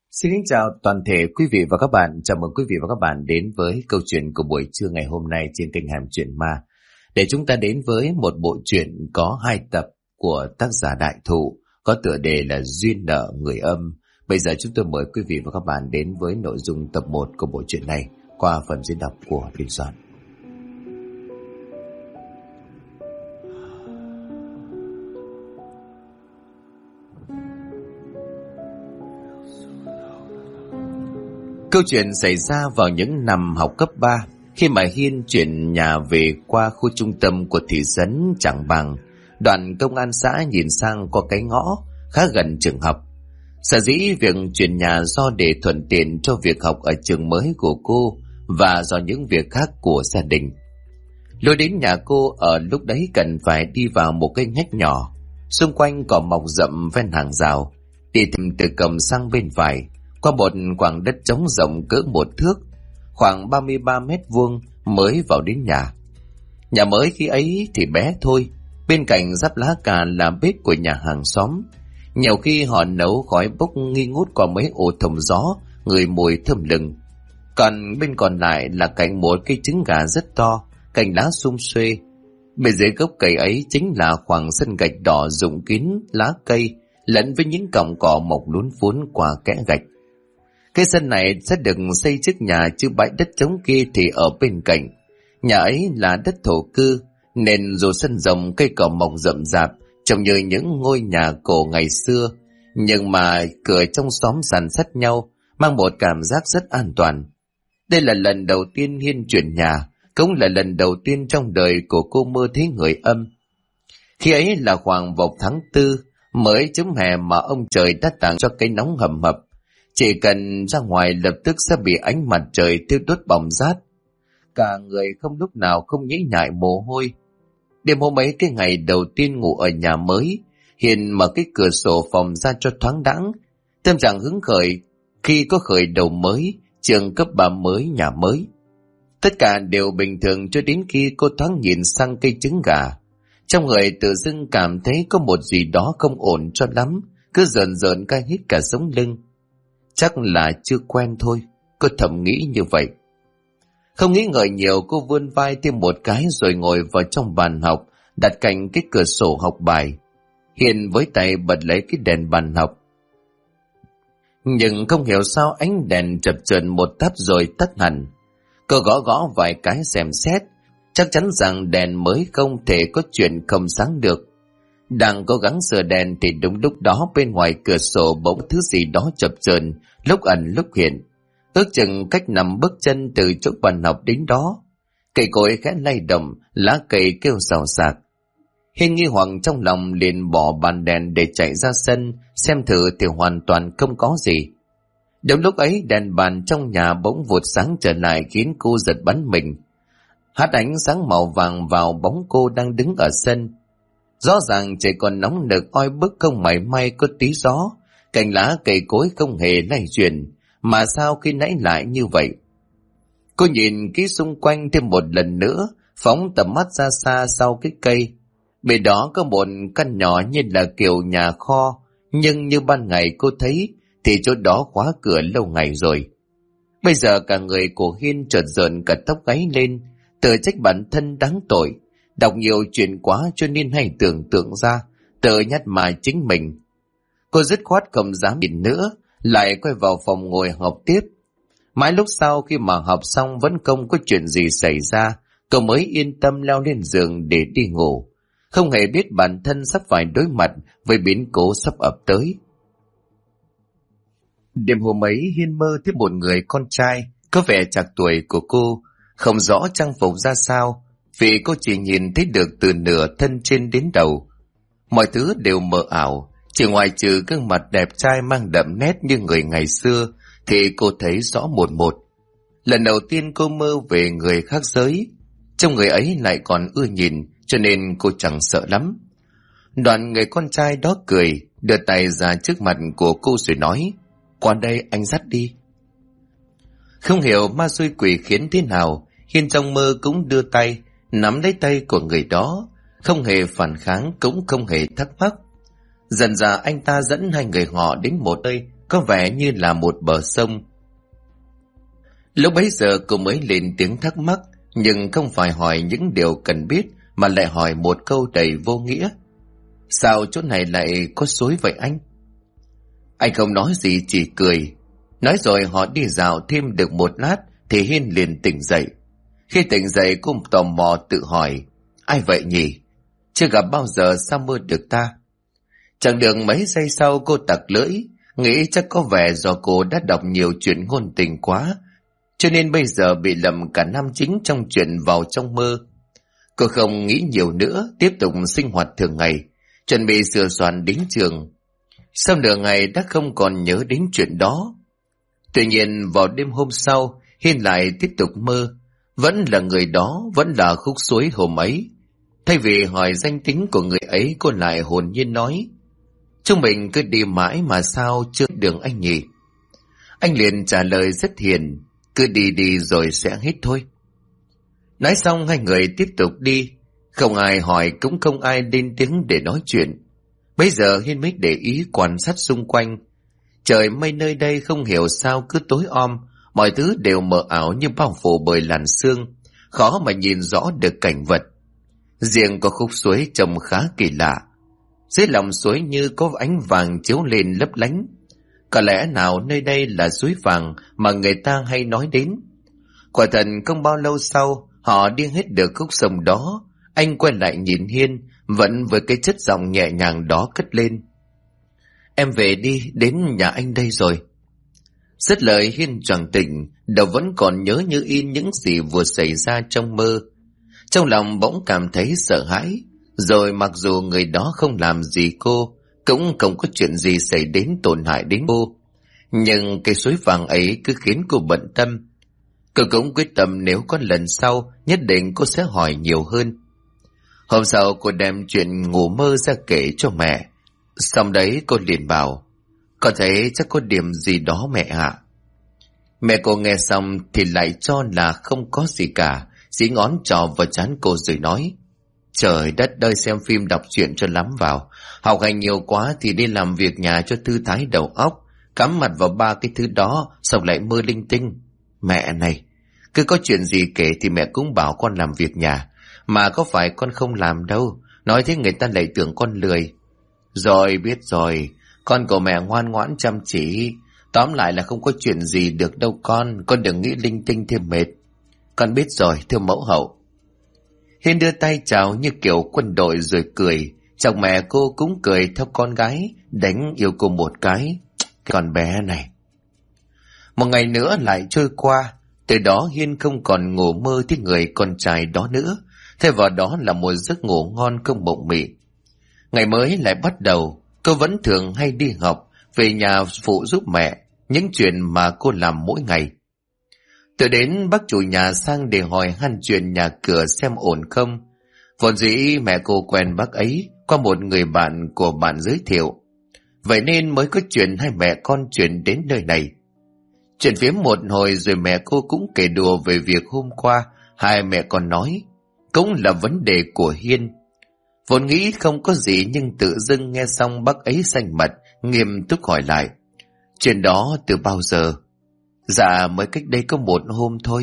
Xin kính chào toàn thể quý vị và các bạn. Chào mừng quý vị và các bạn đến với câu chuyện của buổi trưa ngày hôm nay trên kênh Hẻm Chuyện Ma. Để chúng ta đến với một bộ truyện có 2 tập của tác giả Đại Thụ, có tựa đề là Duyên Nợ Người Âm. Bây giờ chúng tôi mời quý vị và các bạn đến với nội dung tập 1 của bộ truyện này qua phần diễn đọc của Đình Soạn. Câu chuyện xảy ra vào những năm học cấp 3, khi mà Hiên chuyển nhà về qua khu trung tâm của thị trấn Trảng Bàng. Đoàn công an xã nhìn sang qua cái ngõ khá gần trường học. Sở dĩ việc chuyển nhà do để thuận tiện cho việc học ở trường mới của cô và do những việc khác của gia đình. Lối đến nhà cô ở lúc đấy cần phải đi vào một cái ngách nhỏ, xung quanh cỏ mọc rậm ven hàng rào, đi thêm từ cầm sang bên phải qua một khoảng đất trống rộng cỡ 1 thước, khoảng 33 mét vuông mới vào đến nhà. Nhà mới khi ấy thì bé thôi, bên cạnh giáp lá cà là bếp của nhà hàng xóm. Nhiều khi họ nấu khói bốc nghi ngút qua mấy ổ thông gió, người mùi thơm lừng. Còn bên còn lại là cạnh một cây trứng gà rất to, cành lá sum xuê. Bên dưới gốc cây ấy chính là khoảng sân gạch đỏ rụng kín lá cây, lẫn với những cọng cỏ mọc lún phún qua kẽ gạch. Cái sân này sẽ được xây trước nhà, chứ bãi đất trống kia thì ở bên cạnh. Nhà ấy là đất thổ cư, nên dù sân rộng cây cỏ mọc rậm rạp, trông như những ngôi nhà cổ ngày xưa, nhưng mà cửa trong xóm dàn sát nhau, mang một cảm giác rất an toàn. Đây là lần đầu tiên Hiên chuyển nhà, cũng là lần đầu tiên trong đời của cô mơ thấy người âm. Khi ấy là khoảng vào tháng 4, mới chấm hè mà ông trời đã tặng cho cái nóng hầm hập. Chỉ cần ra ngoài lập tức sẽ bị ánh mặt trời thiêu đốt bỏng rát. Cả người không lúc nào không nhễ nhại mồ hôi. Đêm hôm ấy, cái ngày đầu tiên ngủ ở nhà mới, Hiền mở cái cửa sổ phòng ra cho thoáng đãng. Tâm trạng hứng khởi khi có khởi đầu mới, trường cấp 3 mới, nhà mới. Tất cả đều bình thường cho đến khi cô thoáng nhìn sang cây trứng gà. Trong người tự dưng cảm thấy có một gì đó không ổn cho lắm, cứ rợn rợn cay hít cả sống lưng. Chắc là chưa quen thôi, cô thầm nghĩ như vậy. Không nghĩ ngợi nhiều, cô vươn vai thêm một cái rồi ngồi vào trong bàn học, đặt cạnh cái cửa sổ học bài. Hiền với tay bật lấy cái đèn bàn học. Nhưng không hiểu sao ánh đèn chập chờn một tắt rồi tắt hẳn. Cô gõ gõ vài cái xem xét, chắc chắn rằng đèn mới không thể có chuyện không sáng được. Đang cố gắng sửa đèn thì đúng lúc đó bên ngoài cửa sổ bỗng thứ gì đó chập chờn, lúc ẩn lúc hiện. Ước chừng cách 5 bước chân từ chỗ bàn học đến đó. Cây cối khẽ lay động, lá cây kêu xào xạc. Hiên nghi hoặc trong lòng liền bỏ bàn đèn để chạy ra sân, xem thử thì hoàn toàn không có gì. Đúng lúc ấy đèn bàn trong nhà bỗng vụt sáng trở lại khiến cô giật bắn mình. Hắt ánh sáng màu vàng vào bóng cô đang đứng ở sân. Rõ ràng trời còn nóng nực oi bức, không mảy may có tí gió, cành lá cây cối không hề lay chuyển, mà sao khi nãy lại như vậy? Cô nhìn kỹ xung quanh thêm một lần nữa, phóng tầm mắt ra xa sau cái cây. Bên đó có một căn nhỏ như là kiểu nhà kho, nhưng như ban ngày cô thấy thì chỗ đó khóa cửa lâu ngày rồi. Bây giờ cả người của Hiên chợt rợn cả tóc gáy lên, tự trách bản thân đáng tội. Đọc nhiều chuyện quá cho nên hay tưởng tượng ra, tự nhát mà chính mình. Cô dứt khoát không dám nhìn nữa, lại quay vào phòng ngồi học tiếp. Mãi lúc sau khi mà học xong vẫn không có chuyện gì xảy ra, cô mới yên tâm leo lên giường để đi ngủ. Không hề biết bản thân sắp phải đối mặt với biến cố sắp ập tới. Đêm hôm ấy Hiên mơ thấy một người con trai, có vẻ trạc tuổi của cô, không rõ trang phục ra sao, vì cô chỉ nhìn thấy được từ nửa thân trên đến đầu. Mọi thứ đều mờ ảo, chỉ ngoài trừ gương mặt đẹp trai mang đậm nét như người ngày xưa thì cô thấy rõ một một. Lần đầu tiên cô mơ về người khác giới, trong người ấy lại còn ưa nhìn, cho nên cô chẳng sợ lắm. Đoạn người con trai đó cười, đưa tay ra trước mặt của cô rồi nói: "Qua đây, anh dắt đi." Không hiểu ma xui quỷ khiến thế nào, Hiên trong mơ cũng đưa tay nắm lấy tay của người đó, không hề phản kháng cũng không hề thắc mắc. Dần dà anh ta dẫn hai người họ đến một nơi có vẻ như là một bờ sông. Lúc bấy giờ cô mới lên tiếng thắc mắc, nhưng không phải hỏi những điều cần biết mà lại hỏi một câu đầy vô nghĩa. Sao chỗ này lại có suối vậy anh? Anh không nói gì, chỉ cười. Nói rồi họ đi dạo thêm được một lát thì Hiên liền tỉnh dậy. Khi tỉnh dậy cô tò mò tự hỏi, ai vậy nhỉ? Chưa gặp bao giờ sao mơ được ta? Chẳng được mấy giây sau cô tặc lưỡi, nghĩ chắc có vẻ do cô đã đọc nhiều chuyện ngôn tình quá, cho nên bây giờ bị lầm cả nam chính trong chuyện vào trong mơ. Cô không nghĩ nhiều nữa, tiếp tục sinh hoạt thường ngày, chuẩn bị sửa soạn đến trường. Sau nửa ngày đã không còn nhớ đến chuyện đó. Tuy nhiên vào đêm hôm sau, Hiên lại tiếp tục mơ. Vẫn là người đó, vẫn là khúc suối hôm ấy. Thay vì hỏi danh tính của người ấy, cô lại hồn nhiên nói, chúng mình cứ đi mãi mà sao chưa đường anh nhỉ? Anh liền trả lời rất hiền, cứ đi đi rồi sẽ hết thôi. Nói xong hai người tiếp tục đi. Không ai hỏi cũng không ai lên tiếng để nói chuyện. Bây giờ Hiên mới để ý quan sát xung quanh. Trời mây nơi đây không hiểu sao cứ tối om, mọi thứ đều mờ ảo như bao phủ bởi làn sương, khó mà nhìn rõ được cảnh vật. Riêng có khúc suối trông khá kỳ lạ. Dưới lòng suối như có ánh vàng chiếu lên lấp lánh. Có lẽ nào nơi đây là suối vàng mà người ta hay nói đến. Quả thật không bao lâu sau, họ đi hết được khúc sông đó. Anh quay lại nhìn Hiên, vẫn với cái chất giọng nhẹ nhàng đó cất lên, em về đi, đến nhà anh đây rồi. Dứt lời Hiên choàng tỉnh, đầu vẫn còn nhớ như in những gì vừa xảy ra trong mơ. Trong lòng bỗng cảm thấy sợ hãi. Rồi mặc dù người đó không làm gì cô, cũng không có chuyện gì xảy đến tổn hại đến cô, nhưng cái suối vàng ấy cứ khiến cô bận tâm. Cô cũng quyết tâm nếu có lần sau, nhất định cô sẽ hỏi nhiều hơn. Hôm sau cô đem chuyện ngủ mơ ra kể cho mẹ. Xong đấy cô liền bảo, con thấy chắc có điểm gì đó mẹ ạ. Mẹ cô nghe xong thì lại cho là không có gì cả, dí ngón trỏ vào trán cô rồi nói, trời đất ơi, xem phim đọc truyện cho lắm vào, học hành nhiều quá thì đi làm việc nhà cho thư thái đầu óc, cắm mặt vào ba cái thứ đó xong lại mơ linh tinh. Mẹ này, cứ có chuyện gì kể thì mẹ cũng bảo con làm việc nhà, mà có phải con không làm đâu, nói thế người ta lại tưởng con lười. Rồi, biết rồi, con của mẹ ngoan ngoãn chăm chỉ, tóm lại là không có chuyện gì được đâu con đừng nghĩ linh tinh thêm mệt. Con biết rồi, thưa mẫu hậu. Hiên đưa tay chào như kiểu quân đội rồi cười, chọc mẹ cô cũng cười theo con gái, đánh yêu cô một cái. Con bé này. Một ngày nữa lại trôi qua, từ đó Hiên không còn ngủ mơ thấy người con trai đó nữa, thay vào đó là một giấc ngủ ngon không mộng mị. Ngày mới lại bắt đầu, cô vẫn thường hay đi học, về nhà phụ giúp mẹ những chuyện mà cô làm mỗi ngày. Tôi đến bác chủ nhà sang để hỏi han chuyện nhà cửa xem ổn không. Vốn dĩ mẹ cô quen bác ấy qua một người bạn của bạn giới thiệu, vậy nên mới có chuyện hai mẹ con chuyển đến nơi này. Chuyện phiếm một hồi rồi mẹ cô cũng kể đùa về việc hôm qua hai mẹ con nói, cũng là vấn đề của Hiên. Vốn nghĩ không có gì nhưng tự dưng nghe xong bác ấy xanh mặt, nghiêm túc hỏi lại, chuyện đó từ bao giờ? Dạ mới cách đây có một hôm thôi.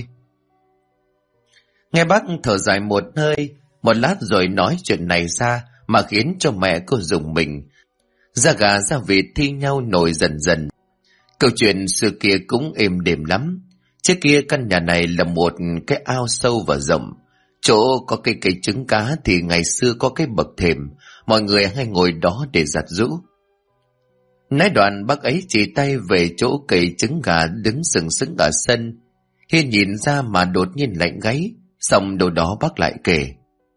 Nghe bác thở dài một hơi, một lát rồi nói chuyện này ra mà khiến cho mẹ cô rùng mình. Da gà da vịt thi nhau nổi dần dần. Câu chuyện xưa kia cũng êm đềm lắm. Trước kia căn nhà này là một cái ao sâu và rộng. Chỗ có cây trứng cá thì ngày xưa có cái bậc thềm, mọi người hay ngồi đó để giặt giũ. Nói đoạn bác ấy chỉ tay về chỗ cây trứng gà đứng sừng sững ở sân. Hiên nhìn ra mà đột nhiên lạnh gáy, xong đâu đó bác lại kể.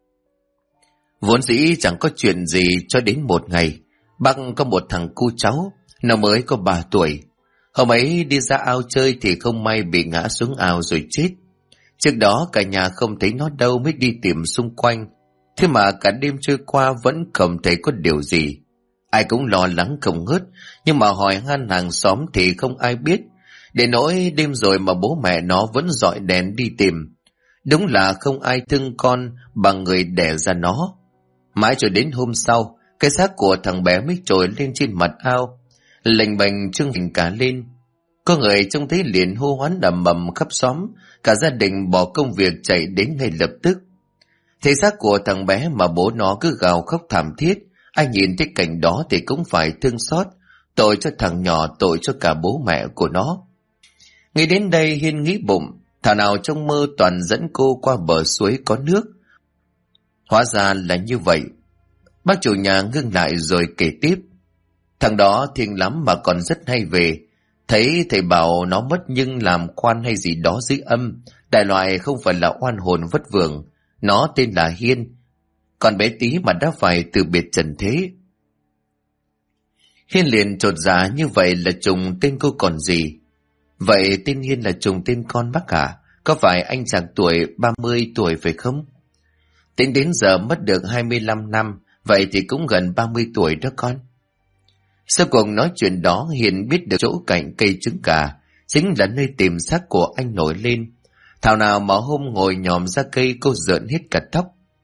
Vốn dĩ chẳng có chuyện gì cho đến một ngày, bác có một thằng cu cháu, nó mới có 3 tuổi. Hôm ấy đi ra ao chơi thì không may bị ngã xuống ao rồi chết. Trước đó cả nhà không thấy nó đâu mới đi tìm xung quanh. Thế mà cả đêm trôi qua vẫn không thấy có điều gì. Ai cũng lo lắng không ngớt, nhưng mà hỏi han hàng xóm thì không ai biết. Để nỗi đêm rồi mà bố mẹ nó vẫn dọi đèn đi tìm. Đúng là không ai thương con bằng người đẻ ra nó. Mãi cho đến hôm sau, cái xác của thằng bé mới trồi lên trên mặt ao. Lệnh bành trương hình cả lên. Có người trông thấy liền hô hoán ầm ầm khắp xóm, cả gia đình bỏ công việc chạy đến ngay lập tức. Thấy xác của thằng bé mà bố nó cứ gào khóc thảm thiết, ai nhìn thấy cảnh đó thì cũng phải thương xót, tội cho thằng nhỏ, tội cho cả bố mẹ của nó. Nghĩ đến đây Hiên nghĩ bụng, thảo nào trong mơ toàn dẫn cô qua bờ suối có nước. Hóa ra là như vậy. Bác chủ nhà ngưng lại rồi kể tiếp. Thằng đó thiêng lắm mà còn rất hay về. Thấy thầy bảo nó mất nhưng làm quan hay gì đó dưới âm, đại loại không phải là oan hồn vất vưởng. Nó tên là Hiên, còn bé tí mà đã phải từ biệt trần thế. Hiên liền chột dạ, như vậy là trùng tên cô còn gì. Vậy tên Hiên là trùng tên con bác à? Có phải anh chàng tuổi 30 tuổi phải không? Tính đến giờ mất được 25 năm, vậy thì cũng gần 30 tuổi đó con. Sau cuộc nói chuyện đó, Hiền biết được chỗ cạnh cây trứng gà chính là nơi tìm xác của anh nổi lên. Thảo nào mà hôm ngồi nhòm ra cây cô rợn hết cả tóc.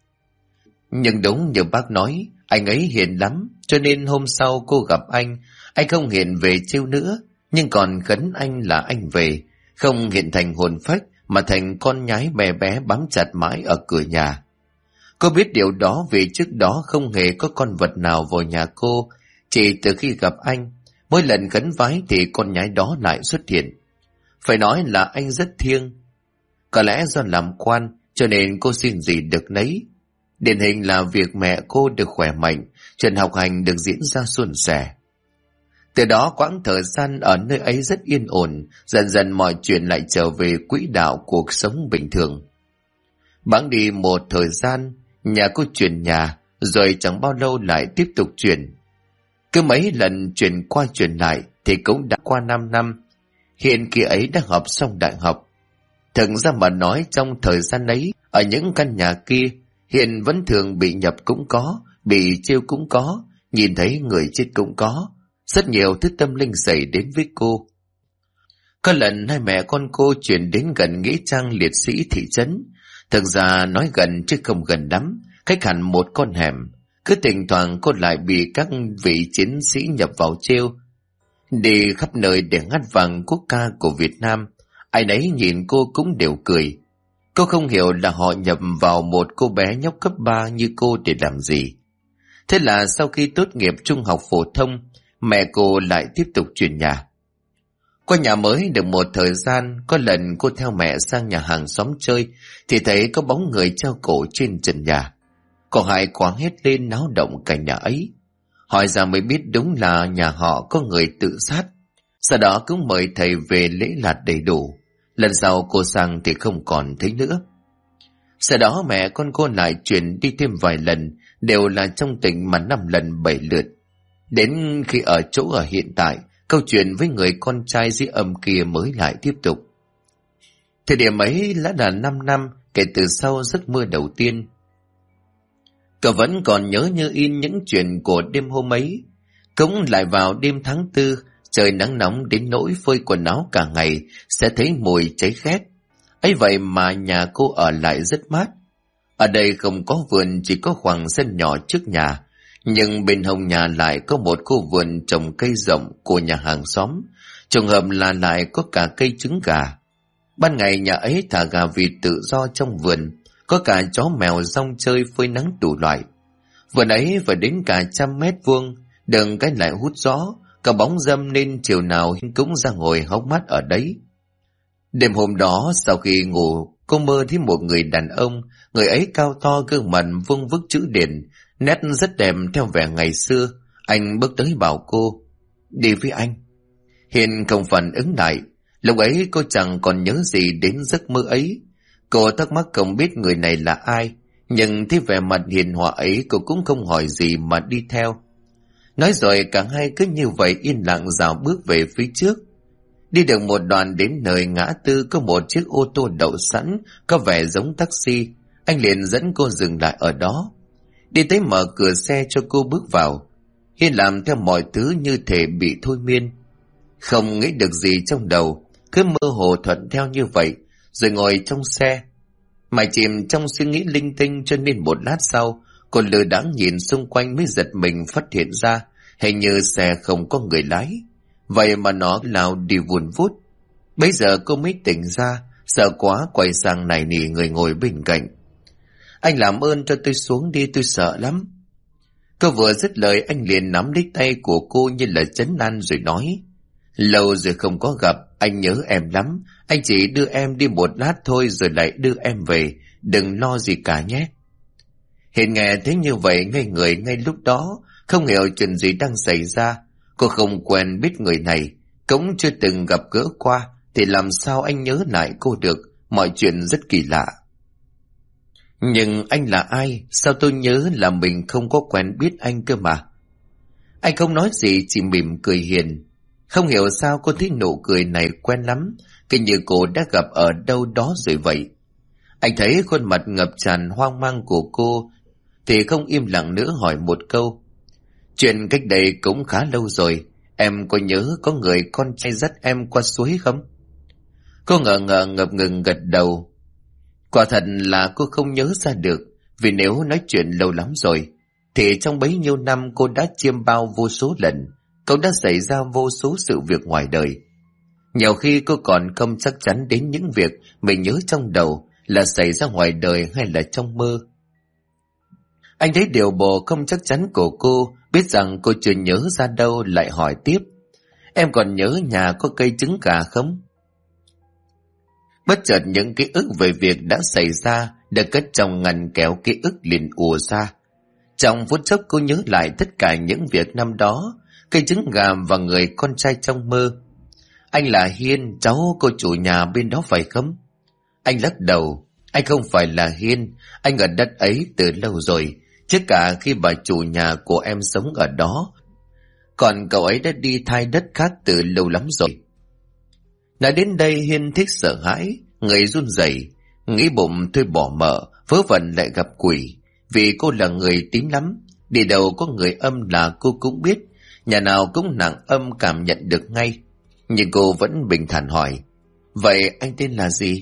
Nhưng đúng như bác nói, anh ấy hiền lắm, cho nên hôm sau cô gặp anh không hiện về trêu nữa, nhưng còn khấn anh là anh về, không hiện thành hồn phách mà thành con nhái bé bé bám chặt mãi ở cửa nhà. Cô biết điều đó vì trước đó không hề có con vật nào vào nhà cô, chỉ từ khi gặp anh, mỗi lần khấn vái thì con nhái đó lại xuất hiện. Phải nói là anh rất thiêng. Có lẽ do làm quan cho nên cô xin gì được nấy. Điển hình là việc mẹ cô được khỏe mạnh, chuyện học hành được diễn ra suôn sẻ. Từ đó quãng thời gian ở nơi ấy rất yên ổn, dần dần mọi chuyện lại trở về quỹ đạo cuộc sống bình thường. Bẵng đi một thời gian, nhà cô chuyển nhà, rồi chẳng bao lâu lại tiếp tục chuyển. Cứ mấy lần chuyển qua chuyển lại thì cũng đã qua 5 năm. Hiện khi ấy đã học xong đại học. Thực ra mà nói trong thời gian ấy, ở những căn nhà kia, Hiền vẫn thường bị nhập cũng có, bị trêu cũng có, nhìn thấy người chết cũng có. Rất nhiều thứ tâm linh xảy đến với cô. Có lần hai mẹ con cô chuyển đến gần nghĩa trang liệt sĩ thị trấn. Thực ra nói gần chứ không gần lắm, cách hẳn một con hẻm. Cứ thỉnh thoảng cô lại bị các vị chiến sĩ nhập vào trêu, đi khắp nơi để ngắt vàng quốc ca của Việt Nam. Ai nấy nhìn cô cũng đều cười. Cô không hiểu là họ nhập vào một cô bé nhóc cấp 3 như cô để làm gì. Thế là sau khi tốt nghiệp trung học phổ thông, mẹ cô lại tiếp tục chuyển nhà. Qua nhà mới được một thời gian, có lần cô theo mẹ sang nhà hàng xóm chơi thì thấy có bóng người treo cổ trên trần nhà. Cô hai quá hét lên náo động cả nhà ấy. Hỏi ra mới biết đúng là nhà họ có người tự sát. Sau đó cũng mời thầy về lễ lạt đầy đủ. Lần sau cô sang thì không còn thấy nữa. Sau đó mẹ con cô lại chuyển đi thêm vài lần, đều là trong tỉnh mà 5 lần 7 lượt. Đến khi ở chỗ ở hiện tại, câu chuyện với người con trai dưới âm kia mới lại tiếp tục. Thời điểm ấy đã là 5 năm kể từ sau giấc mơ đầu tiên. Cậu vẫn còn nhớ như in những chuyện của đêm hôm ấy. Cũng lại vào đêm tháng 4, trời nắng nóng đến nỗi phơi quần áo cả ngày sẽ thấy mùi cháy khét. Ấy vậy mà nhà cô ở lại rất mát. Ở đây không có vườn, chỉ có khoảng sân nhỏ trước nhà. Nhưng bên hông nhà lại có một khu vườn trồng cây rộng của nhà hàng xóm. Trùng hợp là lại có cả cây trứng gà. Ban ngày nhà ấy thả gà vịt tự do trong vườn. Có cả chó mèo rong chơi phơi nắng đủ loại. Vườn ấy phải đến cả 100 mét vuông, đường cái lại hút gió, cả bóng râm nên chiều nào cũng ra ngồi hóng mát ở đấy. Đêm hôm đó sau khi ngủ, cô mơ thấy một người đàn ông, người ấy cao to, gương mặt vuông vức chữ điển, nét rất đẹp theo vẻ ngày xưa. Anh bước tới bảo cô, đi với anh. Hiền không phản ứng lại, lúc ấy cô chẳng còn nhớ gì đến giấc mơ ấy. Cô thắc mắc không biết người này là ai, nhưng thấy vẻ mặt hiền hòa ấy cô cũng không hỏi gì mà đi theo. Nói rồi cả hai cứ như vậy yên lặng dạo bước về phía trước. Đi được một đoạn đến nơi ngã tư có một chiếc ô tô đậu sẵn, có vẻ giống taxi. Anh liền dẫn cô dừng lại ở đó. Đi tới mở cửa xe cho cô bước vào. Hiền làm theo mọi thứ như thể bị thôi miên. Không nghĩ được gì trong đầu, cứ mơ hồ thuận theo như vậy, rồi ngồi trong xe. Mải chìm trong suy nghĩ linh tinh cho nên một lát sau, cô lơ đãng nhìn xung quanh mới giật mình phát hiện ra hình như xe không có người lái. vậy mà nó lao đi vùn vút. Bây giờ cô mới tỉnh ra, sợ quá quay sang nài nỉ người ngồi bên cạnh. Anh làm ơn cho tôi xuống đi, tôi sợ lắm. Cô vừa dứt lời anh liền nắm lấy tay của cô như là trấn an rồi nói: Lâu rồi không có gặp, anh nhớ em lắm. Anh chỉ đưa em đi một lát thôi rồi lại đưa em về, đừng lo gì cả nhé. Hiền nghe thấy như vậy ngây người ngay lúc đó, không hiểu chuyện gì đang xảy ra. Cô không quen biết người này, cũng chưa từng gặp gỡ qua, thì làm sao anh nhớ lại cô được? Mọi chuyện rất kỳ lạ. Nhưng anh là ai? Sao tôi nhớ là mình không có quen biết anh cơ mà? Anh không nói gì, chỉ mỉm cười hiền. Không hiểu sao cô thấy nụ cười này quen lắm, cứ như cô đã gặp ở đâu đó rồi vậy. Anh thấy khuôn mặt ngập tràn hoang mang của cô thì không im lặng nữa hỏi một câu: Chuyện cách đây cũng khá lâu rồi, em có nhớ có người con trai dắt em qua suối không? Cô ngờ ngập ngừng gật đầu. Quả thật là cô không nhớ ra được, vì nếu nói chuyện lâu lắm rồi thì trong bấy nhiêu năm cô đã chiêm bao vô số lần, cũng đã xảy ra vô số sự việc ngoài đời. Nhiều khi cô còn không chắc chắn đến những việc mình nhớ trong đầu là xảy ra ngoài đời hay là trong mơ. Anh thấy điều bộ không chắc chắn của cô, biết rằng cô chưa nhớ ra đâu, lại hỏi tiếp: Em còn nhớ nhà có cây trứng gà không? Bất chợt những ký ức về việc đã xảy ra được cất trong ngăn kéo ký ức liền ùa ra. Trong phút chốc cô nhớ lại tất cả những việc năm đó, cây trứng gà và người con trai trong mơ. Anh là Hiên, cháu cô chủ nhà bên đó phải không? Anh lắc đầu. Anh không phải là Hiên, anh ở đất ấy từ lâu rồi, trước cả khi bà chủ nhà của em sống ở đó. Còn cậu ấy đã đi thay đất khác từ lâu lắm rồi. Nói đến đây Hiên thích sợ hãi, người run rẩy, nghĩ bụng thôi bỏ mợ, vớ vẩn lại gặp quỷ. Vì cô là người tín lắm, đi đâu có người âm là cô cũng biết, nhà nào cũng nặng âm cảm nhận được ngay. Nhưng cô vẫn bình thản hỏi: Vậy anh tên là gì?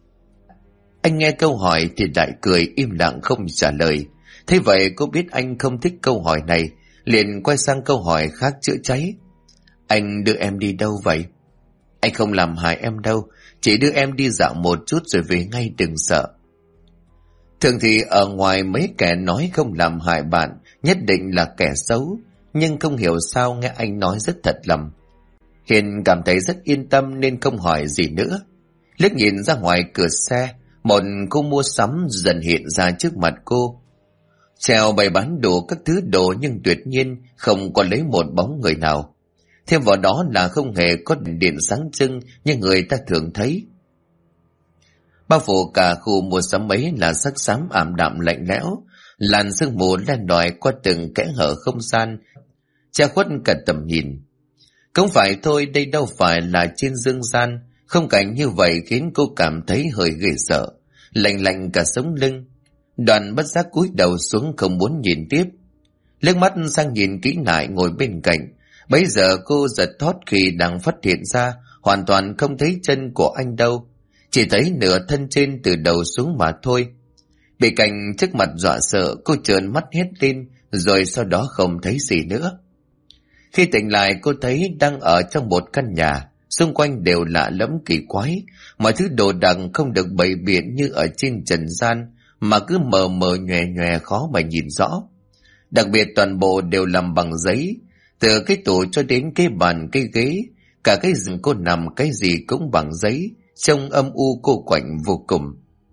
Anh nghe câu hỏi thì lại cười im lặng không trả lời. Thế vậy cô biết anh không thích câu hỏi này, liền quay sang câu hỏi khác chữa cháy: Anh đưa em đi đâu vậy? Anh không làm hại em đâu, chỉ đưa em đi dạo một chút rồi về ngay, đừng sợ. Thường thì ở ngoài mấy kẻ nói không làm hại bạn nhất định là kẻ xấu, nhưng không hiểu sao nghe anh nói rất thật lòng. Hiền cảm thấy rất yên tâm nên không hỏi gì nữa. Liếc nhìn ra ngoài cửa xe, một cô mua sắm dần hiện ra trước mặt cô. Treo bày bán đủ các thứ đồ nhưng tuyệt nhiên không có lấy một bóng người nào. Thêm vào đó là không hề có điện sáng trưng như người ta thường thấy. Bao phủ cả khu mua sắm ấy là sắc xám ảm đạm lạnh lẽo, làn sương mù len lỏi qua từng kẽ hở không gian, che khuất cả tầm nhìn. Không phải thôi, đây đâu phải là trên dương gian, không cảnh như vậy khiến cô cảm thấy hơi ghê sợ, lạnh lạnh cả sống lưng. Đoàn bất giác cúi đầu xuống không muốn nhìn tiếp. Liếc mắt sang nhìn kỹ lại ngồi bên cạnh, bấy giờ cô giật thót khi đang phát hiện ra hoàn toàn không thấy chân của anh đâu, chỉ thấy nửa thân trên từ đầu xuống mà thôi. Bị cảnh trước mặt dọa sợ, cô trợn mắt hét lên, rồi sau đó không thấy gì nữa. Khi tỉnh lại cô thấy đang ở trong một căn nhà, xung quanh đều lạ lẫm kỳ quái, mọi thứ đồ đạc không được bày biện như ở trên trần gian, mà cứ mờ mờ nhòe nhòe khó mà nhìn rõ. Đặc biệt toàn bộ đều làm bằng giấy, từ cái tủ cho đến cái bàn cái ghế, cả cái giường cô nằm cái gì cũng bằng giấy, trông âm u cô quạnh vô cùng.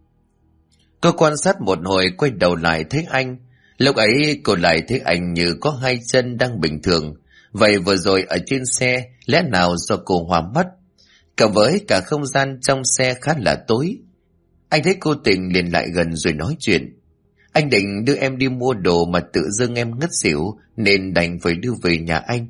Cô quan sát một hồi quay đầu lại thấy anh. Lúc ấy cô lại thấy anh như có hai chân đang bình thường. Vậy vừa rồi ở trên xe lẽ nào do cô hoa mắt? Cộng với cả không gian trong xe khá là tối. Anh thấy cô tỉnh liền lại gần rồi nói chuyện. Anh định đưa em đi mua đồ mà tự dưng em ngất xỉu nên đành phải đưa về nhà anh.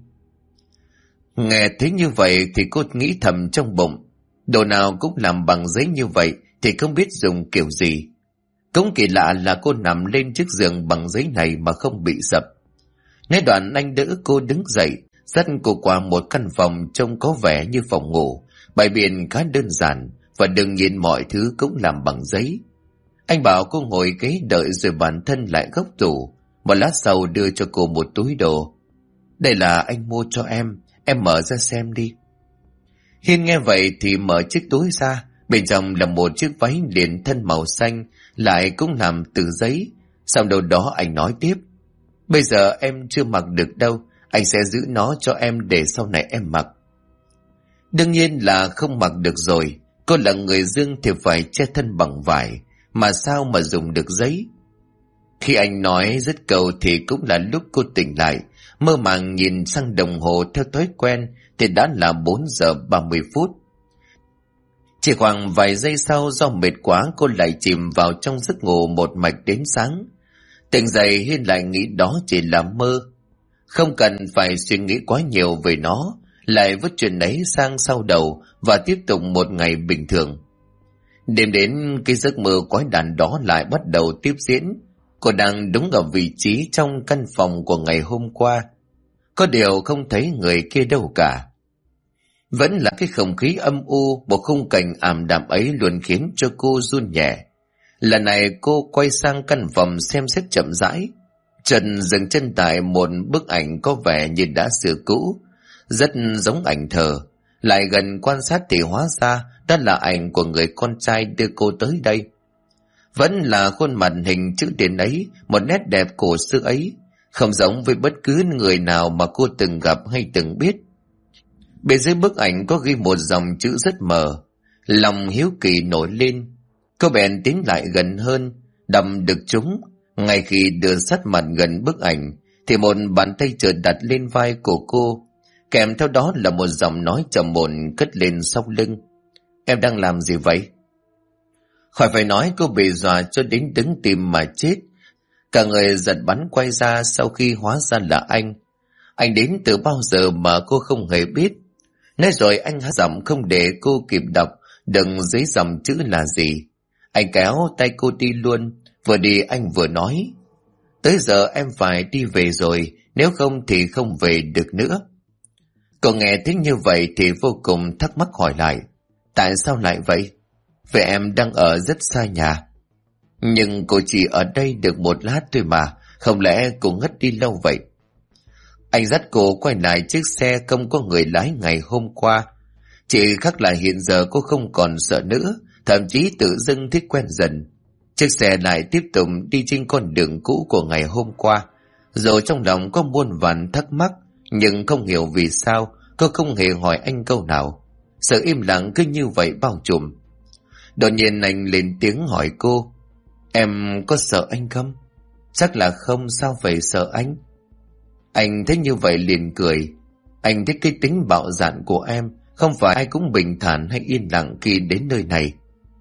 Nghe thấy như vậy thì cô nghĩ thầm trong bụng, đồ nào cũng làm bằng giấy như vậy thì không biết dùng kiểu gì. Cũng kỳ lạ là cô nằm lên chiếc giường bằng giấy này mà không bị sập. Nói đoạn anh đỡ cô đứng dậy, dắt cô qua một căn phòng trông có vẻ như phòng ngủ, bày biện khá đơn giản và đừng nhìn mọi thứ cũng làm bằng giấy. Anh bảo cô ngồi ghế đợi rồi bản thân lại góc tủ, một lát sau đưa cho cô một túi đồ. Đây là anh mua cho em em mở ra xem đi. Hiên nghe vậy thì mở chiếc túi ra, bên trong là một chiếc váy liền thân màu xanh, lại cũng làm từ giấy. Sau đầu đó anh nói tiếp: bây giờ em chưa mặc được đâu, anh sẽ giữ nó cho em để sau này em mặc. Đương nhiên là không mặc được rồi, cô là người Dương thì phải che thân bằng vải, mà sao mà dùng được giấy. Khi anh nói dứt câu thì cũng là lúc cô tỉnh lại, mơ màng nhìn sang đồng hồ theo thói quen thì đã là 4 giờ 30 phút. Chỉ khoảng vài giây sau, do mệt quá cô lại chìm vào trong giấc ngủ một mạch đến sáng. Tỉnh dậy Hiên lại nghĩ đó chỉ là mơ, không cần phải suy nghĩ quá nhiều về nó, lại vứt chuyện ấy sang sau đầu và tiếp tục một ngày bình thường. Đêm đến, cái giấc mơ quái đản đó lại bắt đầu tiếp diễn. Cô đang đúng ở vị trí trong căn phòng của ngày hôm qua, có điều không thấy người kia đâu cả. Vẫn là cái không khí âm u, một khung cảnh ảm đạm ấy luôn khiến cho cô run nhẹ. Lần này cô quay sang căn phòng xem xét chậm rãi, Trần dừng chân tại một bức ảnh có vẻ như đã sửa cũ, rất giống ảnh thờ. Lại gần quan sát thì hóa ra đó là ảnh của người con trai đưa cô tới đây. Vẫn là khuôn mặt hình chữ điển ấy, một nét đẹp cổ xưa ấy, không giống với bất cứ người nào mà cô từng gặp hay từng biết. Bên dưới bức ảnh có ghi một dòng chữ rất mờ. Lòng hiếu kỳ nổi lên, cô bèn tiến lại gần hơn, đâm được chúng. Ngay khi đưa sát mặt gần bức ảnh thì một bàn tay chợt đặt lên vai của cô, kèm theo đó là một giọng nói trầm ổn cất lên sau lưng: em đang làm gì vậy? Khỏi phải nói, cô bị dọa cho đến đứng tim mà chết. Cả người giật bắn quay ra sau khi hóa ra là anh. Anh đến từ bao giờ mà cô không hề biết. Nói rồi anh hạ giọng không để cô kịp đọc đừng dưới dòng chữ là gì. Anh kéo tay cô đi luôn, vừa đi anh vừa nói: tới giờ em phải đi về rồi, nếu không thì không về được nữa. Cô nghe thấy như vậy thì vô cùng thắc mắc hỏi lại: tại sao lại vậy? Vậy em đang ở rất xa nhà. Nhưng cô chỉ ở đây được một lát thôi mà, không lẽ cô ngất đi lâu vậy? Anh dắt cô quay lại chiếc xe không có người lái ngày hôm qua. Chỉ khác là hiện giờ cô không còn sợ nữa, thậm chí tự dưng thích quen dần. Chiếc xe lại tiếp tục đi trên con đường cũ của ngày hôm qua. Rồi trong lòng có muôn vàn thắc mắc, nhưng không hiểu vì sao cô không hề hỏi anh câu nào. Sự im lặng cứ như vậy bao trùm. Đột nhiên anh lên tiếng hỏi cô: em có sợ anh không? Chắc là không, sao phải sợ anh? Anh thấy như vậy liền cười. Anh thích cái tính bạo dạn của em, không phải ai cũng bình thản hay yên lặng khi đến nơi này.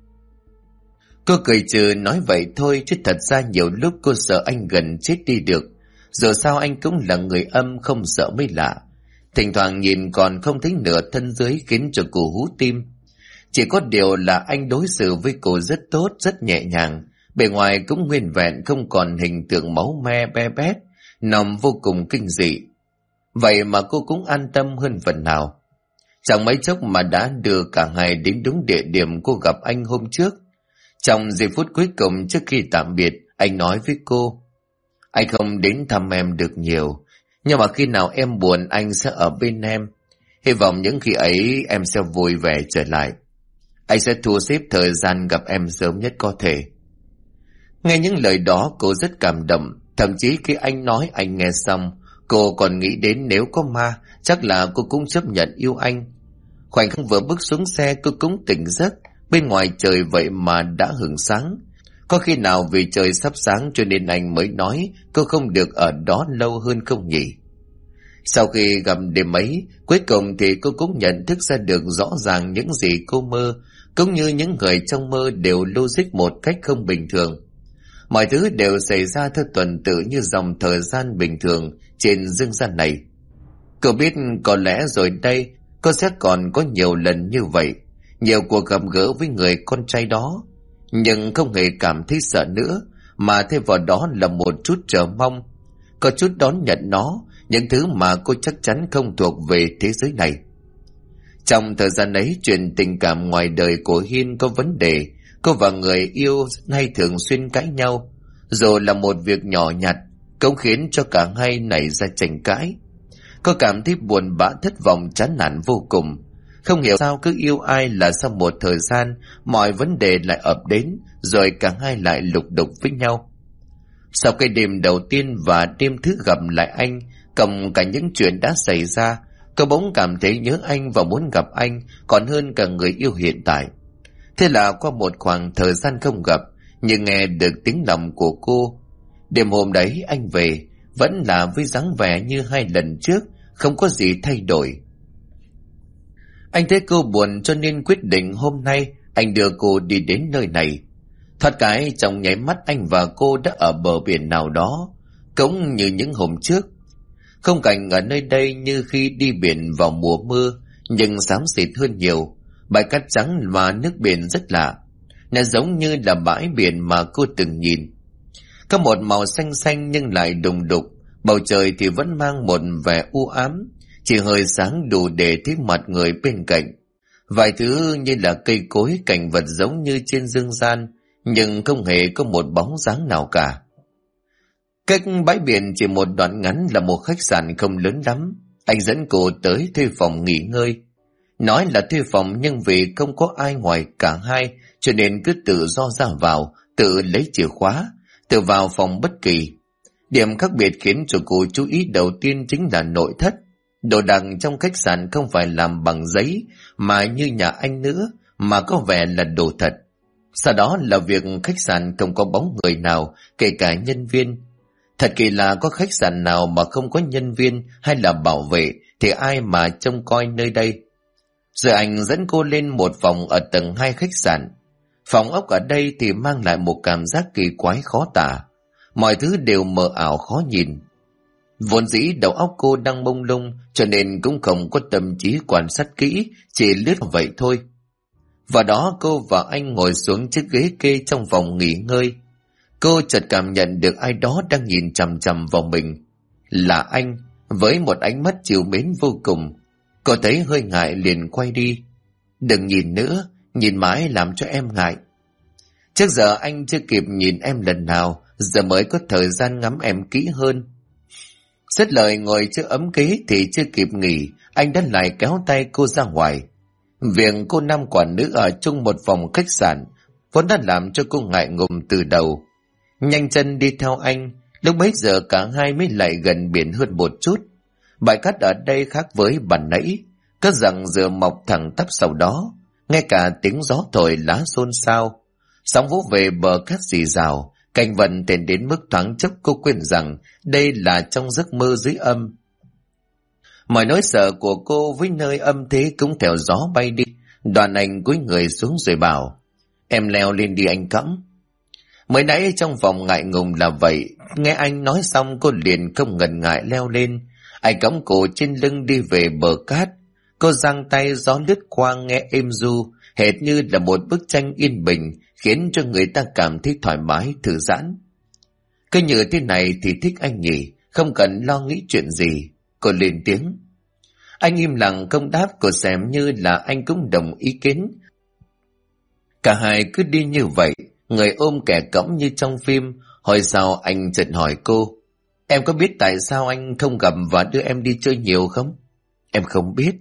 Cô cười trừ nói vậy thôi, chứ thật ra nhiều lúc cô sợ anh gần chết đi được. Dù sao anh cũng là người âm, không sợ mới lạ. Thỉnh thoảng nhìn còn không thấy nửa thân dưới khiến cho cô hú tim. Chỉ có điều là anh đối xử với cô rất tốt, rất nhẹ nhàng. Bề ngoài cũng nguyên vẹn, không còn hình tượng máu me be bét, nằm vô cùng kinh dị. Vậy mà cô cũng an tâm hơn phần nào. Chẳng mấy chốc mà đã đưa cả hai đến đúng địa điểm cô gặp anh hôm trước. Trong giây phút cuối cùng trước khi tạm biệt, anh nói với cô: anh không đến thăm em được nhiều, nhưng mà khi nào em buồn anh sẽ ở bên em. Hy vọng những khi ấy em sẽ vui vẻ trở lại. Anh sẽ thu xếp thời gian gặp em sớm nhất có thể. Nghe những lời đó cô rất cảm động. Thậm chí khi anh nói anh nghe xong, cô còn nghĩ đến nếu có ma, chắc là cô cũng chấp nhận yêu anh. Khoảnh khắc vừa bước xuống xe cô cũng tỉnh giấc. Bên ngoài trời vậy mà đã hửng sáng. Có khi nào vì trời sắp sáng cho nên anh mới nói cô không được ở đó lâu hơn không nhỉ? Sau khi gặp đêm ấy, cuối cùng thì cô cũng nhận thức ra được rõ ràng những gì cô mơ, cũng như những người trong mơ đều logic một cách không bình thường. Mọi thứ đều xảy ra theo tuần tự như dòng thời gian bình thường trên dương gian này. Cô biết có lẽ rồi đây cô sẽ còn có nhiều lần như vậy, nhiều cuộc gặp gỡ với người con trai đó, nhưng không hề cảm thấy sợ nữa, mà thay vào đó là một chút chờ mong, có chút đón nhận nó, những thứ mà cô chắc chắn không thuộc về thế giới này. Trong thời gian ấy, chuyện tình cảm ngoài đời của Hiên có vấn đề. Cô và người yêu hay thường xuyên cãi nhau, rồi là một việc nhỏ nhặt cũng khiến cho cả hai nảy ra tranh cãi. Cô cảm thấy buồn bã, thất vọng, chán nản vô cùng. Không hiểu sao cứ yêu ai là sau một thời gian mọi vấn đề lại ập đến, rồi cả hai lại lục đục với nhau. Sau cái đêm đầu tiên và đêm thứ gặp lại anh, cộng cả những chuyện đã xảy ra, cô bỗng cảm thấy nhớ anh và muốn gặp anh còn hơn cả người yêu hiện tại. Thế là qua một khoảng thời gian không gặp, nhưng nghe được tiếng lòng của cô. Đêm hôm đấy anh về, vẫn là với dáng vẻ như hai lần trước, không có gì thay đổi. Anh thấy cô buồn cho nên quyết định hôm nay anh đưa cô đi đến nơi này. Thoát cái trong nháy mắt anh và cô đã ở bờ biển nào đó, cũng như những hôm trước. Khung cảnh ở nơi đây như khi đi biển vào mùa mưa, nhưng xám xịt hơn nhiều. Bãi cát trắng và nước biển rất lạ, nó giống như là bãi biển mà cô từng nhìn. Có một màu xanh xanh nhưng lại đùng đục, bầu trời thì vẫn mang một vẻ u ám, chỉ hơi sáng đủ để thấy mặt người bên cạnh. Vài thứ như là cây cối, cảnh vật giống như trên dương gian, nhưng không hề có một bóng dáng nào cả. Cách bãi biển chỉ một đoạn ngắn là một khách sạn không lớn lắm. Anh dẫn cô tới thuê phòng nghỉ ngơi. Nói là thuê phòng nhưng vì không có ai ngoài cả hai, cho nên cứ tự do ra vào, tự lấy chìa khóa, tự vào phòng bất kỳ. Điểm khác biệt khiến cho cô chú ý đầu tiên chính là nội thất. Đồ đạc trong khách sạn không phải làm bằng giấy mà như nhà anh nữa, mà có vẻ là đồ thật. Sau đó là việc khách sạn không có bóng người nào, kể cả nhân viên. Thật kỳ lạ, có khách sạn nào mà không có nhân viên hay là bảo vệ thì ai mà trông coi nơi đây. Rồi anh dẫn cô lên một phòng ở tầng 2 khách sạn. Phòng ốc ở đây thì mang lại một cảm giác kỳ quái khó tả. Mọi thứ đều mờ ảo khó nhìn. Vốn dĩ đầu óc cô đang mông lung cho nên cũng không có tâm trí quan sát kỹ, chỉ lướt vậy thôi. Và đó cô và anh ngồi xuống chiếc ghế kê trong phòng nghỉ ngơi. Cô chợt cảm nhận được ai đó đang nhìn chằm chằm vào mình. Là anh, với một ánh mắt trìu mến vô cùng. Cô thấy hơi ngại liền quay đi. Đừng nhìn nữa, nhìn mãi làm cho em ngại. Trước giờ anh chưa kịp nhìn em lần nào, giờ mới có thời gian ngắm em kỹ hơn. Dứt lời ngồi trước ấm ghế thì chưa kịp nghỉ, anh đã lại kéo tay cô ra ngoài. Việc cô nam quả nữ ở chung một phòng khách sạn vốn đã làm cho cô ngại ngùng từ đầu. Nhanh chân đi theo anh, lúc bấy giờ cả hai mới lại gần biển hơn một chút. Bãi cát ở đây khác với bản nãy, có rằng giờ mọc thẳng tắp sau đó, ngay cả tiếng gió thổi lá xôn xao. Sóng vỗ về bờ cát rì rào, cảnh vật tên đến mức thoáng chốc cô quên rằng đây là trong giấc mơ dưới âm. Mọi nỗi sợ của cô với nơi âm thế cũng theo gió bay đi. Đoàn anh cúi người xuống rồi bảo, em leo lên đi anh cõng. Mới nãy trong phòng ngại ngùng là vậy, nghe anh nói xong cô liền không ngần ngại leo lên. Anh cõng cô trên lưng đi về bờ cát. Cô giang tay, gió lướt qua nghe êm du, hệt như là một bức tranh yên bình, khiến cho người ta cảm thấy thoải mái, thư giãn. Cứ như thế này thì thích anh nhỉ, không cần lo nghĩ chuyện gì. Cô lên tiếng. Anh im lặng không đáp, cô xem như là anh cũng đồng ý kiến. Cả hai cứ đi như vậy, người ôm kẻ cõng như trong phim. Hồi sau anh chợt hỏi cô, em có biết tại sao anh không gặp và đưa em đi chơi nhiều không? Em không biết.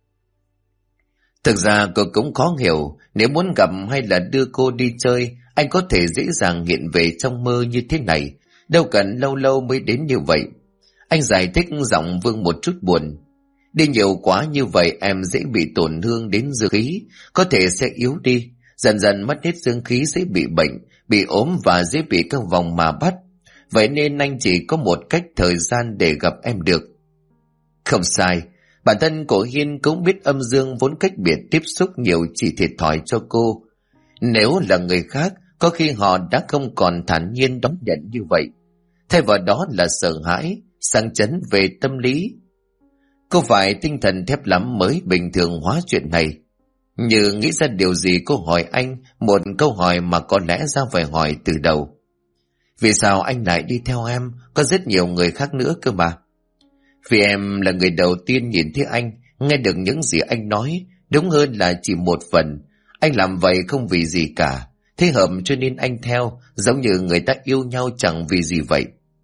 Thực ra cô cũng khó hiểu, nếu muốn gặp hay là đưa cô đi chơi, anh có thể dễ dàng hiện về trong mơ như thế này, đâu cần lâu lâu mới đến như vậy. Anh giải thích giọng vương một chút buồn. Đi nhiều quá như vậy em dễ bị tổn thương đến dương khí, có thể sẽ yếu đi, dần dần mất hết dương khí sẽ bị bệnh, bị ốm và dễ bị các vòng mà bắt. Vậy nên anh chỉ có một cách thời gian để gặp em được. Không sai, bản thân của Hiên cũng biết âm dương vốn cách biệt tiếp xúc nhiều chỉ thiệt thòi cho cô. Nếu là người khác, có khi họ đã không còn thản nhiên đón nhận như vậy. Thay vào đó là sợ hãi, sang chấn về tâm lý. Cô phải tinh thần thép lắm mới bình thường hóa chuyện này. Như nghĩ ra điều gì cô hỏi anh một câu hỏi mà có lẽ ra phải hỏi từ đầu. Vì sao anh lại đi theo em? Có rất nhiều người khác nữa cơ mà. Vì em là người đầu tiên nhìn thấy anh, nghe được những gì anh nói, đúng hơn là chỉ một phần. Anh làm vậy không vì gì cả, thế hợp cho nên anh theo, giống như người ta yêu nhau chẳng vì gì vậy.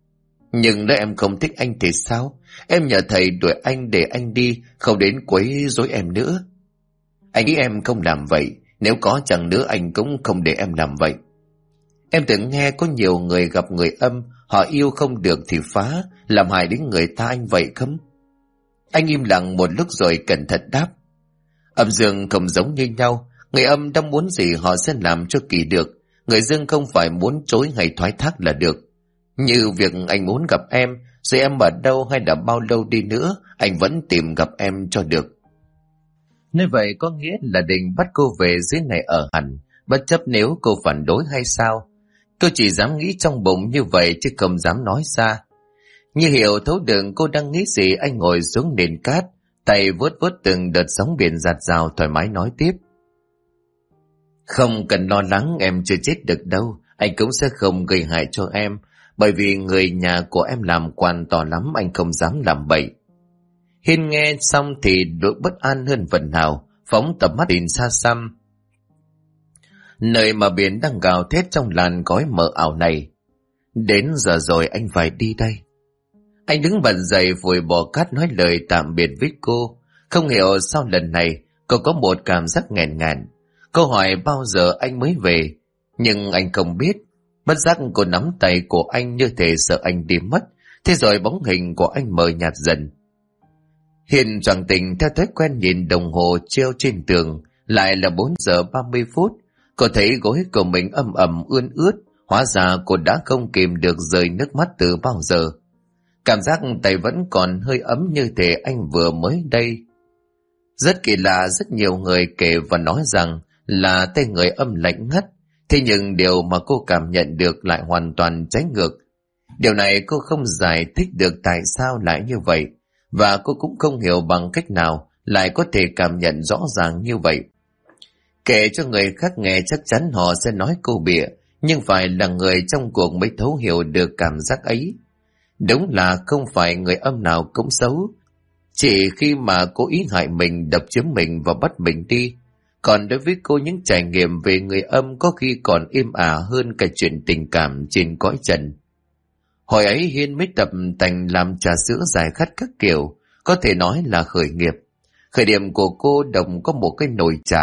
Nhưng nếu em không thích anh thì sao? Em nhờ thầy đuổi anh để anh đi, không đến quấy rối em nữa. Anh nghĩ em không làm vậy, nếu có chẳng nữa anh cũng không để em làm vậy. Em từng nghe có nhiều người gặp người âm, họ yêu không được thì phá, làm hại đến người ta anh vậy không? Anh im lặng một lúc rồi cẩn thận đáp. Âm dương không giống như nhau, người âm đang muốn gì họ sẽ làm cho kỳ được, người dương không phải muốn chối hay thoái thác là được. Như việc anh muốn gặp em, rồi em ở đâu hay là bao lâu đi nữa, anh vẫn tìm gặp em cho được. Như vậy có nghĩa là định bắt cô về dưới này ở hẳn, bất chấp nếu cô phản đối hay sao? Cô chỉ dám nghĩ trong bụng như vậy chứ không dám nói ra. Như hiểu thấu được cô đang nghĩ gì, anh ngồi xuống nền cát, tay vuốt vuốt từng đợt sóng biển dạt dào, thoải mái nói tiếp. Không cần lo lắng, em chưa chết được đâu, anh cũng sẽ không gây hại cho em, bởi vì người nhà của em làm quan to lắm, anh không dám làm bậy. Hiên nghe xong thì đỗi bất an hơn phần nào, phóng tầm mắt nhìn xa xăm, nơi mà biển đang gào thét trong làn khói mờ ảo này. Đến giờ rồi, anh phải đi đây. Anh đứng bật dậy vội bỏ cát nói lời tạm biệt với cô. Không hiểu sao lần này cô có một cảm giác nghẹn ngàn. Cô hỏi bao giờ anh mới về, nhưng anh không biết. Bất giác cô nắm tay của anh như thể sợ anh đi mất. Thế rồi bóng hình của anh mờ nhạt dần. Hiền choàng tỉnh theo thói quen nhìn đồng hồ treo trên tường. Lại là 4 giờ 30 phút. Cô thấy gối của mình ẩm ẩm ươn ướt. Hóa ra cô đã không kìm được rơi nước mắt từ bao giờ. Cảm giác tay vẫn còn hơi ấm như thể anh vừa mới đây. Rất kỳ lạ, rất nhiều người kể và nói rằng là tay người âm lạnh ngắt. Thế nhưng điều mà cô cảm nhận được lại hoàn toàn trái ngược. Điều này cô không giải thích được tại sao lại như vậy. Và cô cũng không hiểu bằng cách nào lại có thể cảm nhận rõ ràng như vậy. Kể cho người khác nghe chắc chắn họ sẽ nói cô bịa, nhưng phải là người trong cuộc mới thấu hiểu được cảm giác ấy. Đúng là không phải người âm nào cũng xấu, chỉ khi mà cố ý hại mình, đập chiếm mình và bắt mình đi. Còn đối với cô, những trải nghiệm về người âm có khi còn êm ả hơn cả chuyện tình cảm trên cõi trần. Hồi ấy Hiên mới tập tành làm trà sữa giải khát các kiểu, có thể nói là khởi nghiệp. Khởi điểm của cô đồng có một cái nồi trà,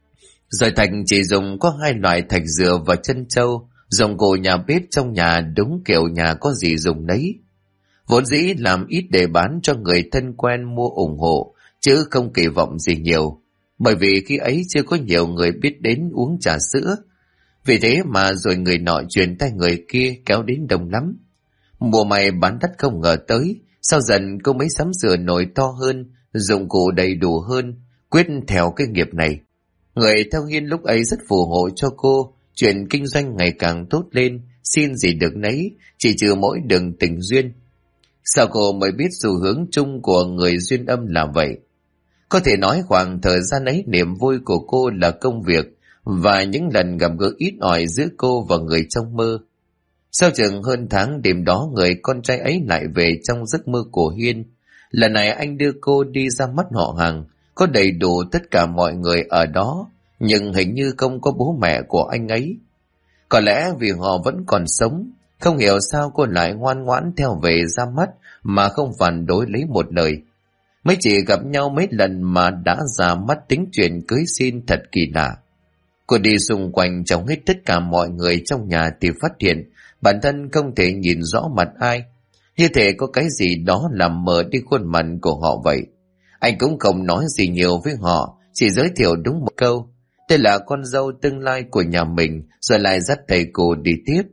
rồi Thành chỉ dùng có 2 loại thạch dừa và chân trâu, dùng cụ nhà bếp trong nhà đúng kiểu nhà có gì dùng đấy. Vốn dĩ làm ít để bán cho người thân quen mua ủng hộ, chứ không kỳ vọng gì nhiều, bởi vì khi ấy chưa có nhiều người biết đến uống trà sữa. Vì thế mà rồi người nọ truyền tay người kia kéo đến đông lắm. Mùa mày bán đắt không ngờ tới, sau dần cô mới sắm sửa nồi to hơn, dụng cụ đầy đủ hơn, quyết theo cái nghiệp này. Người theo Hiên lúc ấy rất phù hộ cho cô, chuyện kinh doanh ngày càng tốt lên, xin gì được nấy, chỉ trừ mỗi đường tình duyên. Sao cô mới biết xu hướng chung của người duyên âm là vậy? Có thể nói khoảng thời gian ấy niềm vui của cô là công việc và những lần gặp gỡ ít ỏi giữa cô và người trong mơ. Sau chừng hơn tháng, đêm đó người con trai ấy lại về trong giấc mơ của Hiên. Lần này anh đưa cô đi ra mắt họ hàng, có đầy đủ tất cả mọi người ở đó, nhưng hình như không có bố mẹ của anh ấy. Có lẽ vì họ vẫn còn sống, không hiểu sao cô lại ngoan ngoãn theo về ra mắt mà không phản đối lấy một lời. Mới chỉ gặp nhau mấy lần mà đã ra mắt tính chuyện cưới xin thật kỳ lạ. Cô đi xung quanh trong hết tất cả mọi người trong nhà thì phát hiện bản thân không thể nhìn rõ mặt ai. Như thể có cái gì đó làm mờ đi khuôn mặt của họ vậy. Anh cũng không nói gì nhiều với họ, chỉ giới thiệu đúng một câu. Đây là con dâu tương lai của nhà mình, rồi lại dắt thầy cô đi tiếp.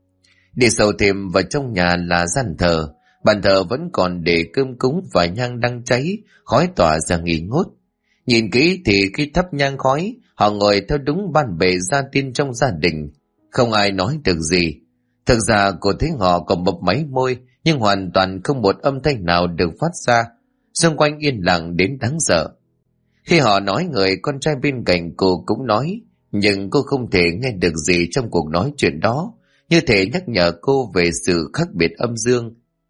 Đi sâu thêm vào trong nhà là gian thờ. Bàn thờ vẫn còn để cơm cúng và nhang đang cháy, khói tỏa ra nghi ngút. Nhìn kỹ thì khi thắp nhang khói, họ ngồi theo đúng ban bệ gia tiên trong gia đình. Không ai nói được gì. Thực ra cô thấy họ còn mấp máy môi, nhưng hoàn toàn không một âm thanh nào được phát ra. Xung quanh yên lặng đến đáng sợ. Khi họ nói, người con trai bên cạnh cô cũng nói, nhưng cô không thể nghe được gì trong cuộc nói chuyện đó, như thể nhắc nhở cô về sự khác biệt âm dương.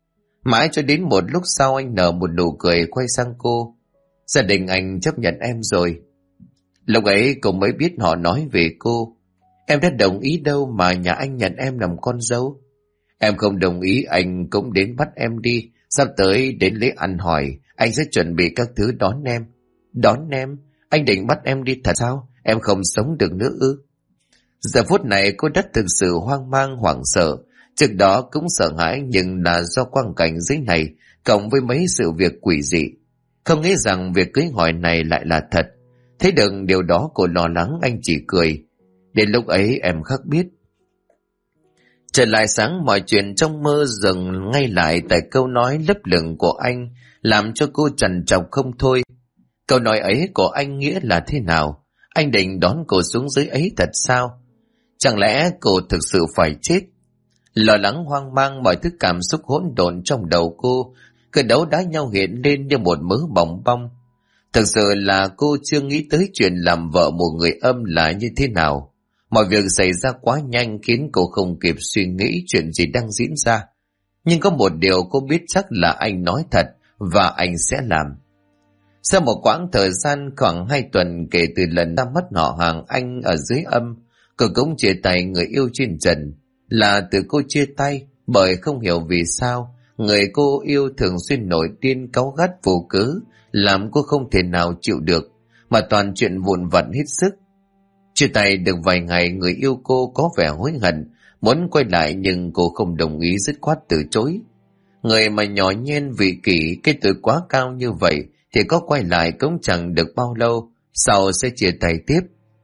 Mãi cho đến một lúc sau anh nở một nụ cười quay sang cô. Gia đình anh chấp nhận em rồi. Lúc ấy cô mới biết họ nói về cô. Em đã đồng ý đâu mà nhà anh nhận em làm con dâu. Em không đồng ý anh cũng đến bắt em đi. Sắp tới đến lễ ăn hỏi, anh sẽ chuẩn bị các thứ đón em. Đón em? Anh định bắt em đi thật sao? Em không sống được nữa ư? Giờ phút này cô đất thực sự hoang mang hoảng sợ. Trước đó cũng sợ hãi nhưng là do quang cảnh dưới này cộng với mấy sự việc quỷ dị. Không nghĩ rằng việc cưới hỏi này lại là thật. Thấy được điều đó cô lo lắng, anh chỉ cười. Đến lúc ấy em khắc biết. Trở lại sáng, mọi chuyện trong mơ dừng ngay lại tại câu nói lấp lửng của anh, làm cho cô trằn trọc không thôi. Câu nói ấy của anh nghĩa là thế nào? Anh định đón cô xuống dưới ấy thật sao? Chẳng lẽ cô thực sự phải chết? Lo lắng hoang mang, mọi thứ cảm xúc hỗn độn trong đầu cô cứ đấu đá nhau hiện lên như một mớ bòng bong. Thực sự là cô chưa nghĩ tới chuyện làm vợ một người âm là như thế nào. Mọi việc xảy ra quá nhanh khiến cô không kịp suy nghĩ chuyện gì đang diễn ra. Nhưng có một điều cô biết chắc là anh nói thật và anh sẽ làm. Sau một quãng thời gian khoảng 2 tuần kể từ lần ra mắt họ hàng anh ở dưới âm, cô cũng chia tay người yêu trên trần. Là từ cô chia tay bởi không hiểu vì sao người cô yêu thường xuyên nổi điên cáu gắt vô cớ, làm cô không thể nào chịu được, mà toàn chuyện vụn vặt hết sức. Chia tay được vài ngày, người yêu cô có vẻ hối hận, muốn quay lại nhưng cô không đồng ý, dứt khoát từ chối. Người mà nhỏ nhen vị kỷ, cái tuổi quá cao như vậy thì có quay lại cũng chẳng được bao lâu, sau sẽ chia tay tiếp.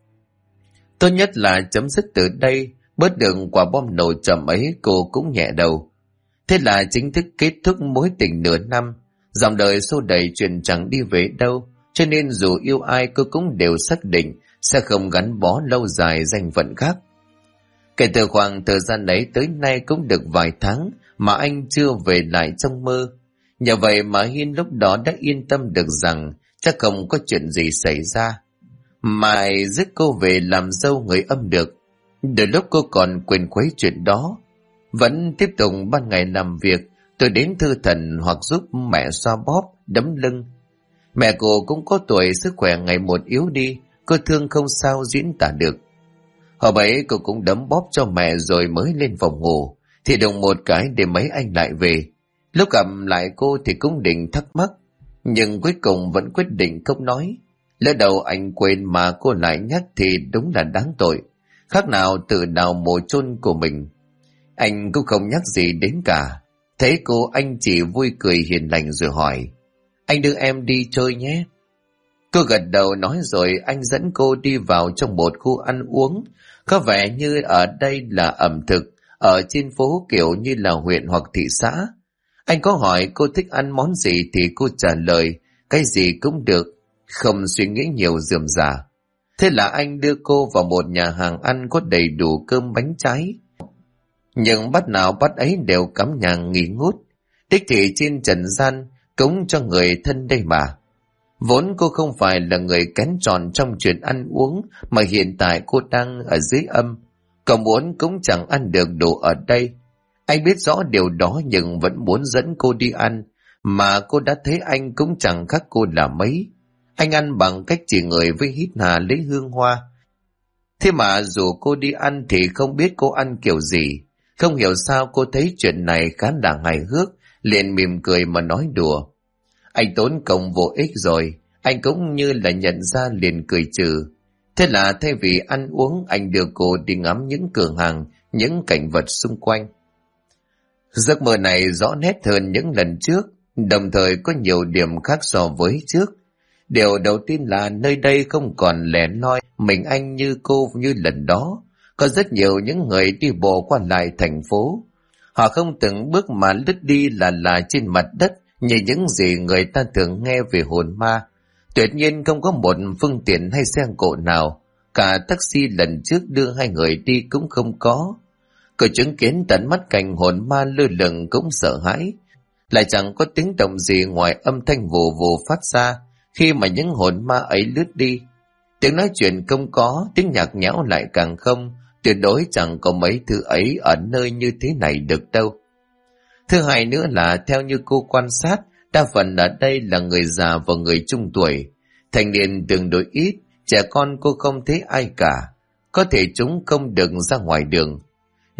Tốt nhất là chấm dứt từ đây, bớt được quả bom nổ chậm ấy, cô cũng nhẹ đầu. Thế là chính thức kết thúc mối tình nửa năm. Dòng đời xô đẩy chuyện chẳng đi về đâu, cho nên dù yêu ai cô cũng đều xác định sẽ không gắn bó lâu dài danh phận khác. Kể từ khoảng thời gian ấy tới nay cũng được vài tháng mà anh chưa về lại trong mơ. Nhờ vậy mà Hiên lúc đó đã yên tâm được rằng chắc không có chuyện gì xảy ra. Mà dứt cô về làm dâu người âm được. Đôi lúc cô còn quên khuấy chuyện đó. Vẫn tiếp tục ban ngày làm việc, tôi đến thư thần hoặc giúp mẹ xoa bóp, đấm lưng. Mẹ cô cũng có tuổi, sức khỏe ngày một yếu đi, cô thương không sao diễn tả được. Hôm ấy cô cũng đấm bóp cho mẹ rồi mới lên phòng ngủ, thì đùng một cái đêm mấy anh lại về. Lúc gặp lại cô thì cũng định thắc mắc, nhưng cuối cùng vẫn quyết định không nói. Lỡ đầu anh quên mà cô lại nhắc thì đúng là đáng tội, khác nào tự đào mồ chôn của mình. Anh cũng không nhắc gì đến cả. Thấy cô anh chỉ vui cười hiền lành rồi hỏi, anh đưa em đi chơi nhé. Cô gật đầu nói rồi anh dẫn cô đi vào trong một khu ăn uống. Có vẻ như ở đây là ẩm thực, ở trên phố kiểu như là huyện hoặc thị xã. Anh có hỏi cô thích ăn món gì thì cô trả lời, cái gì cũng được, không suy nghĩ nhiều rườm rà. Thế là anh đưa cô vào một nhà hàng ăn có đầy đủ cơm bánh trái. Nhưng bát nào bát ấy đều cắm nhang nghỉ ngút. Đích thị trên trần gian cúng cho người thân đây mà. Vốn cô không phải là người kén tròn trong chuyện ăn uống, mà hiện tại cô đang ở dưới âm. Cậu muốn cũng chẳng ăn được đồ ở đây. Anh biết rõ điều đó nhưng vẫn muốn dẫn cô đi ăn, mà cô đã thấy anh cũng chẳng khác cô là mấy. Anh ăn bằng cách chỉ người với hít hà lấy hương hoa. Thế mà dù cô đi ăn thì không biết cô ăn kiểu gì. Không hiểu sao cô thấy chuyện này khá là hài hước, liền mỉm cười mà nói đùa. Anh tốn công vô ích rồi, anh cũng như là nhận ra liền cười trừ. Thế là thay vì ăn uống, anh đưa cô đi ngắm những cửa hàng, những cảnh vật xung quanh. Giấc mơ này rõ nét hơn những lần trước, đồng thời có nhiều điểm khác so với trước. Điều đầu tiên là nơi đây không còn lẻ loi mình anh như cô như lần đó. Có rất nhiều những người đi bộ qua lại thành phố. Họ không từng bước mà lướt đi là trên mặt đất như những gì người ta thường nghe về hồn ma. Tuyệt nhiên không có một phương tiện hay xe cộ nào. Cả taxi lần trước đưa hai người đi cũng không có. Cô chứng kiến tận mắt cảnh hồn ma lơ lửng cũng sợ hãi. Lại chẳng có tiếng động gì ngoài âm thanh vù vù phát ra khi mà những hồn ma ấy lướt đi. Tiếng nói chuyện không có, tiếng nhạc nhẽo lại càng không. Tuyệt đối chẳng có mấy thứ ấy ở nơi như thế này được đâu. Thứ hai nữa là theo như cô quan sát, đa phần ở đây là người già và người trung tuổi. Thanh niên tương đối ít, trẻ con cô không thấy ai cả. Có thể chúng không được ra ngoài đường.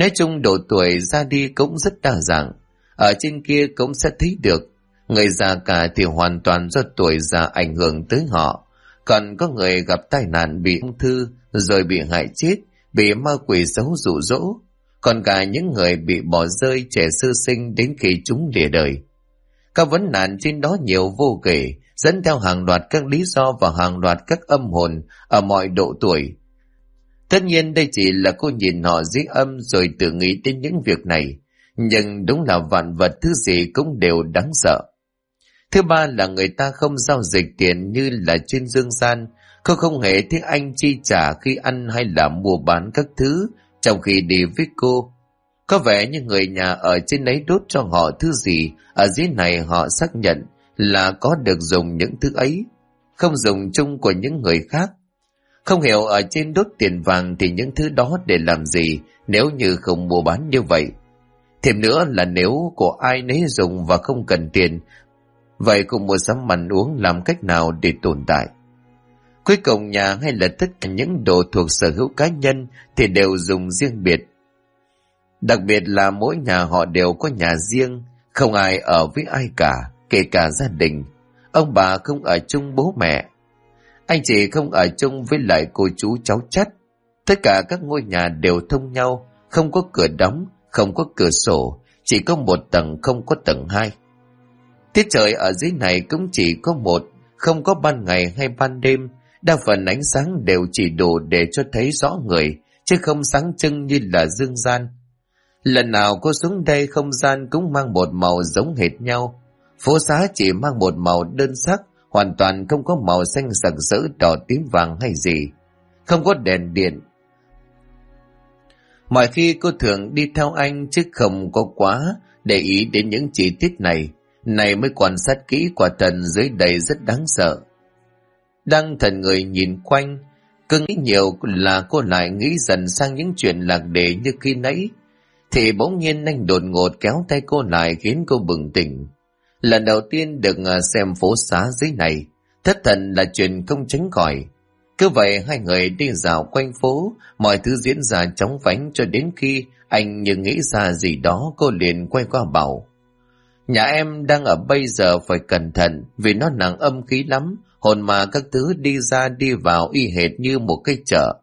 Nói chung độ tuổi ra đi cũng rất đa dạng. Ở trên kia cũng sẽ thấy được, người già cả thì hoàn toàn do tuổi già ảnh hưởng tới họ. Còn có người gặp tai nạn bị ung thư rồi bị hại chết, bị ma quỷ xấu dụ dỗ. Còn cả những người bị bỏ rơi trẻ sơ sinh đến khi chúng lìa đời. Các vấn nạn trên đó nhiều vô kể, dẫn theo hàng loạt các lý do và hàng loạt các âm hồn ở mọi độ tuổi. Tất nhiên đây chỉ là cô nhìn họ dưới âm rồi tự nghĩ đến những việc này, nhưng đúng là vạn vật thứ gì cũng đều đáng sợ. Thứ ba là người ta không giao dịch tiền như là trên dương gian, không hề thấy anh chi trả khi ăn hay là mua bán các thứ trong khi đi với cô. Có vẻ như người nhà ở trên ấy đốt cho họ thứ gì, ở dưới này họ xác nhận là có được dùng những thứ ấy, không dùng chung của những người khác. Không hiểu ở trên đốt tiền vàng thì những thứ đó để làm gì nếu như không mua bán như vậy. Thêm nữa là nếu của ai nấy dùng và không cần tiền, vậy cũng mua sắm ăn uống làm cách nào để tồn tại. Cuối cùng nhà hay là tất cả những đồ thuộc sở hữu cá nhân thì đều dùng riêng biệt. Đặc biệt là mỗi nhà họ đều có nhà riêng, không ai ở với ai cả, kể cả gia đình. Ông bà không ở chung bố mẹ, anh chị không ở chung với lại cô chú cháu chắt. Tất cả các ngôi nhà đều thông nhau, không có cửa đóng, không có cửa sổ, chỉ có một tầng không có tầng hai. Tiết trời ở dưới này cũng chỉ có một, không có ban ngày hay ban đêm, đa phần ánh sáng đều chỉ đủ để cho thấy rõ người, chứ không sáng trưng như là dương gian. Lần nào cô xuống đây không gian cũng mang một màu giống hệt nhau. Phố xá chỉ mang một màu đơn sắc, hoàn toàn không có màu xanh rực rỡ đỏ tím vàng hay gì. Không có đèn điện. Mọi khi cô thường đi theo anh chứ không có quá để ý đến những chi tiết này. Này mới quan sát kỹ, quả thần dưới đây rất đáng sợ. Đang thần người nhìn quanh, cứ nghĩ nhiều là cô lại nghĩ dần sang những chuyện lạc đề như khi nãy. Thì bỗng nhiên anh đột ngột kéo tay cô lại khiến cô bừng tỉnh. Lần đầu tiên được xem phố xá dưới này, thất thần là chuyện không tránh khỏi. Cứ vậy hai người đi dạo quanh phố, mọi thứ diễn ra chóng vánh cho đến khi anh như nghĩ ra gì đó, cô liền quay qua bảo: nhà em đang ở bây giờ phải cẩn thận vì nó nặng âm khí lắm, hồn ma các thứ đi ra đi vào y hệt như một cái chợ.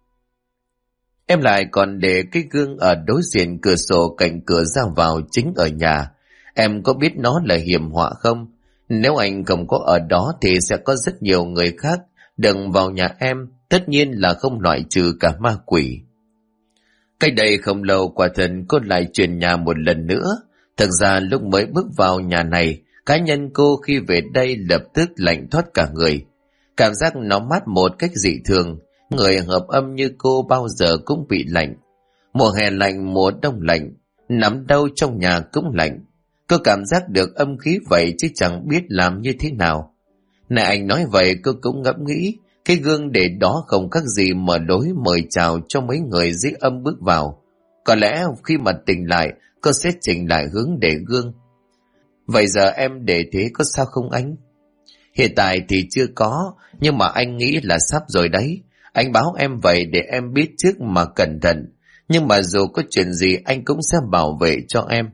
Em lại còn để cái gương ở đối diện cửa sổ cạnh cửa ra vào chính ở nhà. Em có biết nó là hiểm họa không? Nếu anh không có ở đó thì sẽ có rất nhiều người khác đừng vào nhà em, tất nhiên là không loại trừ cả ma quỷ. Cách đây không lâu quả thần cô lại chuyển nhà một lần nữa. Thực ra lúc mới bước vào nhà này, cá nhân cô khi về đây lập tức lạnh thoát cả người. Cảm giác nó mát một cách dị thường. Người hợp âm như cô bao giờ cũng bị lạnh. Mùa hè lạnh, mùa đông lạnh, nằm đâu trong nhà cũng lạnh. Cô cảm giác được âm khí vậy chứ chẳng biết làm như thế nào. Này anh nói vậy cô cũng ngẫm nghĩ, cái gương để đó không khác gì mở lối mời chào cho mấy người dưới âm bước vào. Có lẽ khi mà tỉnh lại, cô sẽ chỉnh lại hướng để gương. Vậy giờ em để thế có sao không anh? Hiện tại thì chưa có, nhưng mà anh nghĩ là sắp rồi đấy. Anh báo em vậy để em biết trước mà cẩn thận. Nhưng mà dù có chuyện gì anh cũng sẽ bảo vệ cho em.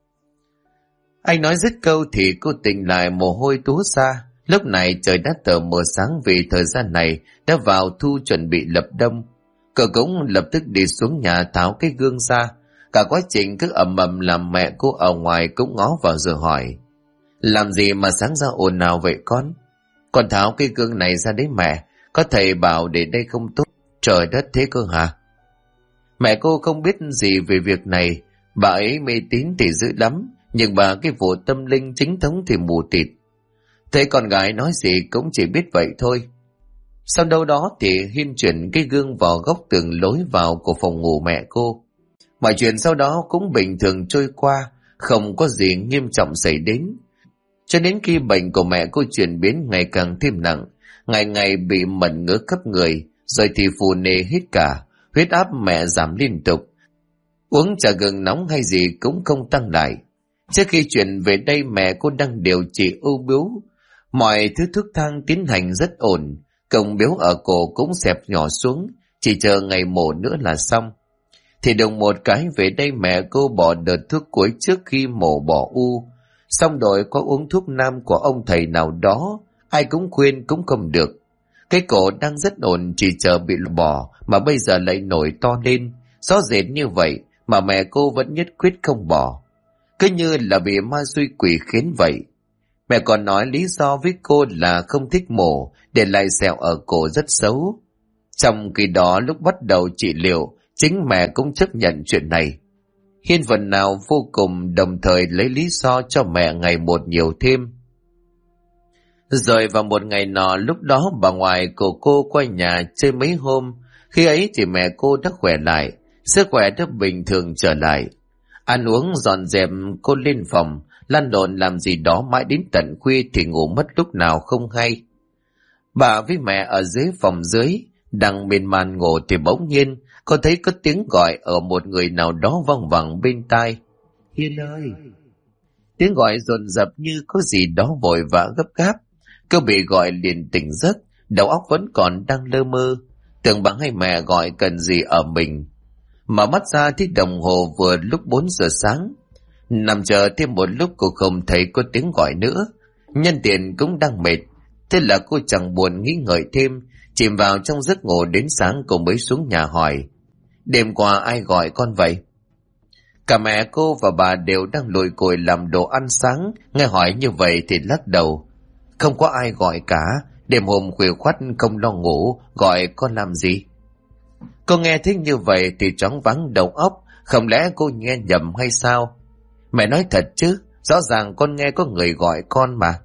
Anh nói dứt câu thì cô tỉnh lại, mồ hôi túa ra. Lúc này trời đã tờ mờ sáng vì thời gian này đã vào thu chuẩn bị lập đông. Cô cũng lập tức đi xuống nhà tháo cái gương ra. Cả quá trình cứ ầm ầm làm mẹ cô ở ngoài cũng ngó vào rồi hỏi: làm gì mà sáng ra ồn ào vậy con? Con tháo cái gương này ra đấy mẹ, có thầy bảo để đây không tốt. Trời đất thế cơ hả? Mẹ cô không biết gì về việc này, bà ấy mê tín thì dữ lắm, nhưng bà cái vụ tâm linh chính thống thì mù tịt. Thấy con gái nói gì cũng chỉ biết vậy thôi. Sau đâu đó thì Hiên chuyển cái gương vào góc tường lối vào của phòng ngủ mẹ cô. Mọi chuyện sau đó cũng bình thường trôi qua, không có gì nghiêm trọng xảy đến. Cho đến khi bệnh của mẹ cô chuyển biến ngày càng thêm nặng, ngày ngày bị mẩn ngứa khắp người, rồi thì phù nề hết cả, huyết áp mẹ giảm liên tục. Uống trà gừng nóng hay gì cũng không tăng lại. Trước khi chuyển về đây mẹ cô đang điều trị ưu bướu. Mọi thứ thuốc thang tiến hành rất ổn, cổng biếu ở cổ cũng xẹp nhỏ xuống, chỉ chờ ngày mổ nữa là xong. Thì đùng một cái về đây mẹ cô bỏ đợt thuốc cuối trước khi mổ bỏ u. Xong rồi có uống thuốc nam của ông thầy nào đó, ai cũng khuyên cũng không được. Cái cổ đang rất ổn, chỉ chờ bị bỏ mà bây giờ lại nổi to lên, rõ rệt như vậy mà mẹ cô vẫn nhất quyết không bỏ. Cứ như là bị ma xui quỷ khiến vậy. Mẹ còn nói lý do với cô là không thích mổ, để lại sẹo ở cổ rất xấu. Trong khi đó lúc bắt đầu trị liệu, chính mẹ cũng chấp nhận chuyện này. Hiên phần nào vô cùng, đồng thời lấy lý do cho mẹ ngày một nhiều thêm. Rồi vào một ngày nọ, lúc đó bà ngoại của cô qua nhà chơi mấy hôm. Khi ấy thì mẹ cô đã khỏe lại, sức khỏe đã bình thường trở lại. Ăn uống dọn dẹp, cô lên phòng, lăn lộn làm gì đó mãi đến tận khuya thì ngủ mất lúc nào không hay. Bà với mẹ ở dưới phòng dưới, đang miên man ngủ thì bỗng nhiên cô thấy có tiếng gọi ở một người nào đó văng vẳng bên tai. Hiên ơi! Tiếng gọi dồn dập như có gì đó vội vã gấp gáp. Cô bị gọi liền tỉnh giấc, đầu óc vẫn còn đang lơ mơ, tưởng bà hay mẹ gọi cần gì ở mình. Mở mắt ra thì đồng hồ vừa lúc 4 giờ sáng. Nằm chờ thêm một lúc cô không thấy có tiếng gọi nữa. Nhân tiện cũng đang mệt, thế là cô chẳng buồn nghĩ ngợi thêm, chìm vào trong giấc ngủ đến sáng cô mới xuống nhà hỏi. Đêm qua ai gọi con vậy? Cả mẹ cô và bà đều đang lùi cùi làm đồ ăn sáng, nghe hỏi như vậy thì lắc đầu. Không có ai gọi cả, đêm hôm khuya khoắt không lo ngủ, gọi con làm gì? Cô nghe thấy như vậy thì choáng váng đầu óc, không lẽ cô nghe nhầm hay sao? Mẹ nói thật chứ, rõ ràng con nghe có người gọi con mà.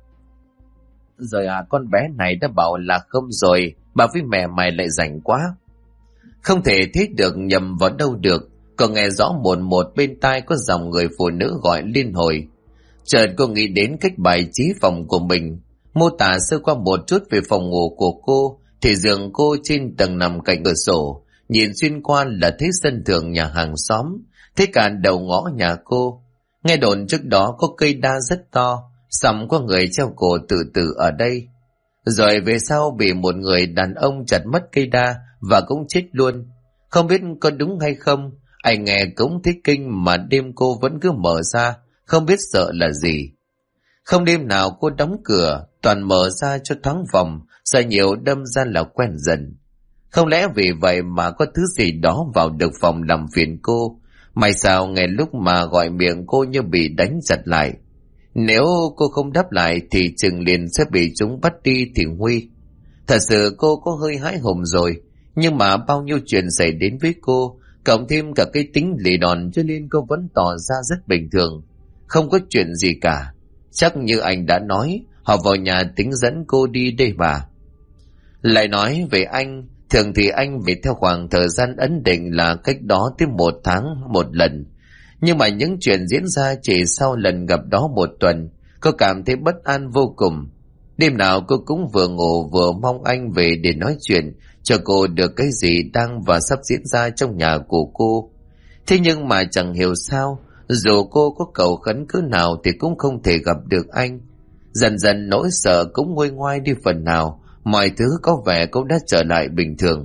Rồi à, con bé này đã bảo là không rồi, bà với mẹ mày lại rảnh quá. Không thể thiết được nhầm vào đâu được, cô nghe rõ một bên tai có dòng người phụ nữ gọi liên hồi. Chợt cô nghĩ đến cách bài trí phòng của mình, mô tả sơ qua một chút về phòng ngủ của cô, thì giường cô trên tầng nằm cạnh cửa sổ, nhìn xuyên qua là thấy sân thượng nhà hàng xóm, thấy cả đầu ngõ nhà cô. Nghe đồn trước đó có cây đa rất to, sắm có người treo cổ tự tử ở đây. Rồi về sau bị một người đàn ông chặt mất cây đa và cũng chết luôn. Không biết có đúng hay không, anh nghe cũng thích kinh mà đêm cô vẫn cứ mở ra, không biết sợ là gì. Không đêm nào cô đóng cửa, toàn mở ra cho thoáng phòng, sợ nhiều đâm ra là quen dần. Không lẽ vì vậy mà có thứ gì đó vào được phòng làm phiền cô? May sao ngay lúc mà gọi miệng cô như bị đánh giật lại. Nếu cô không đáp lại thì chừng liền sẽ bị chúng bắt đi thì nguy. Thật sự cô có hơi hãi hùng rồi, nhưng mà bao nhiêu chuyện xảy đến với cô, cộng thêm cả cái tính lì đòn cho nên cô vẫn tỏ ra rất bình thường. Không có chuyện gì cả. Chắc như anh đã nói, họ vào nhà tính dẫn cô đi đây mà. Lại nói về anh, thường thì anh về theo khoảng thời gian ấn định là cách đó tới 1 tháng một lần. Nhưng mà những chuyện diễn ra chỉ sau lần gặp đó 1 tuần, cô cảm thấy bất an vô cùng. Đêm nào cô cũng vừa ngủ vừa mong anh về để nói chuyện, cho cô được cái gì đang và sắp diễn ra trong nhà của cô. Thế nhưng mà chẳng hiểu sao, dù cô có cầu khấn cỡ nào thì cũng không thể gặp được anh. Dần dần nỗi sợ cũng nguôi ngoai đi phần nào, mọi thứ có vẻ cũng đã trở lại bình thường.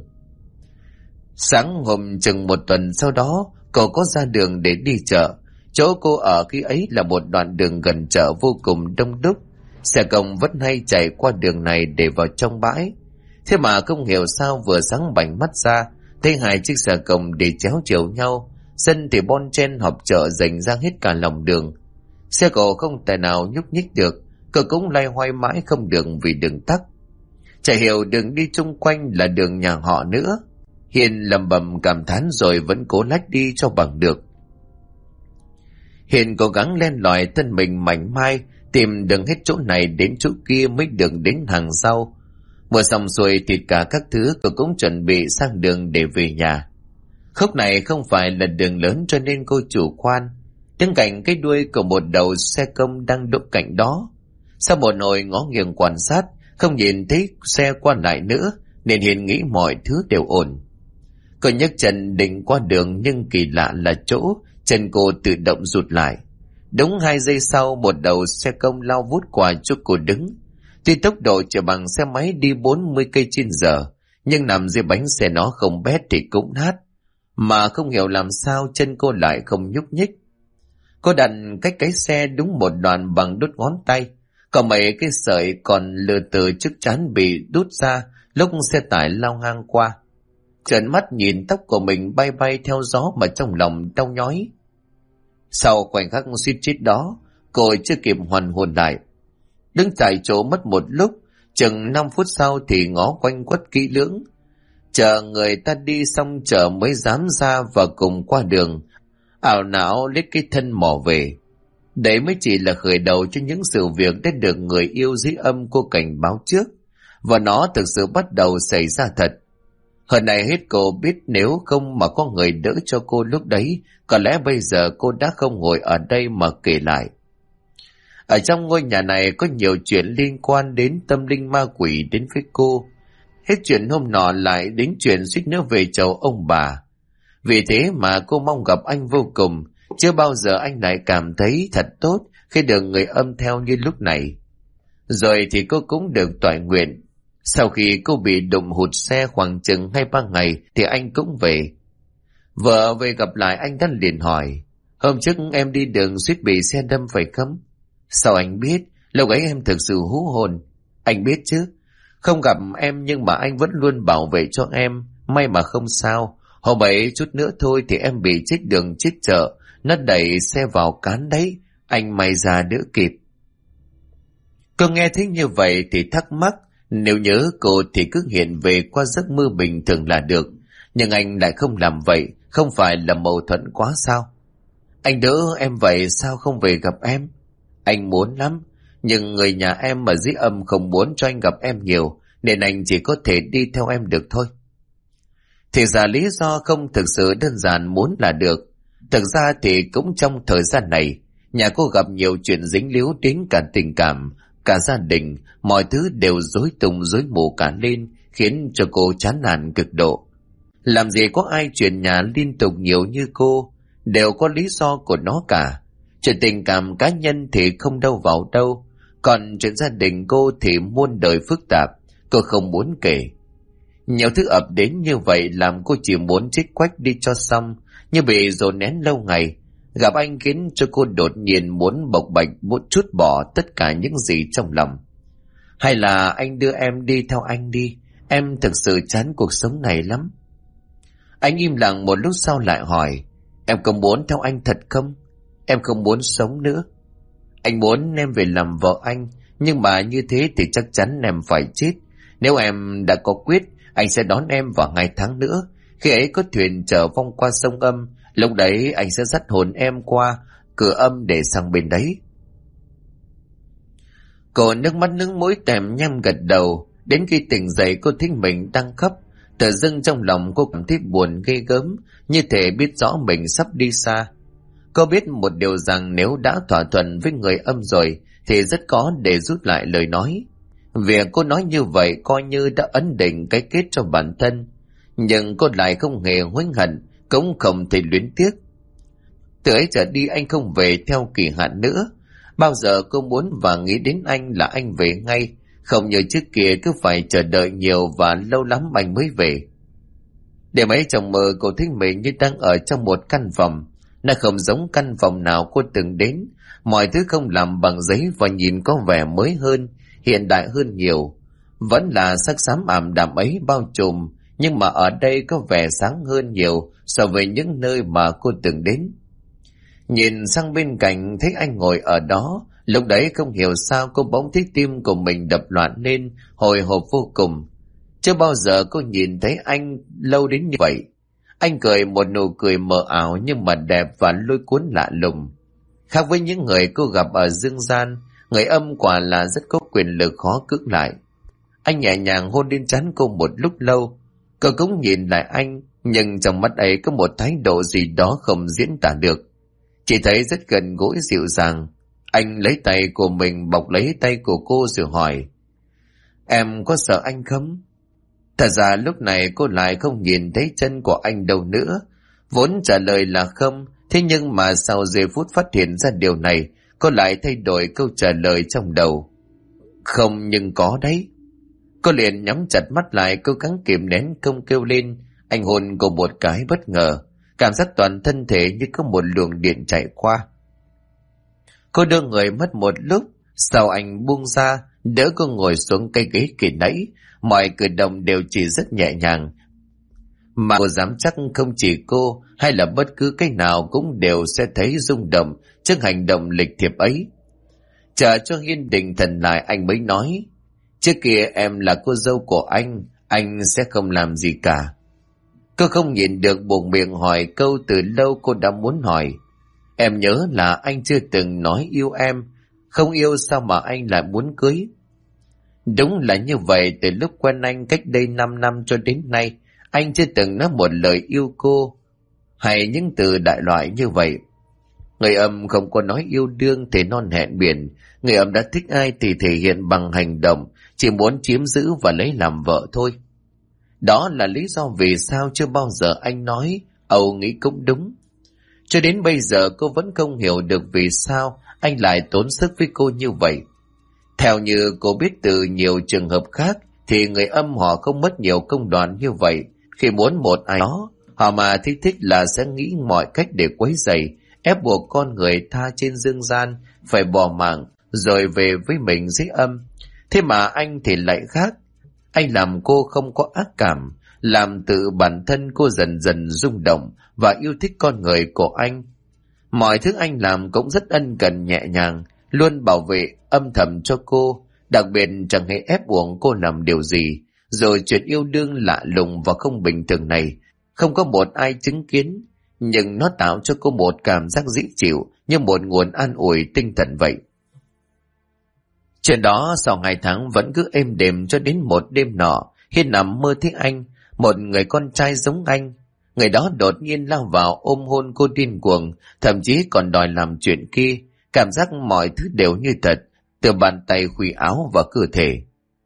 Sáng hôm chừng 1 tuần sau đó, cô có ra đường để đi chợ. Chỗ cô ở khi ấy là một đoạn đường gần chợ vô cùng đông đúc. Xe công vẫn hay chạy qua đường này để vào trong bãi. Thế mà không hiểu sao vừa sáng bảnh mắt ra, thấy 2 chiếc xe công để chéo chiều nhau, dân thì bon chen họp chợ dành ra hết cả lòng đường. Xe cổ không tài nào nhúc nhích được, cô cũng loay hoay mãi không được vì đường tắc. Chả hiểu đường đi chung quanh là đường nhà họ nữa. Hiền lầm bầm cảm thán rồi vẫn cố lách đi cho bằng được. Hiền cố gắng len lỏi thân mình mảnh mai, tìm đường hết chỗ này đến chỗ kia mới được đến hàng sau. Mua xong xuôi thịt cả các thứ, cô cũng chuẩn bị sang đường để về nhà. Khúc này không phải là đường lớn cho nên cô chủ quan. Đứng cạnh cái đuôi của một đầu xe công đang đỗ cạnh đó. Sau một hồi ngó nghiêng quan sát, không nhìn thấy xe qua lại nữa, nên Hiền nghĩ mọi thứ đều ổn. Cô nhấc chân định qua đường, nhưng kỳ lạ là chỗ chân cô tự động rụt lại. Đúng 2 giây sau, một đầu xe công lao vút qua chỗ cô đứng. Tuy tốc độ chỉ bằng xe máy đi 40 cây/giờ, nhưng nằm dưới bánh xe nó không bét thì cũng nát. mà không hiểu làm sao chân cô lại không nhúc nhích. Cô đặt cách cái xe đúng một đoạn bằng đốt ngón tay, còn mấy cái sợi còn lừa từ trước trán bị đút ra lúc xe tải lao ngang qua. Trợn mắt nhìn tóc của mình bay bay theo gió mà trong lòng đau nhói. Sau khoảnh khắc suýt chết đó, cô chưa kịp hoàn hồn lại. Đứng tại chỗ mất một lúc, chừng 5 phút sau thì ngó quanh quất kỹ lưỡng. Chờ người ta đi xong chờ mới dám ra và cùng qua đường, ảo não lết cái thân mò về. Đấy mới chỉ là khởi đầu cho những sự việc đã được người yêu dưới âm cô cảnh báo trước, và nó thực sự bắt đầu xảy ra thật. Hơn này hết cô biết nếu không mà có người đỡ cho cô lúc đấy, có lẽ bây giờ cô đã không ngồi ở đây mà kể lại. Ở trong ngôi nhà này có nhiều chuyện liên quan đến tâm linh ma quỷ đến với cô. Hết chuyện hôm nọ lại đến chuyện suýt nữa về chầu ông bà. Vì thế mà cô mong gặp anh vô cùng, chưa bao giờ anh lại cảm thấy thật tốt khi được người âm theo như lúc này. Rồi thì cô cũng được toại nguyện. Sau khi cô bị đụng hụt xe khoảng chừng 2-3 ngày thì anh cũng về. Vợ về gặp lại anh đã liền hỏi, hôm trước em đi đường suýt bị xe đâm phải không? Sao anh biết? Lúc ấy em thực sự hú hồn. Anh biết chứ, không gặp em nhưng mà anh vẫn luôn bảo vệ cho em, may mà không sao. Hôm ấy chút nữa thôi thì em bị chết đường chết chợ, nó đẩy xe vào cán đấy, anh may ra đỡ kịp. Cô nghe thấy như vậy thì thắc mắc, nếu nhớ cô thì cứ hiện về qua giấc mơ bình thường là được, nhưng anh lại không làm vậy, không phải là mâu thuẫn quá sao? Anh đỡ em vậy sao không về gặp em? Anh muốn lắm, nhưng người nhà em ở dưới âm không muốn cho anh gặp em nhiều, nên anh chỉ có thể đi theo em được thôi. Thì ra lý do không thực sự đơn giản muốn là được. Thực ra thì cũng trong thời gian này, nhà cô gặp nhiều chuyện dính líu đến cả tình cảm, cả gia đình, mọi thứ đều rối tung rối mù cả lên, khiến cho cô chán nản cực độ. Làm gì có ai chuyển nhà liên tục nhiều như cô, đều có lý do của nó cả. Chuyện tình cảm cá nhân thì không đâu vào đâu, còn chuyện gia đình cô thì muôn đời phức tạp, cô không muốn kể. Nhiều thứ ập đến như vậy làm cô chỉ muốn chết quách đi cho xong, như bị dồn nén lâu ngày. Gặp anh khiến cho cô đột nhiên muốn bộc bạch, muốn trút bỏ tất cả những gì trong lòng. Hay là anh đưa em đi theo anh đi, em thực sự chán cuộc sống này lắm. Anh im lặng một lúc sau lại hỏi, em có muốn theo anh thật không? Em không muốn sống nữa. Anh muốn em về làm vợ anh, nhưng mà như thế thì chắc chắn em phải chết. Nếu em đã có quyết, anh sẽ đón em vào 2 tháng nữa. Khi ấy có thuyền chở vong qua sông âm, lúc đấy anh sẽ dắt hồn em qua cửa âm để sang bên đấy. Cô nước mắt nước mũi tèm nhem gật đầu. Đến khi tỉnh dậy cô thấy mình đang khóc. Tự dưng trong lòng cô cảm thấy buồn ghê gớm, như thể biết rõ mình sắp đi xa. Cô biết một điều rằng nếu đã thỏa thuận với người âm rồi thì rất khó để rút lại lời nói. Việc cô nói như vậy coi như đã ấn định cái kết cho bản thân, nhưng cô lại không hề hối hận, cũng không thể luyến tiếc. Từ ấy trở đi anh không về theo kỳ hạn nữa. Bao giờ cô muốn và nghĩ đến anh là anh về ngay, không như trước kia cứ phải chờ đợi nhiều và lâu lắm anh mới về. Đêm ấy trong mơ cô thấy mình như đang ở trong một căn phòng. Nó không giống căn phòng nào cô từng đến, mọi thứ không làm bằng giấy và nhìn có vẻ mới hơn, hiện đại hơn nhiều. Vẫn là sắc xám ảm đạm ấy bao trùm, nhưng mà ở đây có vẻ sáng hơn nhiều so với những nơi mà cô từng đến. Nhìn sang bên cạnh thấy anh ngồi ở đó, lúc đấy không hiểu sao cô bỗng thấy tim của mình đập loạn lên, hồi hộp vô cùng. Chưa bao giờ cô nhìn thấy anh lâu đến như vậy. Anh cười một nụ cười mờ ảo nhưng mà đẹp và lôi cuốn lạ lùng. Khác với những người cô gặp ở dương gian, người âm quả là rất có quyền lực khó cưỡng lại. Anh nhẹ nhàng hôn lên trán cô một lúc lâu. Cô cũng nhìn lại anh, nhưng trong mắt ấy có một thái độ gì đó không diễn tả được. Chỉ thấy rất gần gũi dịu dàng. Anh lấy tay của mình bọc lấy tay của cô rồi hỏi, em có sợ anh không? Thật ra lúc này cô lại không nhìn thấy chân của anh đâu nữa. Vốn trả lời là không, thế nhưng mà sau giây phút phát hiện ra điều này, cô lại thay đổi câu trả lời trong đầu. Không nhưng có đấy. Cô liền nhắm chặt mắt lại, cố gắng kìm nén không kêu lên. Anh hôn cô một cái bất ngờ, cảm giác toàn thân thể như có một luồng điện chạy qua. Cô đưa người mất một lúc, sau anh buông ra, đỡ cô ngồi xuống cây ghế kỳ nãy. Mọi cử động đều chỉ rất nhẹ nhàng, mà cô dám chắc không chỉ cô hay là bất cứ cái nào cũng đều sẽ thấy rung động trước hành động lịch thiệp ấy. Chờ cho Hiên định thần lại, anh mới nói: trước kia em là cô dâu của anh sẽ không làm gì cả. Cô không nhịn được buộc miệng hỏi câu từ lâu cô đã muốn hỏi: em nhớ là anh chưa từng nói yêu em, không yêu sao mà anh lại muốn cưới? Đúng là như vậy, từ lúc quen anh cách đây 5 năm cho đến nay, anh chưa từng nói một lời yêu cô, hay những từ đại loại như vậy. Người âm không có nói yêu đương thì non hẹn biển, người âm đã thích ai thì thể hiện bằng hành động, chỉ muốn chiếm giữ và lấy làm vợ thôi. Đó là lý do vì sao chưa bao giờ anh nói, Âu nghĩ cũng đúng. Cho đến bây giờ cô vẫn không hiểu được vì sao anh lại tốn sức với cô như vậy. Theo như cô biết từ nhiều trường hợp khác thì người âm họ không mất nhiều công đoạn như vậy. Khi muốn một ai đó, họ mà thích là sẽ nghĩ mọi cách để quấy rầy, ép buộc con người tha trên dương gian, phải bỏ mạng, rồi về với mình dưới âm. Thế mà anh thì lại khác. Anh làm cô không có ác cảm, làm tự bản thân cô dần dần rung động và yêu thích con người của anh. Mọi thứ anh làm cũng rất ân cần nhẹ nhàng, luôn bảo vệ âm thầm cho cô, đặc biệt chẳng hề ép buộc cô làm điều gì. Rồi chuyện yêu đương lạ lùng và không bình thường này, không có một ai chứng kiến, nhưng nó tạo cho cô một cảm giác dễ chịu như một nguồn an ủi tinh thần vậy. Chuyện đó sau 2 tháng vẫn cứ êm đềm cho đến một đêm nọ, Hiên nằm mơ thấy anh, một người con trai giống anh. Người đó đột nhiên lao vào ôm hôn cô điên cuồng, thậm chí còn đòi làm chuyện kia. Cảm giác mọi thứ đều như thật, từ bàn tay, khuỷu áo và cơ thể.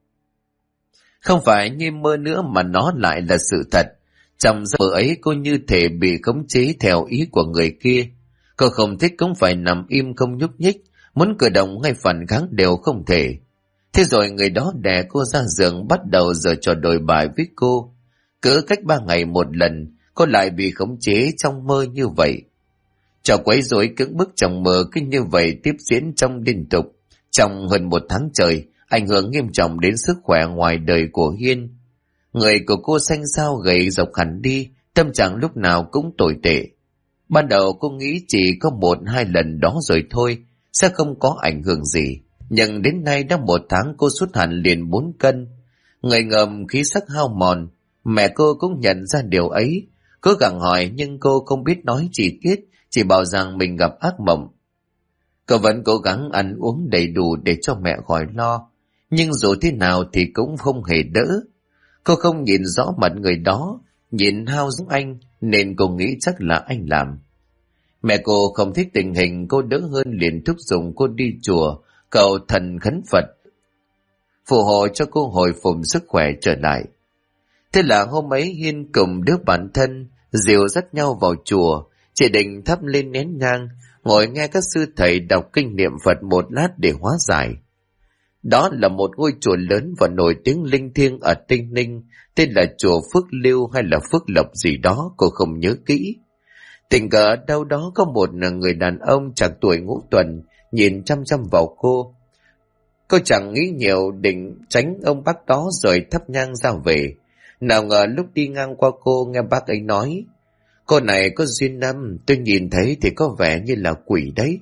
Không phải như mơ nữa mà nó lại là sự thật. Trong giấc mơ ấy cô như thể bị khống chế theo ý của người kia. Cô không thích cũng phải nằm im không nhúc nhích, muốn cử động hay phản kháng đều không thể. Thế rồi người đó đè cô ra giường, bắt đầu giở trò đồi bại với cô. Cứ cách 3 ngày một lần, cô lại bị khống chế trong mơ như vậy. Trò quấy rối cưỡng bức trong mơ cứ như vậy tiếp diễn trong liên tục. Trong hơn 1 tháng trời, ảnh hưởng nghiêm trọng đến sức khỏe ngoài đời của Hiên. Người của cô xanh xao gầy dọc hẳn đi, tâm trạng lúc nào cũng tồi tệ. Ban đầu cô nghĩ chỉ có 1-2 lần đó rồi thôi, sẽ không có ảnh hưởng gì. Nhưng đến nay đã 1 tháng cô sút hẳn liền 4 cân. Người ngầm khí sắc hao mòn, mẹ cô cũng nhận ra điều ấy. Cố gắng hỏi nhưng cô không biết nói chi tiết, chỉ bảo rằng mình gặp ác mộng. Cô vẫn cố gắng ăn uống đầy đủ để cho mẹ khỏi lo, nhưng dù thế nào thì cũng không hề đỡ. Cô không nhìn rõ mặt người đó, nhìn hao giống anh nên cô nghĩ chắc là anh làm. Mẹ cô không thích tình hình cô đỡ hơn, liền thúc giục cô đi chùa cầu thần khấn Phật phù hộ cho cô hồi phục sức khỏe trở lại. Thế là hôm ấy Hiên cùng đứa bạn thân dìu dắt nhau vào chùa, chỉ định thắp lên nén nhang, ngồi nghe các sư thầy đọc kinh niệm Phật một lát để hóa giải. Đó là một ngôi chùa lớn và nổi tiếng linh thiêng ở Tây Ninh, tên là chùa Phước Lưu hay là Phước Lộc gì đó, cô không nhớ kỹ. Tình cờ đâu đó có một người đàn ông trạc tuổi ngũ tuần nhìn chăm chăm vào cô. Cô chẳng nghĩ nhiều, định tránh ông bác đó rồi thắp nhang ra về. Nào ngờ lúc đi ngang qua cô nghe bác ấy nói: cô này có duyên năm, tôi nhìn thấy thì có vẻ như là quỷ đấy.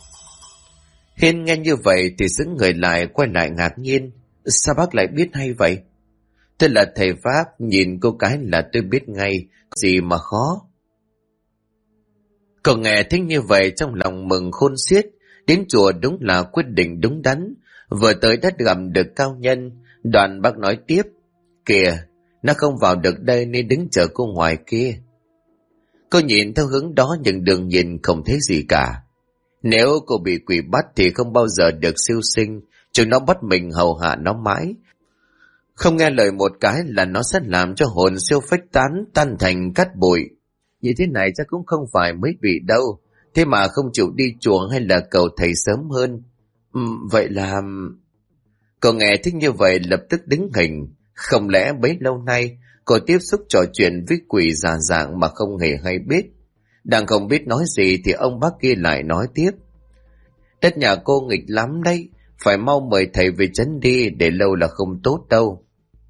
Hiên nghe như vậy thì sững người lại, quay lại ngạc nhiên: sao bác lại biết hay vậy? Tôi là thầy Pháp, nhìn cô cái là tôi biết ngay, gì mà khó. Cậu nghe thích như vậy trong lòng mừng khôn xiết, đến chùa đúng là quyết định đúng đắn. Vừa tới đất gặp được cao nhân, Đoàn bác nói tiếp: kìa, nó không vào được đây nên đứng chờ cô ngoài kia. Cô nhìn theo hướng đó nhưng đương nhiên không thấy gì cả. Nếu cô bị quỷ bắt thì không bao giờ được siêu sinh, chúng nó bắt mình hầu hạ nó mãi. Không nghe lời một cái là nó sẽ làm cho hồn siêu phách tán, tan thành cát bụi. Như thế này chắc cũng không phải mới bị đâu, thế mà không chịu đi chùa hay là cầu thầy sớm hơn. Vậy là... Cậu nghe thích như vậy lập tức đứng hình. Không lẽ bấy lâu nay Cô tiếp xúc trò chuyện với quỷ già dạng mà không hề hay biết. Đang không biết nói gì thì ông bác kia lại nói tiếp. Đất nhà cô nghịch lắm đấy, phải mau mời thầy về trấn đi, để lâu là không tốt đâu.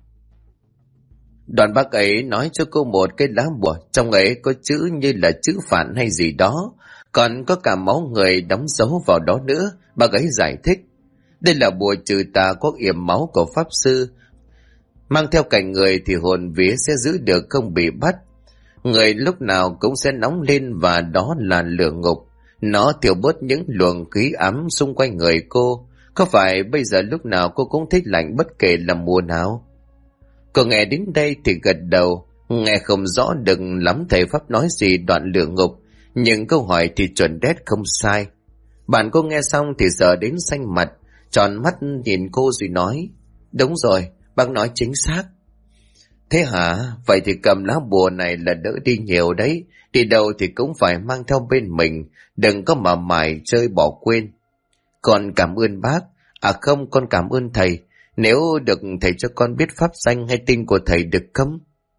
Đoàn bác ấy nói cho cô một cái lá bùa, trong ấy có chữ như là chữ phản hay gì đó, còn có cả máu người đóng dấu vào đó nữa. Bác ấy giải thích, đây là bùa trừ tà có yểm máu của pháp sư, mang theo cạnh người thì hồn vía sẽ giữ được không bị bắt. Người lúc nào cũng sẽ nóng lên, và đó là lửa ngục. Nó thiêu bớt những luồng khí ám xung quanh người cô. Có phải bây giờ lúc nào cô cũng thích lạnh bất kể là mùa nào? Cô nghe đến đây thì gật đầu, nghe không rõ được lắm thầy pháp nói gì đoạn lửa ngục, nhưng câu hỏi thì chuẩn đét không sai. Bạn cô nghe xong thì sợ đến xanh mặt, tròn mắt nhìn cô rồi nói, đúng rồi, bác nói chính xác. Thế hả? Vậy thì cầm lá bùa này là đỡ đi nhiều đấy. Đi đâu thì cũng phải mang theo bên mình, đừng có mà mải chơi bỏ quên. Con cảm ơn bác. À không, con cảm ơn thầy. Nếu được thầy cho con biết pháp danh hay tên của thầy được không?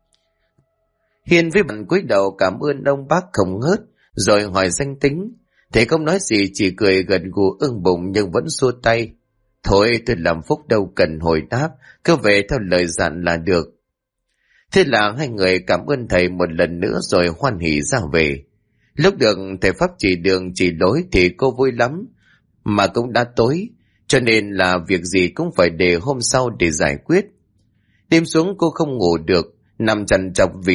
Hiên với bạn cúi đầu cảm ơn ông bác không ngớt, rồi hỏi danh tính. Thầy không nói gì, chỉ cười gật gù ưng bụng nhưng vẫn xua tay. Thôi tôi làm phúc đâu cần hồi đáp, cứ về theo lời dặn là được. Thế là hai người cảm ơn thầy một lần nữa rồi hoan hỉ ra về. Lúc được thầy pháp chỉ đường chỉ lối thì cô vui lắm, mà cũng đã tối, cho nên là việc gì cũng phải để hôm sau để giải quyết. Đêm xuống cô không ngủ được, nằm trằn trọc vì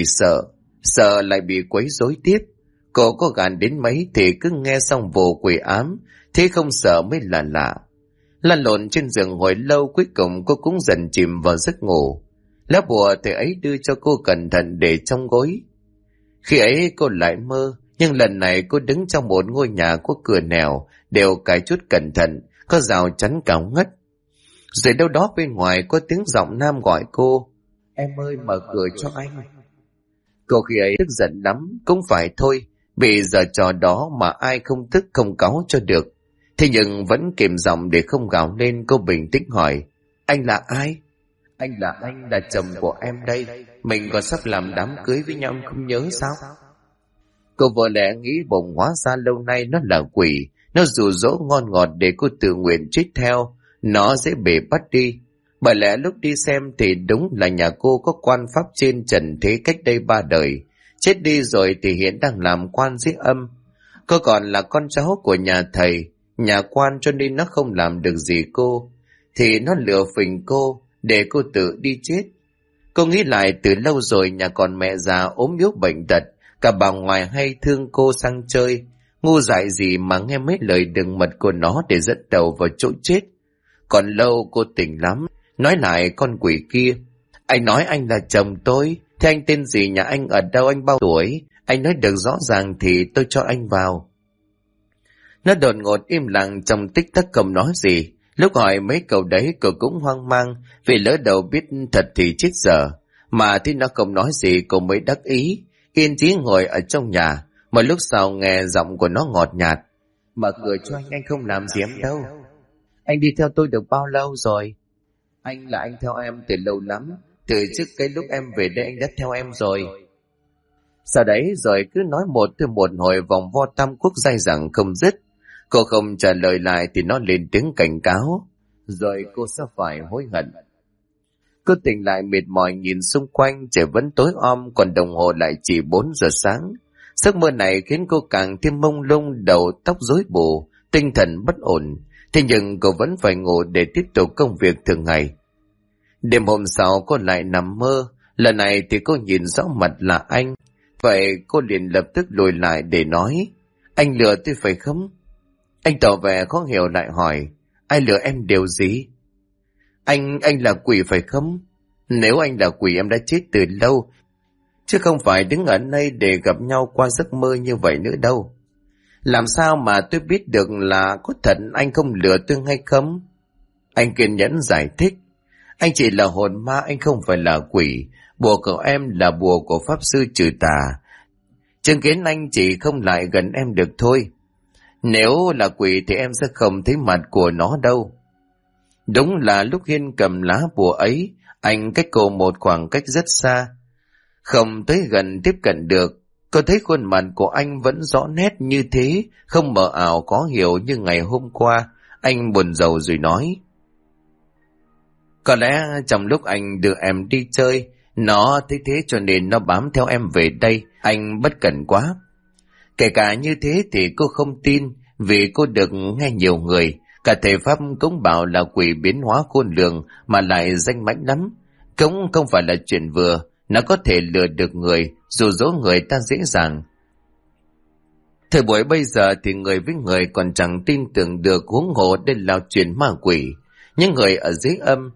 sợ lại bị quấy rối tiếp. Cô có gàn đến mấy thì cứ nghe xong vồ quỷ ám, thế không sợ mới là lạ. Lăn lộn trên giường hồi lâu, cuối cùng cô cũng dần chìm vào giấc ngủ. Lá bùa thầy ấy đưa cho cô cẩn thận để trong gối. Khi ấy cô lại mơ, nhưng lần này cô đứng trong một ngôi nhà có cửa nẻo, đều cài chút cẩn thận, có rào chắn cao ngất. Rồi đâu đó bên ngoài có tiếng giọng nam gọi cô, em ơi mở cửa cho anh. Cô khi ấy tức giận lắm, cũng phải thôi, vì giờ trò đó mà ai không tức không cáu cho được. Thế nhưng vẫn kìm giọng để không gào lên. Cô bình tĩnh hỏi, anh là ai? Anh là chồng của em đây, mình còn sắp làm đám cưới với nhau không nhớ sao? Cô vợ lẽ nghĩ bụng hóa ra lâu nay nó là quỷ, nó dụ dỗ ngon ngọt để cô tự nguyện chết theo, nó dễ bề bắt đi. Bởi lẽ lúc đi xem thì đúng là nhà cô có quan pháp trên trần thế cách đây 3 đời, chết đi rồi thì hiện đang làm quan dưới âm. Cô còn là con cháu của nhà thầy, nhà quan, cho nên nó không làm được gì cô, thì nó lừa phỉnh cô để cô tự đi chết. Cô nghĩ lại từ lâu rồi nhà còn mẹ già ốm yếu bệnh tật, cả bà ngoại hay thương cô sang chơi, ngu dại gì mà nghe mấy lời đừng mật của nó để dẫn đầu vào chỗ chết. Còn lâu cô tỉnh lắm, nói lại con quỷ kia, anh nói anh là chồng tôi, thế anh tên gì, nhà anh ở đâu, anh bao tuổi, anh nói được rõ ràng thì tôi cho anh vào. Nó đột ngột im lặng trong tích tắc không nói gì. Lúc hỏi mấy câu đấy cô cũng hoang mang, vì lỡ đầu biết thật thì chết dở. Mà thì nó không nói gì cô mới đắc ý, yên chí ngồi ở trong nhà. Một lúc sau nghe giọng của nó ngọt nhạt, mở cửa cho anh không làm gì em đâu. Anh đi theo tôi được bao lâu rồi? Anh là anh theo em từ lâu lắm, từ trước cái lúc em về đây anh đã theo em rồi. Sau đấy rồi cứ nói một từ một hồi vòng vo tam quốc dai dẳng không dứt. Cô không trả lời lại thì nó lên tiếng cảnh cáo, rồi cô sẽ phải hối hận. Cô tỉnh lại mệt mỏi nhìn xung quanh, trời vẫn tối om, còn đồng hồ lại chỉ 4 giờ sáng. Giấc mơ này khiến cô càng thêm mông lung, đầu tóc rối bù, tinh thần bất ổn. Thế nhưng cô vẫn phải ngủ để tiếp tục công việc thường ngày. Đêm hôm sau cô lại nằm mơ, lần này thì cô nhìn rõ mặt là anh. Vậy cô liền lập tức lùi lại để nói, anh lừa tôi phải không? Anh tỏ vẻ khó hiểu lại hỏi, ai lừa em điều gì? Anh là quỷ phải không? Nếu anh là quỷ em đã chết từ lâu, chứ không phải đứng ở đây để gặp nhau qua giấc mơ như vậy nữa đâu. Làm sao mà tôi biết được là có thật anh không lừa tôi hay không? Anh kiên nhẫn giải thích, anh chỉ là hồn ma, anh không phải là quỷ. Bùa của em là bùa của pháp sư trừ tà, chứng kiến anh chỉ không lại gần em được thôi. Nếu là quỷ thì em sẽ không thấy mặt của nó đâu. Đúng là lúc Hiên cầm lá bùa ấy, anh cách cô một khoảng cách rất xa. Không tới gần tiếp cận được, cô thấy khuôn mặt của anh vẫn rõ nét như thế, không mờ ảo khó hiểu như ngày hôm qua. Anh buồn rầu rồi nói: có lẽ trong lúc anh đưa em đi chơi, nó thấy thế cho nên nó bám theo em về đây. Anh bất cẩn quá. Kể cả như thế thì cô không tin, vì cô được nghe nhiều người, cả thầy Pháp cũng bảo là quỷ biến hóa khôn lường mà lại danh mãnh lắm. Cũng không phải là chuyện vừa, nó có thể lừa được người, dụ dỗ người ta dễ dàng. Thời buổi bây giờ thì người với người còn chẳng tin tưởng được, huống hồ đây là chuyện ma quỷ. Những người ở dưới âm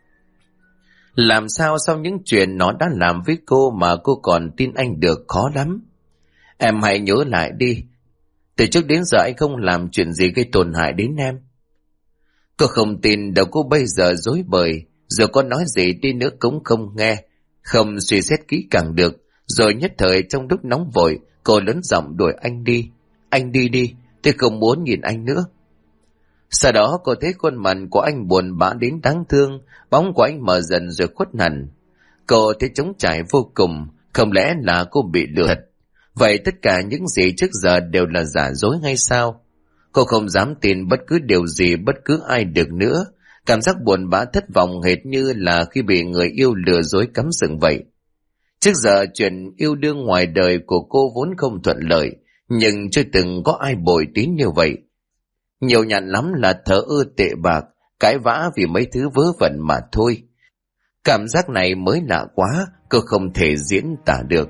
làm sao sau những chuyện nó đã làm với cô mà cô còn tin anh được, khó lắm. Em hãy nhớ lại đi, từ trước đến giờ anh không làm chuyện gì gây tổn hại đến em. Cô không tin đâu, cô bây giờ dối bời, rồi có nói gì đi nữa cũng không nghe, không suy xét kỹ càng được. Rồi nhất thời trong lúc nóng vội, cô lớn giọng đuổi anh đi. Anh đi đi, tôi không muốn nhìn anh nữa. Sau đó cô thấy khuôn mặt của anh buồn bã đến đáng thương, bóng của anh mờ dần rồi khuất hẳn. Cô thấy trống trải vô cùng, không lẽ là cô bị lừa thật? Vậy tất cả những gì trước giờ đều là giả dối hay sao? Cô không dám tin bất cứ điều gì, bất cứ ai được nữa. Cảm giác buồn bã thất vọng hệt như là khi bị người yêu lừa dối cắm sừng vậy. Trước giờ chuyện yêu đương ngoài đời của cô vốn không thuận lợi, nhưng chưa từng có ai bội tín như vậy. Nhiều nhặn lắm là thờ ơ tệ bạc, cãi vã vì mấy thứ vớ vẩn mà thôi. Cảm giác này mới lạ quá, cô không thể diễn tả được.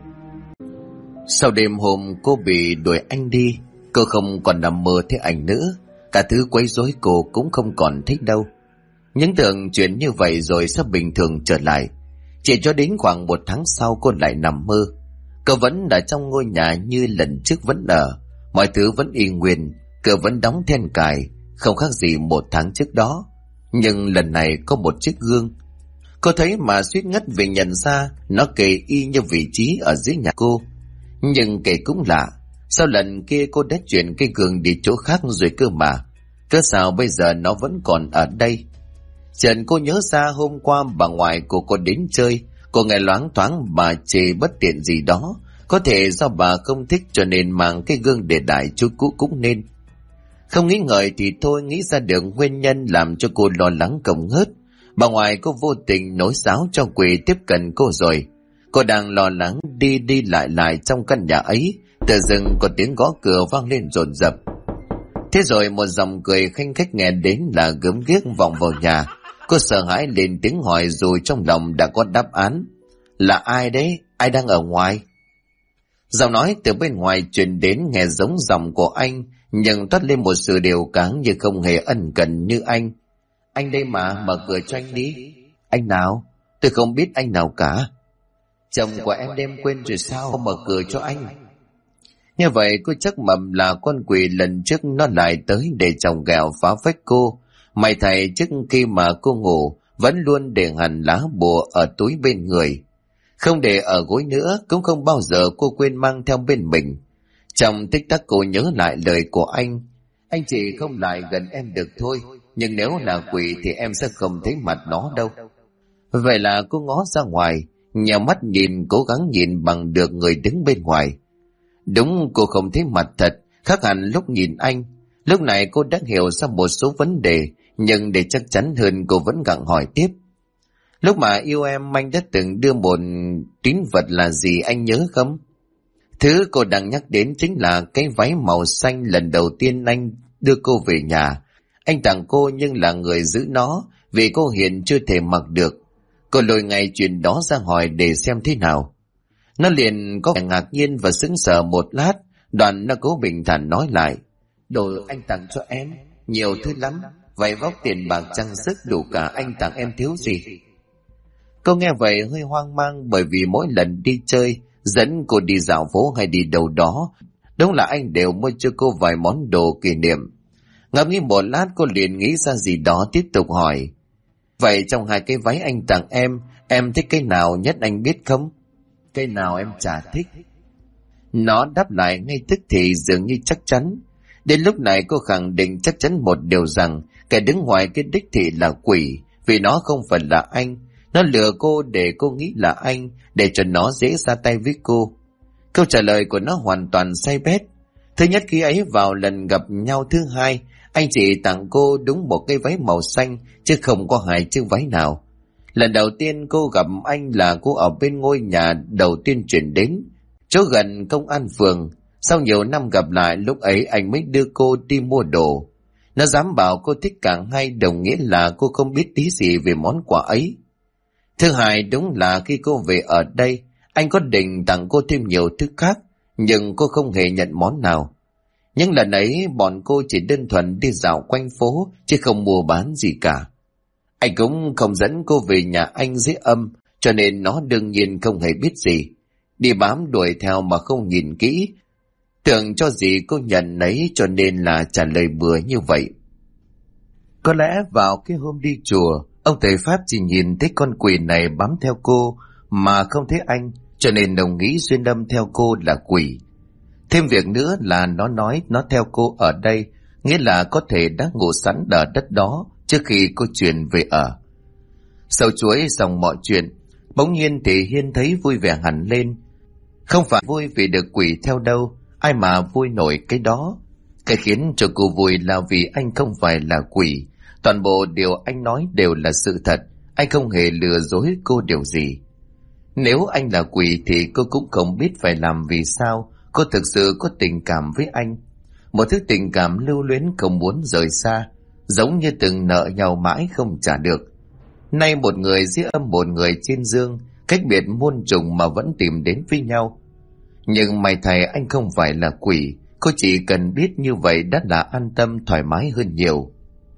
Sau đêm hôm cô bị đuổi anh đi, cô không còn nằm mơ thấy anh nữa. Cả thứ quấy rối cô cũng không còn thích đâu. Những tưởng chuyện như vậy rồi sẽ bình thường trở lại. Chỉ cho đến khoảng 1 tháng sau cô lại nằm mơ. Cô vẫn ở trong ngôi nhà như lần trước vẫn ở. Mọi thứ vẫn y nguyên, cửa vẫn đóng then cài, không khác gì 1 tháng trước đó. Nhưng lần này có một chiếc gương. Cô thấy mà suýt ngất vì nhận ra nó kề y như vị trí ở dưới nhà cô. Nhưng kể cũng lạ, sau lần kia cô đã chuyển cái gương đi chỗ khác rồi cơ mà. Cớ sao bây giờ nó vẫn còn ở đây? Trần cô nhớ ra hôm qua bà ngoại của cô đến chơi, cô nghe loáng thoáng bà chê bất tiện gì đó. Có thể do bà không thích cho nên mang cái gương để đại chú cũ cũng nên. Không nghĩ ngợi thì thôi, nghĩ ra được nguyên nhân làm cho cô lo lắng cộng ngớt. Bà ngoại cô vô tình nối sáo cho quỷ tiếp cận cô rồi. Cô đang lo lắng đi đi lại trong căn nhà ấy, tự dưng có tiếng gõ cửa vang lên dồn dập. Thế rồi một dòng cười khanh khách nghe đến là gớm ghiếc vọng vào nhà. Cô sợ hãi lên tiếng hỏi rồi trong lòng đã có đáp án. Là ai đấy? Ai đang ở ngoài? Giọng nói từ bên ngoài truyền đến nghe giống giọng của anh, nhưng toát lên một sự đều cáng như không hề ân cần như anh. Anh đây mà, mở cửa cho anh đi. Anh nào? Tôi không biết anh nào cả. Chồng của em đem quên rồi sao? Không mở cửa cho anh. Như vậy cô chắc mầm là con quỷ lần trước nó lại tới để chồng ghẹo phá phách cô. May thầy trước khi mà cô ngủ vẫn luôn để hẳn lá bùa ở túi bên người. Không để ở gối nữa, cũng không bao giờ cô quên mang theo bên mình. Trong tích tắc cô nhớ lại lời của anh. Anh chỉ không lại gần em được thôi, nhưng nếu là quỷ thì em sẽ không thấy mặt nó đâu. Vậy là cô ngó ra ngoài, nhào mắt nhìn, cố gắng nhìn bằng được người đứng bên ngoài. Đúng, cô không thấy mặt thật, khác hẳn lúc nhìn anh. Lúc này cô đã hiểu ra một số vấn đề, nhưng để chắc chắn hơn cô vẫn gặng hỏi tiếp. Lúc mà yêu em, anh đã từng đưa một tín vật là gì anh nhớ không? Thứ cô đang nhắc đến chính là cái váy màu xanh lần đầu tiên anh đưa cô về nhà. Anh tặng cô nhưng là người giữ nó, vì cô hiện chưa thể mặc được. Cô lôi ngay chuyện đó ra hỏi để xem thế nào. Nó liền có vẻ ngạc nhiên và sững sờ một lát, đoạn nó cố bình thản nói lại. Đồ anh tặng cho em, nhiều thứ lắm, váy vóc tiền bạc trang sức đủ cả, anh tặng em thiếu gì? Cô nghe vậy hơi hoang mang, bởi vì mỗi lần đi chơi, dẫn cô đi dạo phố hay đi đâu đó, đúng là anh đều mua cho cô vài món đồ kỷ niệm. Ngẫm nghĩ một lát cô liền nghĩ ra gì đó tiếp tục hỏi. Vậy trong 2 cái váy anh tặng em thích cái nào nhất anh biết không? Cái nào em chả thích. Nó đáp lại ngay tức thì dường như chắc chắn. Đến lúc này cô khẳng định chắc chắn một điều rằng kẻ đứng ngoài cái đích thị là quỷ, vì nó không phải là anh. Nó lừa cô để cô nghĩ là anh, để cho nó dễ ra tay với cô. Câu trả lời của nó hoàn toàn sai bét. Thứ nhất, khi ấy vào lần gặp nhau thứ hai, anh chỉ tặng cô đúng một cái váy màu xanh, chứ không có hai chiếc váy nào. Lần đầu tiên cô gặp anh là cô ở bên ngôi nhà đầu tiên chuyển đến, chỗ gần công an phường. Sau nhiều năm gặp lại, lúc ấy anh mới đưa cô đi mua đồ. Nó dám bảo cô thích cả hai, đồng nghĩa là cô không biết tí gì về món quà ấy. Thứ hai, đúng là khi cô về ở đây, anh có định tặng cô thêm nhiều thứ khác, nhưng cô không hề nhận món nào. Nhưng lần ấy bọn cô chỉ đơn thuần đi dạo quanh phố, chứ không mua bán gì cả. Anh cũng không dẫn cô về nhà anh dưới âm, cho nên nó đương nhiên không hề biết gì. Đi bám đuổi theo mà không nhìn kỹ, tưởng cho gì cô nhận nấy, cho nên là trả lời bừa như vậy. Có lẽ vào cái hôm đi chùa, ông thầy Pháp chỉ nhìn thấy con quỷ này bám theo cô mà không thấy anh, cho nên đồng ý xuyên đâm theo cô là quỷ. Thêm việc nữa là nó nói nó theo cô ở đây, nghĩa là có thể đã ngủ sẵn ở đất đó trước khi cô chuyển về ở. Sau chuỗi xong mọi chuyện, bỗng nhiên thì Hiên thấy vui vẻ hẳn lên. Không phải vui vì được quỷ theo đâu, ai mà vui nổi cái đó. Cái khiến cho cô vui là vì anh không phải là quỷ. Toàn bộ điều anh nói đều là sự thật, anh không hề lừa dối cô điều gì. Nếu anh là quỷ thì cô cũng không biết phải làm vì sao cô thực sự có tình cảm với anh. Một thứ tình cảm lưu luyến không muốn rời xa, giống như từng nợ nhau mãi không trả được. Nay một người dưới âm, một người trên dương, cách biệt muôn trùng mà vẫn tìm đến với nhau. Nhưng may thay anh không phải là quỷ, cô chỉ cần biết như vậy đã là an tâm thoải mái hơn nhiều.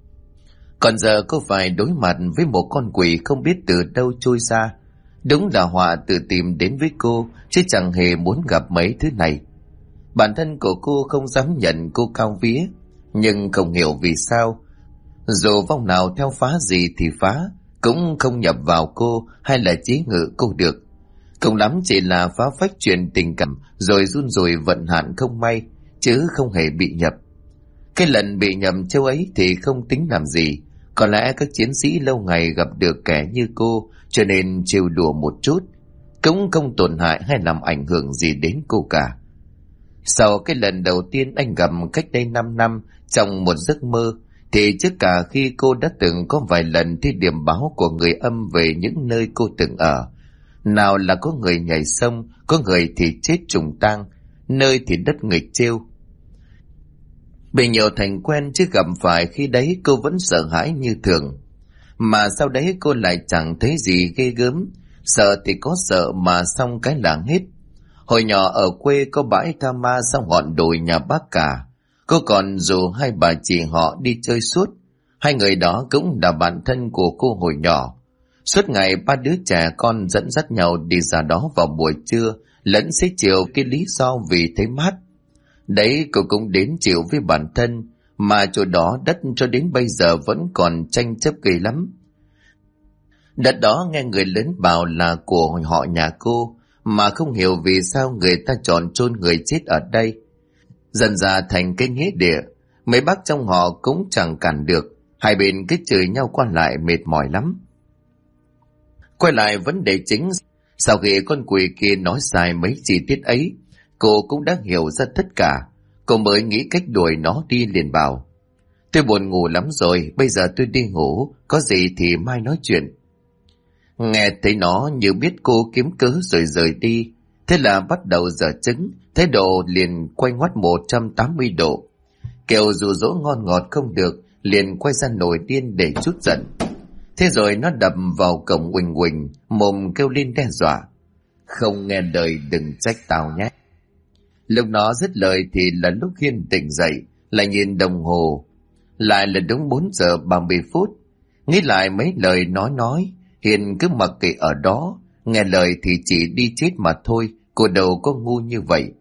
Còn giờ cô phải đối mặt với một con quỷ không biết từ đâu trôi ra. Đúng là họa tự tìm đến với cô, chứ chẳng hề muốn gặp mấy thứ này. Bản thân của cô không dám nhận cô cao vía, nhưng không hiểu vì sao, dù vong nào theo phá gì thì phá, cũng không nhập vào cô hay là chế ngự cô được. Cùng lắm chỉ là phá phách chuyện tình cảm rồi run rủi vận hạn không may, chứ không hề bị nhập. Cái lần bị nhầm châu ấy thì không tính làm gì, có lẽ các chiến sĩ lâu ngày gặp được kẻ như cô cho nên trêu đùa một chút, cũng không tổn hại hay làm ảnh hưởng gì đến cô cả. Sau cái lần đầu tiên anh gặp cách đây 5 năm trong một giấc mơ, thì trước cả khi cô đã từng có vài lần thấy điểm báo của người âm về những nơi cô từng ở. Nào là có người nhảy sông, có người thì chết trùng tang, nơi thì đất nghịch trêu. Bị nhiều thành quen, chứ gặp phải khi đấy cô vẫn sợ hãi như thường. Mà sau đấy cô lại chẳng thấy gì ghê gớm, sợ thì có sợ mà xong cái làng hết. Hồi nhỏ ở quê có bãi tha ma sau ngọn đồi nhà bác cả, cô còn rủ hai bà chị họ đi chơi suốt. Hai người đó cũng là bạn thân của cô hồi nhỏ. Suốt ngày ba đứa trẻ con dẫn dắt nhau đi ra đó vào buổi trưa lẫn xế chiều, cái lý do vì thấy mát. Đấy cô cũng đến chịu với bản thân, mà chỗ đó đất cho đến bây giờ vẫn còn tranh chấp ghê lắm. Đất đó nghe người lớn bảo là của họ nhà cô, mà không hiểu vì sao người ta chọn chôn người chết ở đây. Dần ra thành cái nghĩa địa, mấy bác trong họ cũng chẳng cản được, hai bên cứ chửi nhau qua lại mệt mỏi lắm. Quay lại vấn đề chính, sau khi con quỷ kia nói sai mấy chi tiết ấy, cô cũng đã hiểu ra tất cả. Cô mới nghĩ cách đuổi nó đi, liền bảo: tôi buồn ngủ lắm rồi, bây giờ tôi đi ngủ, có gì thì mai nói chuyện. Nghe thấy nó như biết cô kiếm cớ rồi rời đi, thế là bắt đầu giở trứng, thái độ liền quay ngoắt 180 độ. Kêu dụ dỗ ngon ngọt không được, liền quay ra nổi điên để trút giận. Thế rồi nó đập vào cổng uỳnh uỳnh, mồm kêu lên đe dọa: không nghe lời đừng trách tao nhé. Lúc nó dứt lời thì là lúc Hiên tỉnh dậy, lại nhìn đồng hồ, lại là đúng 4 giờ 30 phút. Nghĩ lại mấy lời nó nói, Hiên cứ mặc kệ ở đó, nghe lời thì chỉ đi chết mà thôi, cô đâu có ngu như vậy.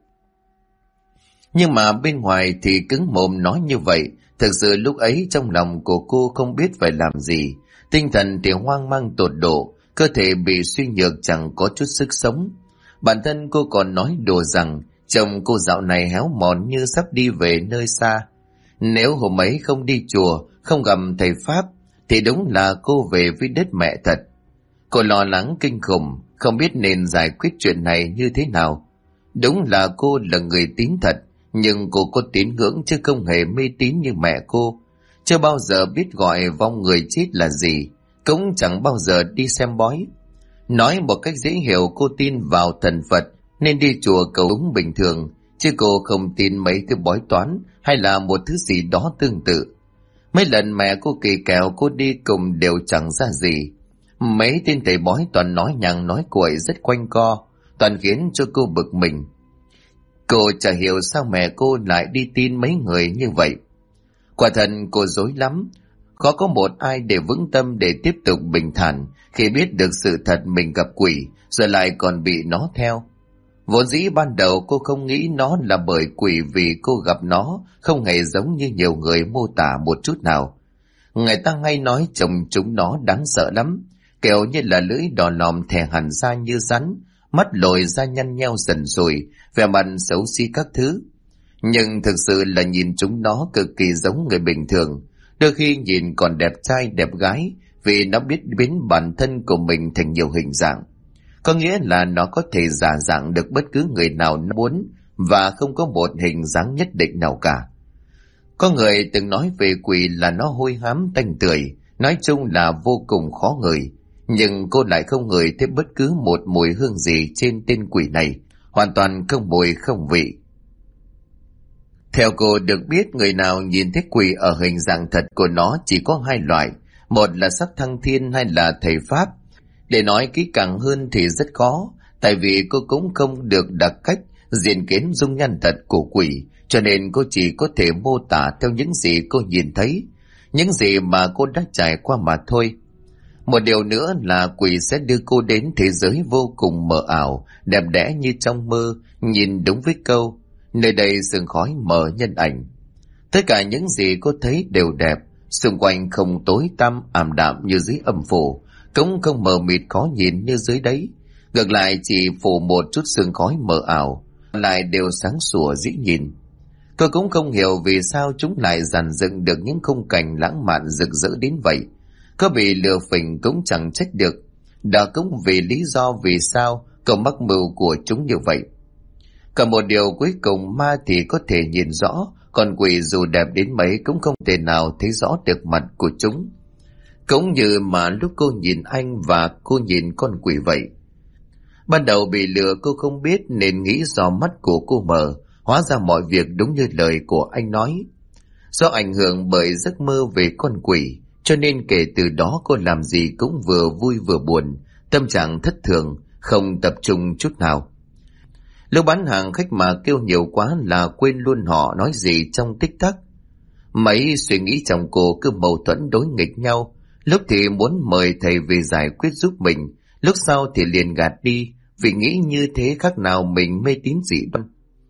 Nhưng mà bên ngoài thì cứng mồm nói như vậy, thực sự lúc ấy trong lòng của cô không biết phải làm gì, tinh thần thì hoang mang tột độ, cơ thể bị suy nhược chẳng có chút sức sống. Bản thân cô còn nói đùa rằng chồng cô dạo này héo mòn như sắp đi về nơi xa. Nếu hôm ấy không đi chùa, không gặp thầy Pháp, thì đúng là cô về với đất mẹ thật. Cô lo lắng kinh khủng, không biết nên giải quyết chuyện này như thế nào. Đúng là cô là người tín thật, nhưng cô có tín ngưỡng chứ không hề mê tín như mẹ cô. Chưa bao giờ biết gọi vong người chết là gì, cũng chẳng bao giờ đi xem bói. Nói một cách dễ hiểu, cô tin vào thần Phật nên đi chùa cầu cúng bình thường, chứ cô không tin mấy thứ bói toán hay là một thứ gì đó tương tự. Mấy lần mẹ cô kỳ kèo cô đi cùng đều chẳng ra gì. Mấy tên thầy bói toàn nói nhằng nói cuội rất quanh co, toàn khiến cho cô bực mình. Cô chả hiểu sao mẹ cô lại đi tin mấy người như vậy. Quả thật cô rối lắm, khó có một ai để vững tâm để tiếp tục bình thản khi biết được sự thật mình gặp quỷ, rồi lại còn bị nó theo. Vốn dĩ ban đầu cô không nghĩ nó là bởi quỷ, vì cô gặp nó không hề giống như nhiều người mô tả một chút nào. Người ta hay nói chồng chúng nó đáng sợ lắm, kiểu như là lưỡi đỏ lòm thè hẳn ra như rắn, mắt lồi ra nhăn nheo dần rồi, vẻ mặt xấu xí các thứ. Nhưng thực sự là nhìn chúng nó cực kỳ giống người bình thường, đôi khi nhìn còn đẹp trai đẹp gái, vì nó biết biến bản thân của mình thành nhiều hình dạng. Có nghĩa là nó có thể giả dạng được bất cứ người nào nó muốn, và không có một hình dáng nhất định nào cả. Có người từng nói về quỷ là nó hôi hám tanh tưởi, nói chung là vô cùng khó ngửi, nhưng cô lại không ngửi thấy bất cứ một mùi hương gì trên tên quỷ này, hoàn toàn không mùi không vị. Theo cô được biết, người nào nhìn thấy quỷ ở hình dạng thật của nó chỉ có hai loại, một là sắc thăng thiên, hai là thầy pháp. Để nói kỹ càng hơn thì rất khó, tại vì cô cũng không được đặc cách diện kiến dung nhan thật của quỷ, cho nên cô chỉ có thể mô tả theo những gì cô nhìn thấy, những gì mà cô đã trải qua mà thôi. Một điều nữa là quỷ sẽ đưa cô đến thế giới vô cùng mờ ảo, đẹp đẽ như trong mơ, nhìn đúng với câu nơi đây sương khói mờ nhân ảnh. Tất cả những gì cô thấy đều đẹp, xung quanh không tối tăm ảm đạm như dưới âm phủ, cũng không mờ mịt khó nhìn như dưới đấy. Ngược lại chỉ phủ một chút sương khói mờ ảo, lại đều sáng sủa dễ nhìn. Tôi cũng không hiểu vì sao chúng lại dàn dựng được những khung cảnh lãng mạn rực rỡ đến vậy. Có bị lừa phỉnh cũng chẳng trách được, đó cũng vì lý do vì sao cậu mắc mưu của chúng như vậy. Còn một điều cuối cùng, ma thì có thể nhìn rõ, còn quỷ dù đẹp đến mấy cũng không thể nào thấy rõ được mặt của chúng. Cũng như mà lúc cô nhìn anh và cô nhìn con quỷ vậy. Ban đầu bị lừa cô không biết nên nghĩ do mắt của cô mờ, hóa ra mọi việc đúng như lời của anh nói. Do ảnh hưởng bởi giấc mơ về con quỷ, cho nên kể từ đó cô làm gì cũng vừa vui vừa buồn, tâm trạng thất thường, không tập trung chút nào. Lúc bán hàng khách mà kêu nhiều quá là quên luôn họ nói gì trong tích tắc. Mấy suy nghĩ trong cô cứ mâu thuẫn đối nghịch nhau, lúc thì muốn mời thầy về giải quyết giúp mình, lúc sau thì liền gạt đi, vì nghĩ như thế khác nào mình mê tín dị đoan.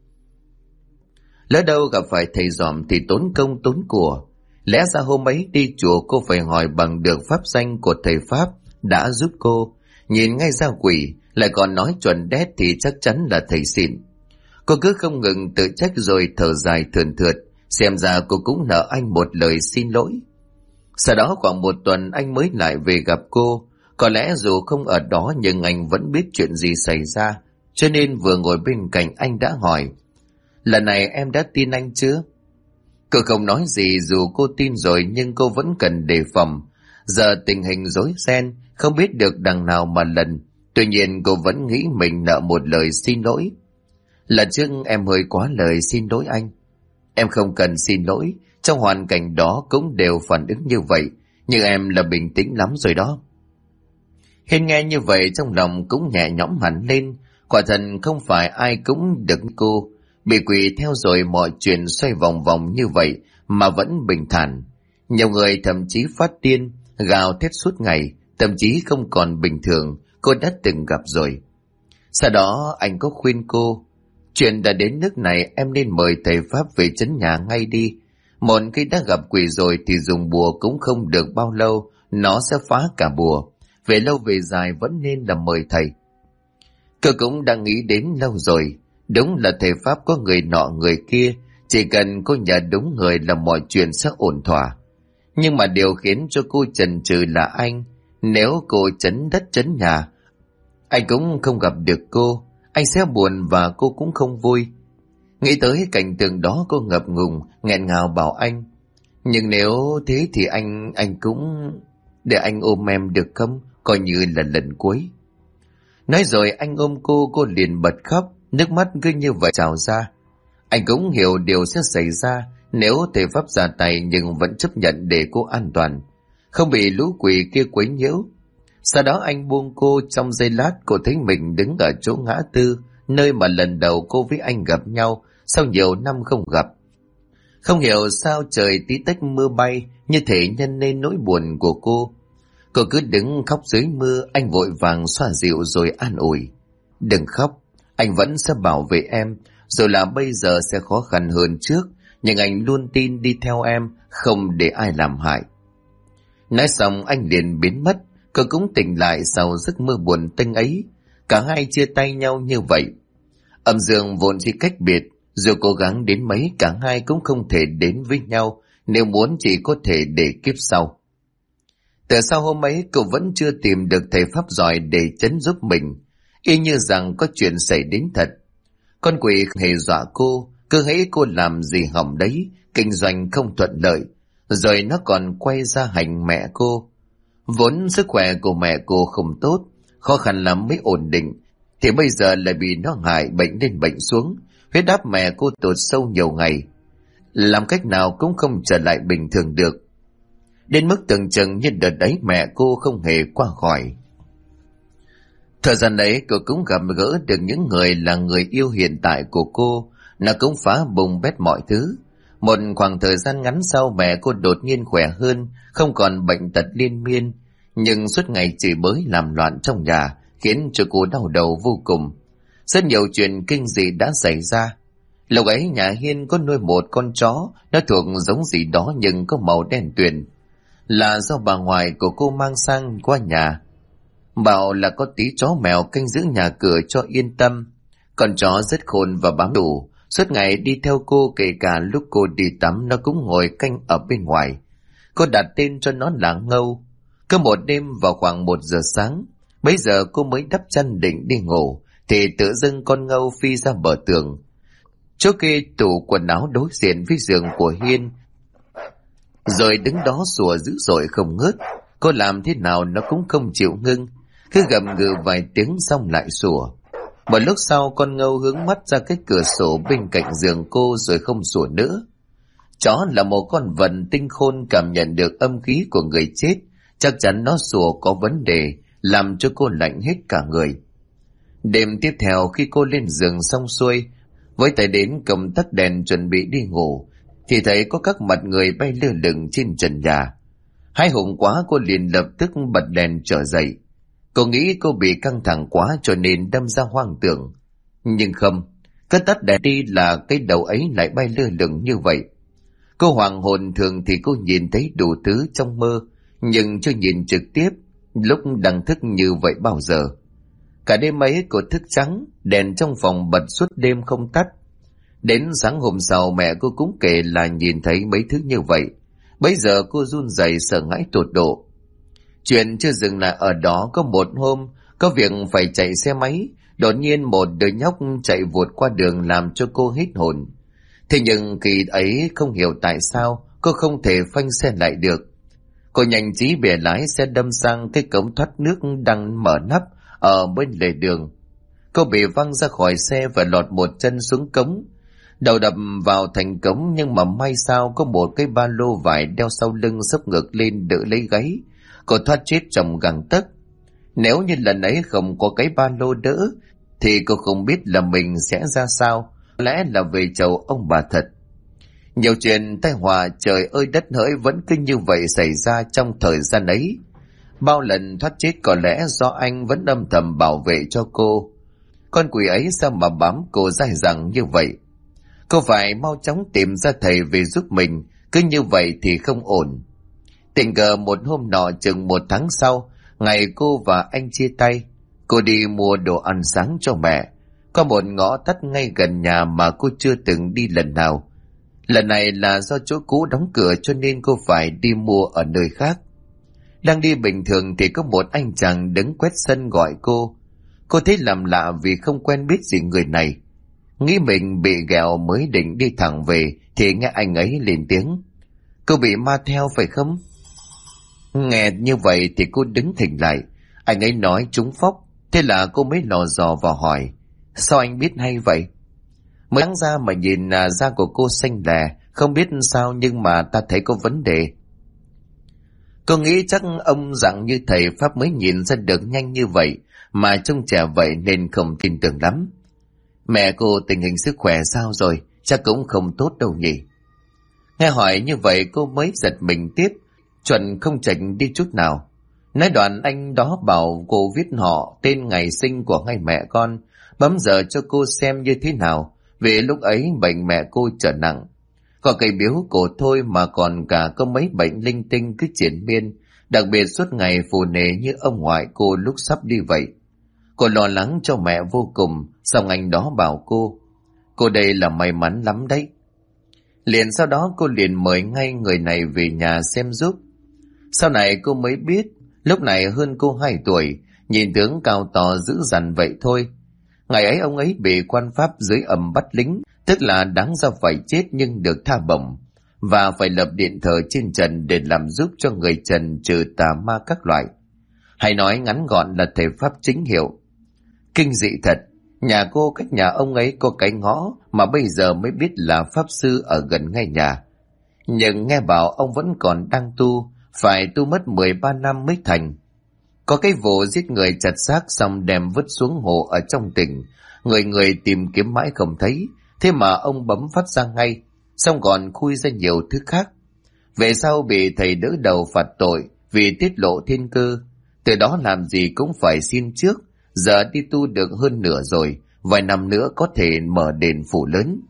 Lỡ đâu gặp phải thầy dòm thì tốn công tốn của. Lẽ ra hôm ấy đi chùa cô phải hỏi bằng được pháp danh của thầy Pháp đã giúp cô, nhìn ngay ra quỷ, lại còn nói chuẩn đét thì chắc chắn là thầy xịn. Cô cứ không ngừng tự trách rồi thở dài thườn thượt, xem ra cô cũng nợ anh một lời xin lỗi. Sau đó khoảng một tuần anh mới lại về gặp cô. Có lẽ dù không ở đó nhưng anh vẫn biết chuyện gì xảy ra, cho nên vừa ngồi bên cạnh anh đã hỏi: lần này em đã tin anh chưa? Cô không nói gì, dù cô tin rồi nhưng cô vẫn cần đề phòng. Giờ tình hình rối ren, không biết được đằng nào mà lần. Tuy nhiên cô vẫn nghĩ mình nợ một lời xin lỗi. Lần trước em hơi quá lời xin lỗi anh. Em không cần xin lỗi, trong hoàn cảnh đó cũng đều phản ứng như vậy, nhưng em là bình tĩnh lắm rồi đó. Hiên nghe như vậy trong lòng cũng nhẹ nhõm hẳn lên. Quả thật không phải ai cũng được cô, bị quỷ theo rồi mọi chuyện xoay vòng vòng như vậy mà vẫn bình thản. Nhiều người thậm chí phát điên, gào thét suốt ngày, thậm chí không còn bình thường, cô đã từng gặp rồi. Sau đó anh có khuyên cô: chuyện đã đến nước này em nên mời thầy Pháp về trấn nhà ngay đi. Một khi đã gặp quỷ rồi thì dùng bùa cũng không được bao lâu, nó sẽ phá cả bùa. Về lâu về dài vẫn nên là mời thầy. Cô cũng đang nghĩ đến lâu rồi. Đúng là thầy Pháp có người nọ người kia, chỉ cần cô nhờ đúng người là mọi chuyện sẽ ổn thỏa. Nhưng mà điều khiến cho cô chần chừ là anh. Nếu cô chấn đất chấn nhà, anh cũng không gặp được cô, anh sẽ buồn và cô cũng không vui. Nghĩ tới cảnh tượng đó cô ngập ngừng, nghẹn ngào bảo anh. Nhưng nếu thế thì anh cũng... Để anh ôm em được không? Coi như là lần cuối. Nói rồi anh ôm cô liền bật khóc, nước mắt cứ như vậy trào ra. Anh cũng hiểu điều sẽ xảy ra nếu thầy Pháp ra tay, nhưng vẫn chấp nhận để cô an toàn, không bị lũ quỷ kia quấy nhiễu. Sau đó anh buông cô. Trong giây lát cô thấy mình đứng ở chỗ ngã tư, nơi mà lần đầu cô với anh gặp nhau sau nhiều năm không gặp. Không hiểu sao trời tí tách mưa bay, như thể nhân lên nỗi buồn của cô. Cô cứ đứng khóc dưới mưa, anh vội vàng xoa dịu rồi an ủi. Đừng khóc, anh vẫn sẽ bảo vệ em, rồi là bây giờ sẽ khó khăn hơn trước, nhưng anh luôn tin đi theo em, không để ai làm hại. Nói xong anh liền biến mất. Cô cũng tỉnh lại sau giấc mơ buồn tênh ấy. Cả hai chia tay nhau như vậy. Âm dương vốn chỉ cách biệt, dù cố gắng đến mấy cả hai cũng không thể đến với nhau, nếu muốn chỉ có thể để kiếp sau. Từ sau hôm ấy cô vẫn chưa tìm được thầy Pháp giỏi để trấn giúp mình, y như rằng có chuyện xảy đến thật. Con quỷ hề dọa cô, cứ hễ cô làm gì hỏng đấy, kinh doanh không thuận lợi, rồi nó còn quay ra hành mẹ cô. Vốn sức khỏe của mẹ cô không tốt, khó khăn lắm mới ổn định, thì bây giờ lại bị nó hại bệnh lên bệnh xuống, huyết áp mẹ cô tụt sâu nhiều ngày, làm cách nào cũng không trở lại bình thường được. Đến mức tưởng chừng như đợt ấy mẹ cô không hề qua khỏi. Thời gian ấy cô cũng gặp gỡ được những người là người yêu hiện tại của cô, nó cũng phá bùng bét mọi thứ. Một khoảng thời gian ngắn sau mẹ cô đột nhiên khỏe hơn, không còn bệnh tật liên miên, nhưng suốt ngày chửi bới làm loạn trong nhà, khiến cho cô đau đầu vô cùng. Rất nhiều chuyện kinh dị đã xảy ra. Lúc ấy nhà Hiên có nuôi một con chó, nó thuộc giống gì đó nhưng có màu đen tuyền, là do bà ngoại của cô mang sang qua nhà. Bảo là có tí chó mèo canh giữ nhà cửa cho yên tâm. Con chó rất khôn và bám đủ, suốt ngày đi theo cô, kể cả lúc cô đi tắm nó cũng ngồi canh ở bên ngoài. Cô đặt tên cho nó là Ngâu. Cứ một đêm vào khoảng 1 giờ sáng, bấy giờ cô mới đắp chăn định đi ngủ, thì tự dưng con Ngâu phi ra bờ tường. Chỗ kia tủ quần áo đối diện với giường của Hiên, rồi đứng đó sủa dữ dội không ngớt. Cô làm thế nào nó cũng không chịu ngưng, cứ gầm gừ vài tiếng xong lại sủa. Một lúc sau con Ngâu hướng mắt ra cái cửa sổ bên cạnh giường cô rồi không sủa nữa. Chó là một con vật tinh khôn, cảm nhận được âm khí của người chết, chắc chắn nó sủa có vấn đề, làm cho cô lạnh hết cả người. Đêm tiếp theo khi cô lên giường xong xuôi, với tay đến cầm tắt đèn chuẩn bị đi ngủ, thì thấy có các mặt người bay lơ lửng trên trần nhà. Hãi hùng quá cô liền lập tức bật đèn trở dậy. Cô nghĩ cô bị căng thẳng quá cho nên đâm ra hoang tưởng. Nhưng không, cứ tắt đèn đi là cái đầu ấy lại bay lơ lửng như vậy. Cô hoàng hồn, thường thì cô nhìn thấy đủ thứ trong mơ, nhưng chưa nhìn trực tiếp lúc đang thức như vậy bao giờ. Cả đêm ấy cô thức trắng, đèn trong phòng bật suốt đêm không tắt. Đến sáng hôm sau mẹ cô cũng kể là nhìn thấy mấy thứ như vậy. Bấy giờ cô run rẩy sợ hãi tột độ. Chuyện chưa dừng lại ở đó, có một hôm có việc phải chạy xe máy, đột nhiên một đứa nhóc chạy vụt qua đường làm cho cô hết hồn. Thế nhưng khi ấy không hiểu tại sao cô không thể phanh xe lại được. Cô nhanh trí bẻ lái xe đâm sang cái cống thoát nước đang mở nắp ở bên lề đường. Cô bị văng ra khỏi xe và lọt một chân xuống cống, đầu đập vào thành cống, nhưng mà may sao có một cái ba lô vải đeo sau lưng xốc ngược lên đỡ lấy gáy. Cô thoát chết trong gang tấc. Nếu như lần ấy không có cái ba lô đỡ thì cô không biết là mình sẽ ra sao, có lẽ là về chầu ông bà thật. Nhiều chuyện tai họa trời ơi đất hỡi vẫn cứ như vậy xảy ra trong thời gian ấy. Bao lần thoát chết có lẽ do anh vẫn âm thầm bảo vệ cho cô. Con quỷ ấy sao mà bám cô dai dẳng như vậy? Cô phải mau chóng tìm ra thầy về giúp mình, cứ như vậy thì không ổn. Tình cờ một hôm nọ chừng 1 tháng sau, ngày cô và anh chia tay, cô đi mua đồ ăn sáng cho mẹ. Có một ngõ tắt ngay gần nhà mà cô chưa từng đi lần nào. Lần này là do chỗ cũ đóng cửa cho nên cô phải đi mua ở nơi khác. Đang đi bình thường thì có một anh chàng đứng quét sân gọi cô. Cô thấy làm lạ vì không quen biết gì người này. Nghĩ mình bị ghẹo mới định đi thẳng về thì nghe anh ấy lên tiếng: "Cô bị ma theo phải không?" Nghe như vậy thì cô đứng thình lại. Anh ấy nói trúng phóc. Thế là cô mới lò dò vào hỏi: "Sao anh biết hay vậy?" Mới đáng ra mà nhìn da của cô xanh lè, không biết sao nhưng mà ta thấy có vấn đề. Cô nghĩ chắc ông dạng như thầy Pháp mới nhìn ra được nhanh như vậy, mà trông trẻ vậy nên không tin tưởng lắm. "Mẹ cô tình hình sức khỏe sao rồi? Chắc cũng không tốt đâu nhỉ?" Nghe hỏi như vậy cô mới giật mình tiếp, chuẩn không chệch đi chút nào. Nói đoạn anh đó bảo cô viết họ, tên, ngày sinh của hai mẹ con, bấm giờ cho cô xem như thế nào, vì lúc ấy bệnh mẹ cô trở nặng. Có cây biếu cổ thôi mà còn cả có mấy bệnh linh tinh cứ triển miên, đặc biệt suốt ngày phù nề như ông ngoại cô lúc sắp đi vậy. Cô lo lắng cho mẹ vô cùng, xong anh đó bảo cô đây là may mắn lắm đấy. Liền sau đó cô liền mời ngay người này về nhà xem giúp. Sau này cô mới biết, lúc này hơn cô 2 tuổi, nhìn tướng cao to dữ dằn vậy thôi. Ngày ấy ông ấy bị quan Pháp dưới âm bắt lính, tức là đáng ra phải chết nhưng được tha bổng, và phải lập điện thờ trên trần để làm giúp cho người trần trừ tà ma các loại. Hay nói ngắn gọn là thầy Pháp chính hiệu. Kinh dị thật, nhà cô cách nhà ông ấy có cái ngõ mà bây giờ mới biết là Pháp sư ở gần ngay nhà. Nhưng nghe bảo ông vẫn còn đang tu, phải tu mất 13 năm mới thành. Có cái vụ giết người chặt xác xong đem vứt xuống hồ ở trong tỉnh, người tìm kiếm mãi không thấy, thế mà ông bấm phát ra ngay, xong còn khui ra nhiều thứ khác. Về sau bị thầy đỡ đầu phạt tội vì tiết lộ thiên cơ, từ đó làm gì cũng phải xin trước, giờ đi tu được hơn nửa rồi, vài năm nữa có thể mở đền phủ lớn.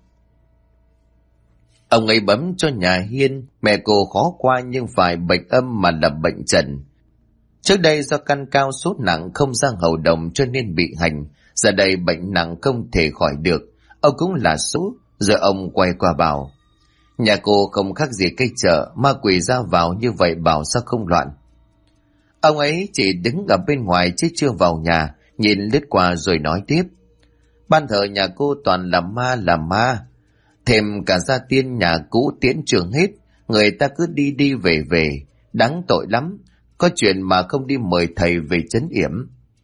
Ông ấy bấm cho nhà Hiên, mẹ cô khó qua nhưng phải bệnh âm mà là bệnh trần. Trước đây do căn cao sốt nặng không ra hầu đồng cho nên bị hành, giờ đây bệnh nặng không thể khỏi được, ông cũng là số. Rồi ông quay qua bảo: "Nhà cô không khác gì cây chợ, ma quỷ ra vào như vậy bảo sao không loạn." Ông ấy chỉ đứng ở bên ngoài chứ chưa vào nhà, nhìn lướt qua rồi nói tiếp: "Ban thờ nhà cô toàn là ma, thêm cả gia tiên nhà cũ tiễn trường hết, người ta cứ đi đi về về, đáng tội lắm, có chuyện mà không đi mời thầy về trấn yểm."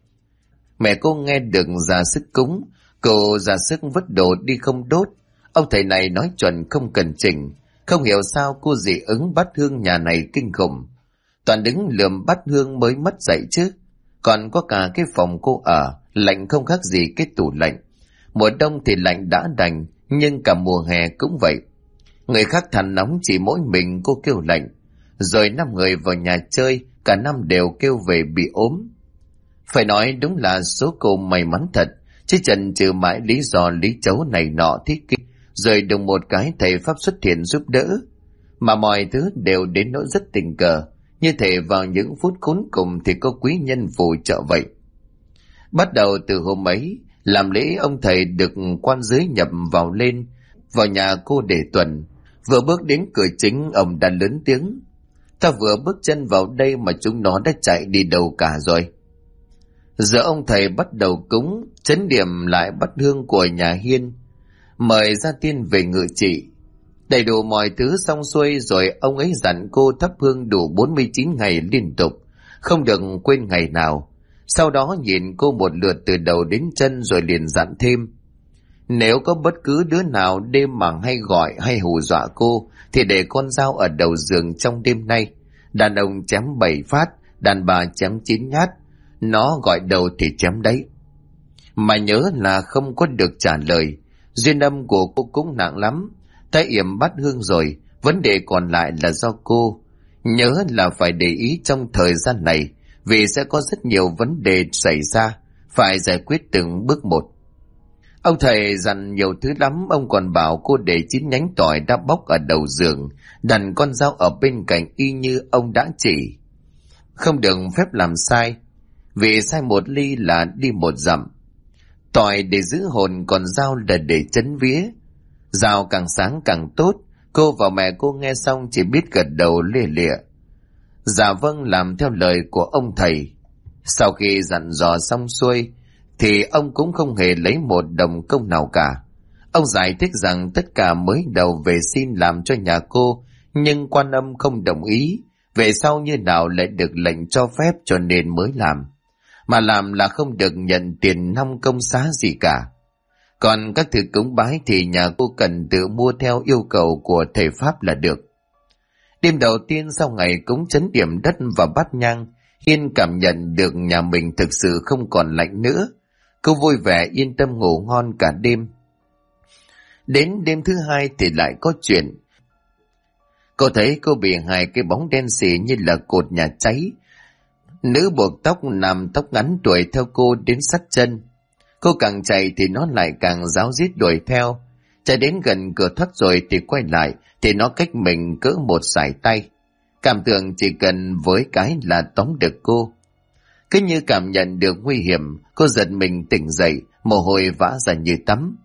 Mẹ cô nghe được ra sức cúng, cô ra sức vứt đồ đi không đốt. Ông thầy này nói chuẩn không cần chỉnh, không hiểu sao cô dị ứng bát hương nhà này kinh khủng. Toàn đứng lườm bát hương mới mất dậy chứ. Còn có cả cái phòng cô ở, lạnh không khác gì cái tủ lạnh. Mùa đông thì lạnh đã đành, nhưng cả mùa hè cũng vậy. Người khác than nóng chỉ mỗi mình cô kêu lạnh. Rồi 5 người vào nhà chơi, cả năm đều kêu về bị ốm. Phải nói đúng là số cô may mắn thật, chứ chần chừ mãi lý do lý chấu này nọ thế kia, rồi đùng một cái thầy Pháp xuất hiện giúp đỡ. Mà mọi thứ đều đến nỗi rất tình cờ, như thể vào những phút khốn cùng thì có quý nhân phù trợ vậy. Bắt đầu từ hôm ấy, làm lễ ông thầy được quan dưới nhập vào nhà cô để tuần. Vừa bước đến cửa chính, ông đã lớn tiếng: "Ta vừa bước chân vào đây mà chúng nó đã chạy đi đâu cả rồi." Giờ ông thầy bắt đầu cúng, trấn điểm lại bát hương của nhà Hiên, mời gia tiên về ngự trị. Đầy đủ mọi thứ xong xuôi rồi ông ấy dặn cô thắp hương đủ 49 ngày liên tục, không được quên ngày nào. Sau đó nhìn cô một lượt từ đầu đến chân rồi liền dặn thêm: "Nếu có bất cứ đứa nào đêm mà hay gọi hay hù dọa cô thì để con dao ở đầu giường trong đêm nay. Đàn ông chém 7 phát, đàn bà chém 9 nhát, nó gọi đầu thì chém đấy. Mà nhớ là không có được trả lời. Duyên âm của cô cũng nặng lắm, ta yểm bát hương rồi, vấn đề còn lại là do cô. Nhớ là phải để ý trong thời gian này, vì sẽ có rất nhiều vấn đề xảy ra, phải giải quyết từng bước một." Ông thầy dặn nhiều thứ lắm, ông còn bảo cô để 9 nhánh tỏi đã bóc ở đầu giường, đặt con dao ở bên cạnh y như ông đã chỉ. Không được phép làm sai, vì sai 1 ly là đi 1 dặm. Tỏi để giữ hồn, còn dao là để trấn vía. Dao càng sáng càng tốt. Cô và mẹ cô nghe xong chỉ biết gật đầu lia lịa. Dạ vâng, làm theo lời của ông thầy. Sau khi dặn dò xong xuôi thì ông cũng không hề lấy một đồng công nào cả. Ông giải thích rằng tất cả mới đầu về xin làm cho nhà cô, nhưng quan âm không đồng ý, về sau như nào lại được lệnh cho phép cho nên mới làm. Mà làm là không được nhận tiền năm công xá gì cả. Còn các thứ cúng bái thì nhà cô cần tự mua theo yêu cầu của thầy Pháp là được. Đêm đầu tiên sau ngày cúng chấn điểm đất và bát nhang, Hiên cảm nhận được nhà mình thực sự không còn lạnh nữa. Cô vui vẻ yên tâm ngủ ngon cả đêm. Đến đêm thứ hai thì lại có chuyện. Cô thấy cô bị hai cái bóng đen xì như là cột nhà cháy. Nữ buộc tóc, nam tóc ngắn đuổi theo cô đến sát chân. Cô càng chạy thì nó lại càng ráo riết đuổi theo. Chạy đến gần cửa thoát rồi thì quay lại, thì nó cách mình cỡ một sải tay. Cảm tưởng chỉ cần với cái là tóm được cô. Cứ như cảm nhận được nguy hiểm, cô giật mình tỉnh dậy, mồ hôi vã ra như tắm.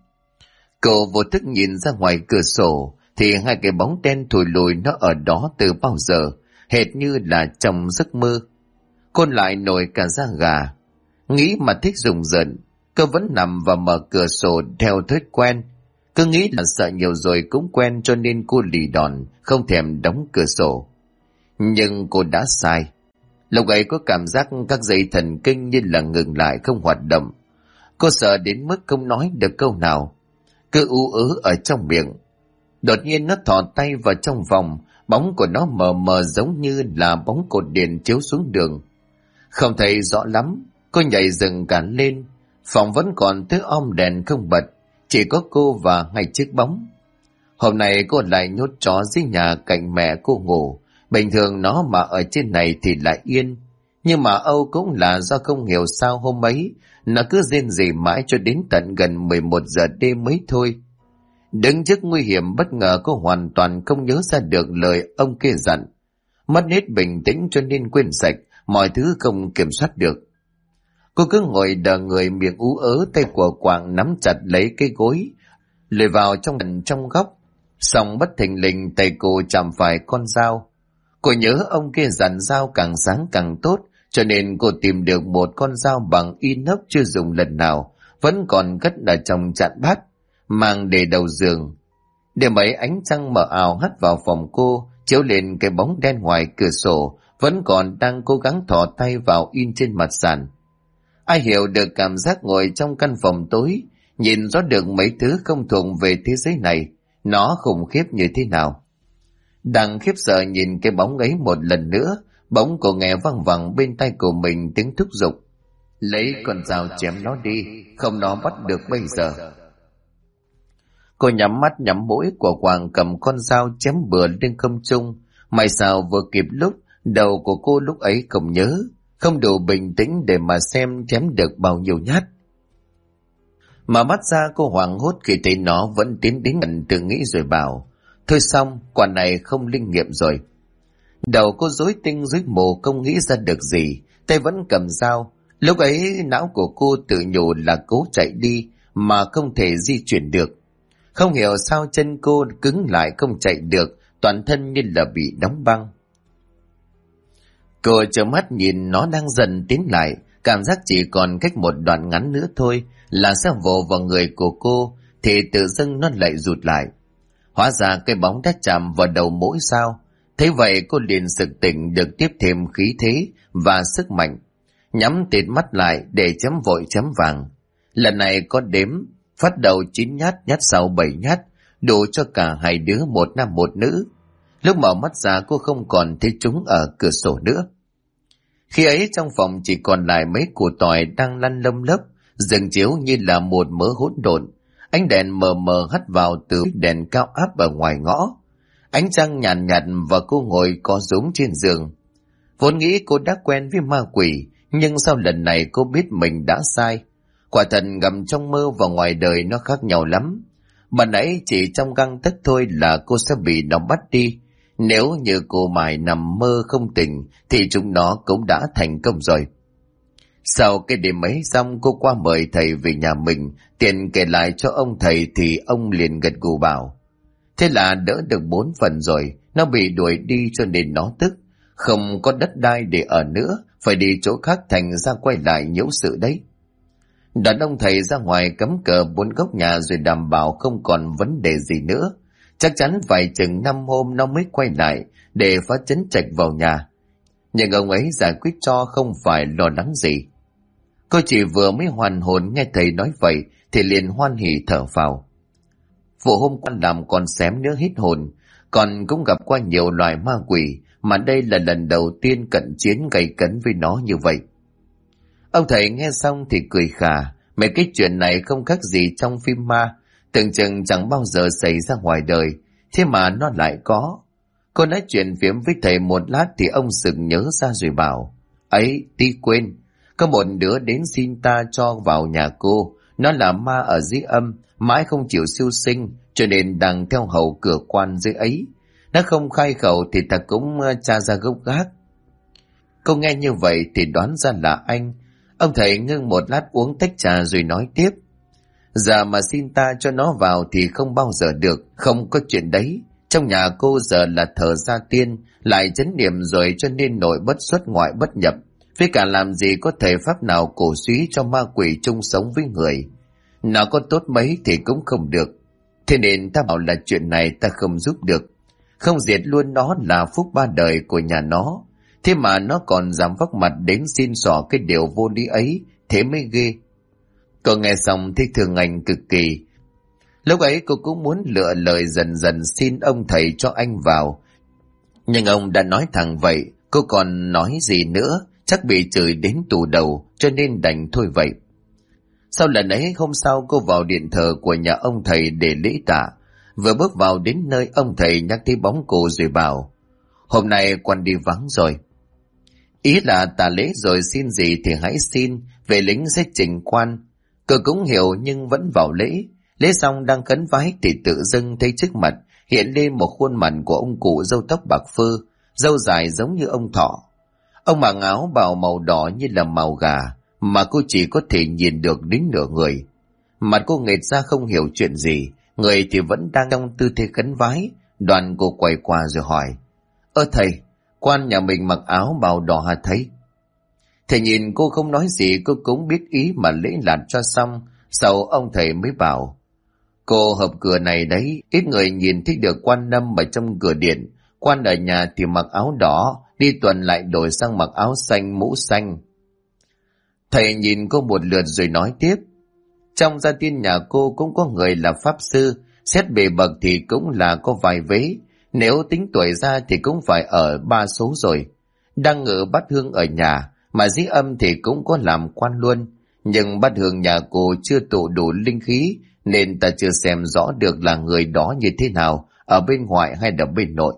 Cô vô thức nhìn ra ngoài cửa sổ, thì hai cái bóng đen thùi lùi nó ở đó từ bao giờ, hệt như là trong giấc mơ. Cô lại nổi cả da gà. Nghĩ mà thích rùng rợn, cô vẫn nằm và mở cửa sổ theo thói quen. Cứ nghĩ là sợ nhiều rồi cũng quen cho nên cô lì đòn, không thèm đóng cửa sổ. Nhưng cô đã sai. Lúc ấy có cảm giác các dây thần kinh như là ngừng lại không hoạt động. Cô sợ đến mức không nói được câu nào, cứ ú ớ ở trong miệng. Đột nhiên nó thò tay vào trong vòng, bóng của nó mờ mờ giống như là bóng cột điện chiếu xuống đường. Không thấy rõ lắm, cô nhảy dựng cả lên. Phòng vẫn còn thứ om đèn không bật, chỉ có cô và hai chiếc bóng. Hôm nay cô lại nhốt chó dưới nhà cạnh mẹ cô ngủ. Bình thường nó mà ở trên này thì lại yên. Nhưng mà Âu cũng là do không hiểu sao hôm ấy nó cứ rên rỉ mãi cho đến tận gần 11 giờ đêm mới thôi. Đứng trước nguy hiểm bất ngờ, cô hoàn toàn không nhớ ra được lời ông kia dặn. Mất hết bình tĩnh cho nên quên sạch, mọi thứ không kiểm soát được. Cô cứ ngồi đờ người, miệng ú ớ, tay của quạng nắm chặt lấy cái gối, lùi vào trong góc. Xong bất thình lình tay cô chạm phải con dao. Cô nhớ ông kia dặn dao càng sáng càng tốt, cho nên cô tìm được một con dao bằng inox chưa dùng lần nào, vẫn còn cất ở trong chạn bát, mang để đầu giường. Đêm ấy ánh trăng mờ ảo hắt vào phòng cô, chiếu lên cái bóng đen ngoài cửa sổ, vẫn còn đang cố gắng thò tay vào in trên mặt sàn. Ai hiểu được cảm giác ngồi trong căn phòng tối, nhìn rõ được mấy thứ không thuộc về thế giới này, nó khủng khiếp như thế nào. Đang khiếp sợ nhìn cái bóng ấy một lần nữa, bỗng cô nghe văng vẳng bên tai của mình tiếng thúc giục: lấy con dao chém nó đi, không nó bắt được bây giờ. Cô nhắm mắt nhắm mũi, của Hoàng cầm con dao chém bừa lên không trung. May sao vừa kịp lúc, đầu của cô lúc ấy không nhớ, không đủ bình tĩnh để mà xem chém được bao nhiêu nhát. Mà mắt ra cô hoảng hốt khi thấy nó vẫn tiến đến gần, tự nghĩ rồi bảo: thôi xong, quả này không linh nghiệm rồi. Đầu cô rối tinh rối mù, không nghĩ ra được gì, tay vẫn cầm dao. Lúc ấy não của cô tự nhủ là cố chạy đi mà không thể di chuyển được. Không hiểu sao chân cô cứng lại không chạy được, toàn thân như là bị đóng băng. Cô trợn mắt nhìn nó đang dần tiến lại, cảm giác chỉ còn cách một đoạn ngắn nữa thôi là sẽ vồ vào người của cô, thì tự dưng nó lại rụt lại. Hóa ra cái bóng đã chạm vào đầu mũi sao. Thế vậy cô liền sực tỉnh, được tiếp thêm khí thế và sức mạnh, nhắm tịt mắt lại để chấm vội chấm vàng. Lần này có đếm, phát đầu 9 nhát, nhát sau 7 nhát, đủ cho cả hai đứa, một nam một nữ. Lúc mở mắt ra cô không còn thấy chúng ở cửa sổ nữa. Khi ấy trong phòng chỉ còn lại mấy củ tỏi đang lăn lông lốc, rừng chiếu như là một mớ hỗn độn. Ánh đèn mờ mờ hắt vào từ đèn cao áp ở ngoài ngõ. Ánh trăng nhàn nhạt và cô ngồi co rúm trên giường. Vốn nghĩ cô đã quen với ma quỷ, nhưng sau lần này cô biết mình đã sai. Quả thật gặp trong mơ và ngoài đời nó khác nhau lắm. Bà nãy chỉ trong găng tấc thôi là cô sẽ bị nó bắt đi. Nếu như cô mãi nằm mơ không tỉnh thì chúng nó cũng đã thành công rồi. Sau cái đêm ấy xong, cô qua mời thầy về nhà mình, tiền kể lại cho ông thầy thì ông liền gật gù bảo: thế là đỡ được 4 phần rồi, nó bị đuổi đi cho nên nó tức. không có đất đai để ở nữa, phải đi chỗ khác, thành ra quay lại nhiễu sự đấy. Đàn ông thầy ra ngoài cắm cờ 4 góc nhà rồi đảm bảo không còn vấn đề gì nữa. Chắc chắn phải chừng 5 hôm nó mới quay lại để phá trấn trạch vào nhà. Nhưng ông ấy giải quyết cho, không phải lo lắng gì. Cô chỉ vừa mới hoàn hồn nghe thầy nói vậy thì liền hoan hỉ thở phào. Vụ hôm qua làm con xém nữa hết hồn, còn cũng gặp qua nhiều loài ma quỷ, mà đây là lần đầu tiên cận chiến gay cấn với nó như vậy. Ông thầy nghe xong thì cười khà, mấy cái chuyện này không khác gì trong phim ma, tưởng chừng chẳng bao giờ xảy ra ngoài đời, thế mà nó lại có. Cô nói chuyện phiếm với thầy một lát thì ông sực nhớ ra rồi bảo, ấy, tí quên, có một đứa đến xin ta cho vào nhà cô, nó là ma ở dưới âm, mãi không chịu siêu sinh, cho nên đang theo hầu cửa quan dưới ấy. Nó không khai khẩu thì ta cũng tra ra gốc gác. Cô nghe như vậy thì đoán ra là anh. Ông thầy ngưng một lát uống tách trà rồi nói tiếp. Giờ mà xin ta cho nó vào thì không bao giờ được, không có chuyện đấy. Trong nhà cô giờ là thờ gia tiên, lại chấn niệm rồi, cho nên nội bất xuất ngoại bất nhập. Với cả làm gì có thể pháp nào cổ suý cho ma quỷ chung sống với người. Nào có tốt mấy thì cũng không được. Thế nên ta bảo là chuyện này ta không giúp được. Không diệt luôn nó là phúc ba đời của nhà nó. Thế mà nó còn dám vóc mặt đến xin xỏ cái điều vô lý ấy, thế mới ghê. Cô nghe xong thì thương anh cực kỳ. Lúc ấy cô cũng muốn lựa lời dần dần xin ông thầy cho anh vào. Nhưng ông đã nói thẳng vậy, cô còn nói gì nữa, chắc bị chửi đến tù đầu, cho nên đành thôi vậy. Sau lần ấy hôm sau cô vào điện thờ của nhà ông thầy để lễ tạ. Vừa bước vào đến nơi, ông thầy nhắc thấy bóng cô rồi bảo, hôm nay quan đi vắng rồi. Ý là tạ lễ rồi xin gì thì hãy xin, về lính sẽ trình quan. Cô cũng hiểu nhưng vẫn vào lễ. Lễ xong đang khấn vái thì tự dưng thấy trước mặt hiện lên một khuôn mặt của ông cụ râu tóc bạc phơ, râu dài giống như ông Thọ. Ông mặc áo bào màu đỏ như là màu gà, mà cô chỉ có thể nhìn được đến nửa người. Mặt cô nghệt ra không hiểu chuyện gì, người thì vẫn đang trong tư thế khấn vái. Đoàn cô quay qua rồi hỏi, ơ thầy, quan nhà mình mặc áo bào đỏ hả thầy? Thầy nhìn cô không nói gì, cô cũng biết ý mà lễ lạt cho xong. Sau ông thầy mới bảo, cô hợp cửa này đấy, ít người nhìn thấy được quan Năm ở trong cửa điện. Quan ở nhà thì mặc áo đỏ, đi tuần lại đổi sang mặc áo xanh, mũ xanh. Thầy nhìn cô một lượt rồi nói tiếp, trong gia tiên nhà cô cũng có người là pháp sư, xét bề bậc thì cũng là có vài vế, nếu tính tuổi ra thì cũng phải ở 3 số rồi. Đang ngự bát hương ở nhà, mà dĩ âm thì cũng có làm quan luôn, nhưng bát hương nhà cô chưa tụ đủ linh khí, nên ta chưa xem rõ được là người đó như thế nào, ở bên ngoài hay là bên nội.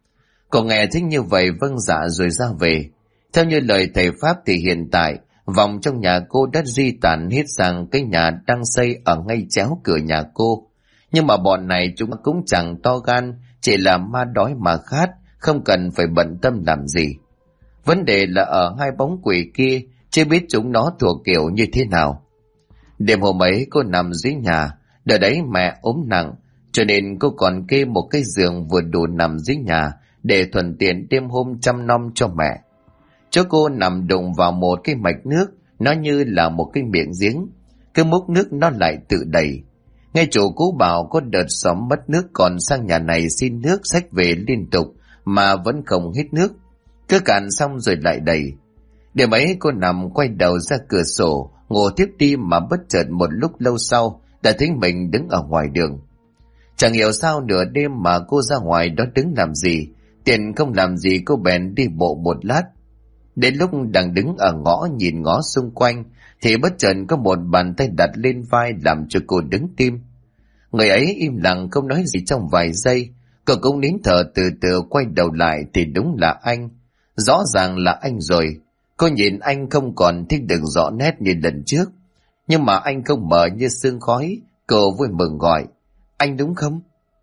Cô nghe thích như vậy vâng dạ rồi ra về. Theo như lời thầy Pháp thì hiện tại, vòng trong nhà cô đã di tản hết sang cái nhà đang xây ở ngay chéo cửa nhà cô. Nhưng mà bọn này chúng cũng chẳng to gan, chỉ là ma đói mà khát, không cần phải bận tâm làm gì. Vấn đề là ở hai bóng quỷ kia, chưa biết chúng nó thuộc kiểu như thế nào. Đêm hôm ấy cô nằm dưới nhà, đợt đấy mẹ ốm nặng, cho nên cô còn kê một cái giường vừa đủ nằm dưới nhà để thuận tiện đêm hôm chăm nom cho mẹ. Chỗ cô nằm đụng vào một cái mạch nước, nó như là một cái miệng giếng, cứ múc nước nó lại tự đầy. Ngay chủ cũ bảo có đợt xóm mất nước còn sang nhà này xin nước xách về liên tục mà vẫn không hết nước, cứ cạn xong rồi lại đầy. Đêm ấy cô nằm quay đầu ra cửa sổ ngủ tiếp đi, mà bất chợt một lúc lâu sau đã thấy mình đứng ở ngoài đường. Chẳng hiểu sao nửa đêm mà cô ra ngoài đó đứng làm gì, tiện không làm gì cô bèn đi bộ một lát. Đến lúc đang đứng ở ngõ nhìn ngó xung quanh thì bất chợt có một bàn tay đặt lên vai làm cho cô đứng tim. Người ấy im lặng không nói gì trong vài giây, cô cũng nín thở từ từ quay đầu lại thì đúng là anh. Rõ ràng là anh rồi. Cô nhìn anh không còn thích được rõ nét như lần trước, nhưng mà anh không mờ như sương khói. Cô vui mừng gọi, anh đúng không?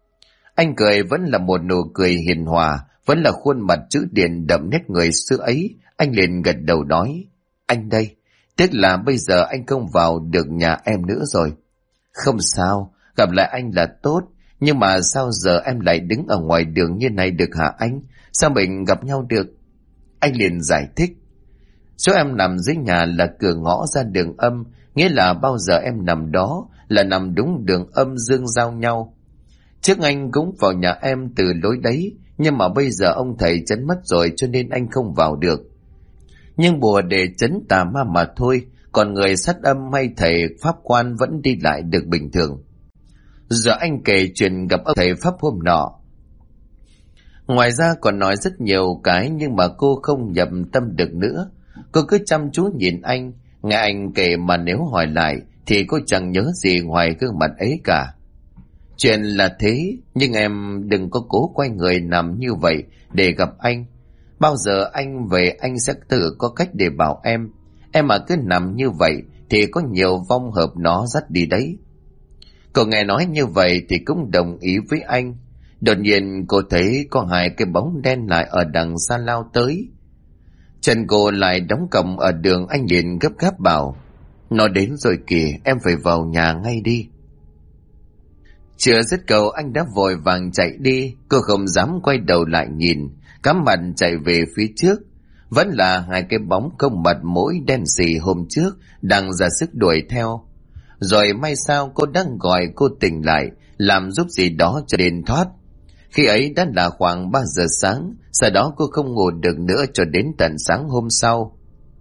Anh cười vẫn là một nụ cười hiền hòa, vẫn là khuôn mặt chữ điển đậm nét người xưa ấy. Anh liền gật đầu nói, anh đây, tiếc là bây giờ anh không vào được nhà em nữa rồi. Không sao, gặp lại anh là tốt, nhưng mà sao giờ em lại đứng ở ngoài đường như này được hả anh? Sao mình gặp nhau được? Anh liền giải thích. Chỗ em nằm dưới nhà là cửa ngõ ra đường âm, nghĩa là bao giờ em nằm đó là nằm đúng đường âm dương giao nhau. Trước anh cũng vào nhà em từ lối đấy, nhưng mà bây giờ ông thầy trấn mất rồi cho nên anh không vào được. Nhưng bùa để trấn tà ma mà thôi, còn người sát âm hay thầy pháp quan vẫn đi lại được bình thường. Giờ anh kể chuyện gặp ông thầy pháp hôm nọ. Ngoài ra còn nói rất nhiều cái nhưng mà cô không nhập tâm được nữa. Cô cứ chăm chú nhìn anh, nghe anh kể mà nếu hỏi lại thì cô chẳng nhớ gì ngoài gương mặt ấy cả. Chuyện là thế, nhưng em đừng có cố quay người nằm như vậy để gặp anh. Bao giờ anh về anh sẽ tự có cách để bảo em. Em mà cứ nằm như vậy thì có nhiều vong hợp nó dắt đi đấy. Cô nghe nói như vậy thì cũng đồng ý với anh. Đột nhiên cô thấy có hai cái bóng đen lại ở đằng xa lao tới. Chân cô lại đóng cổng ở đường, anh liền gấp gáp bảo: nó đến rồi kìa, em phải vào nhà ngay đi. Chưa dứt câu anh đã vội vàng chạy đi. Cô không dám quay đầu lại nhìn, cắm mặt chạy về phía trước. Vẫn là hai cái bóng không mặt mũi đen xì hôm trước đang ra sức đuổi theo. Rồi may sao cô đang gọi cô tỉnh lại, làm giúp gì đó cho đền thoát. Khi ấy đã là khoảng 3 giờ sáng, sau đó cô không ngủ được nữa cho đến tận sáng hôm sau.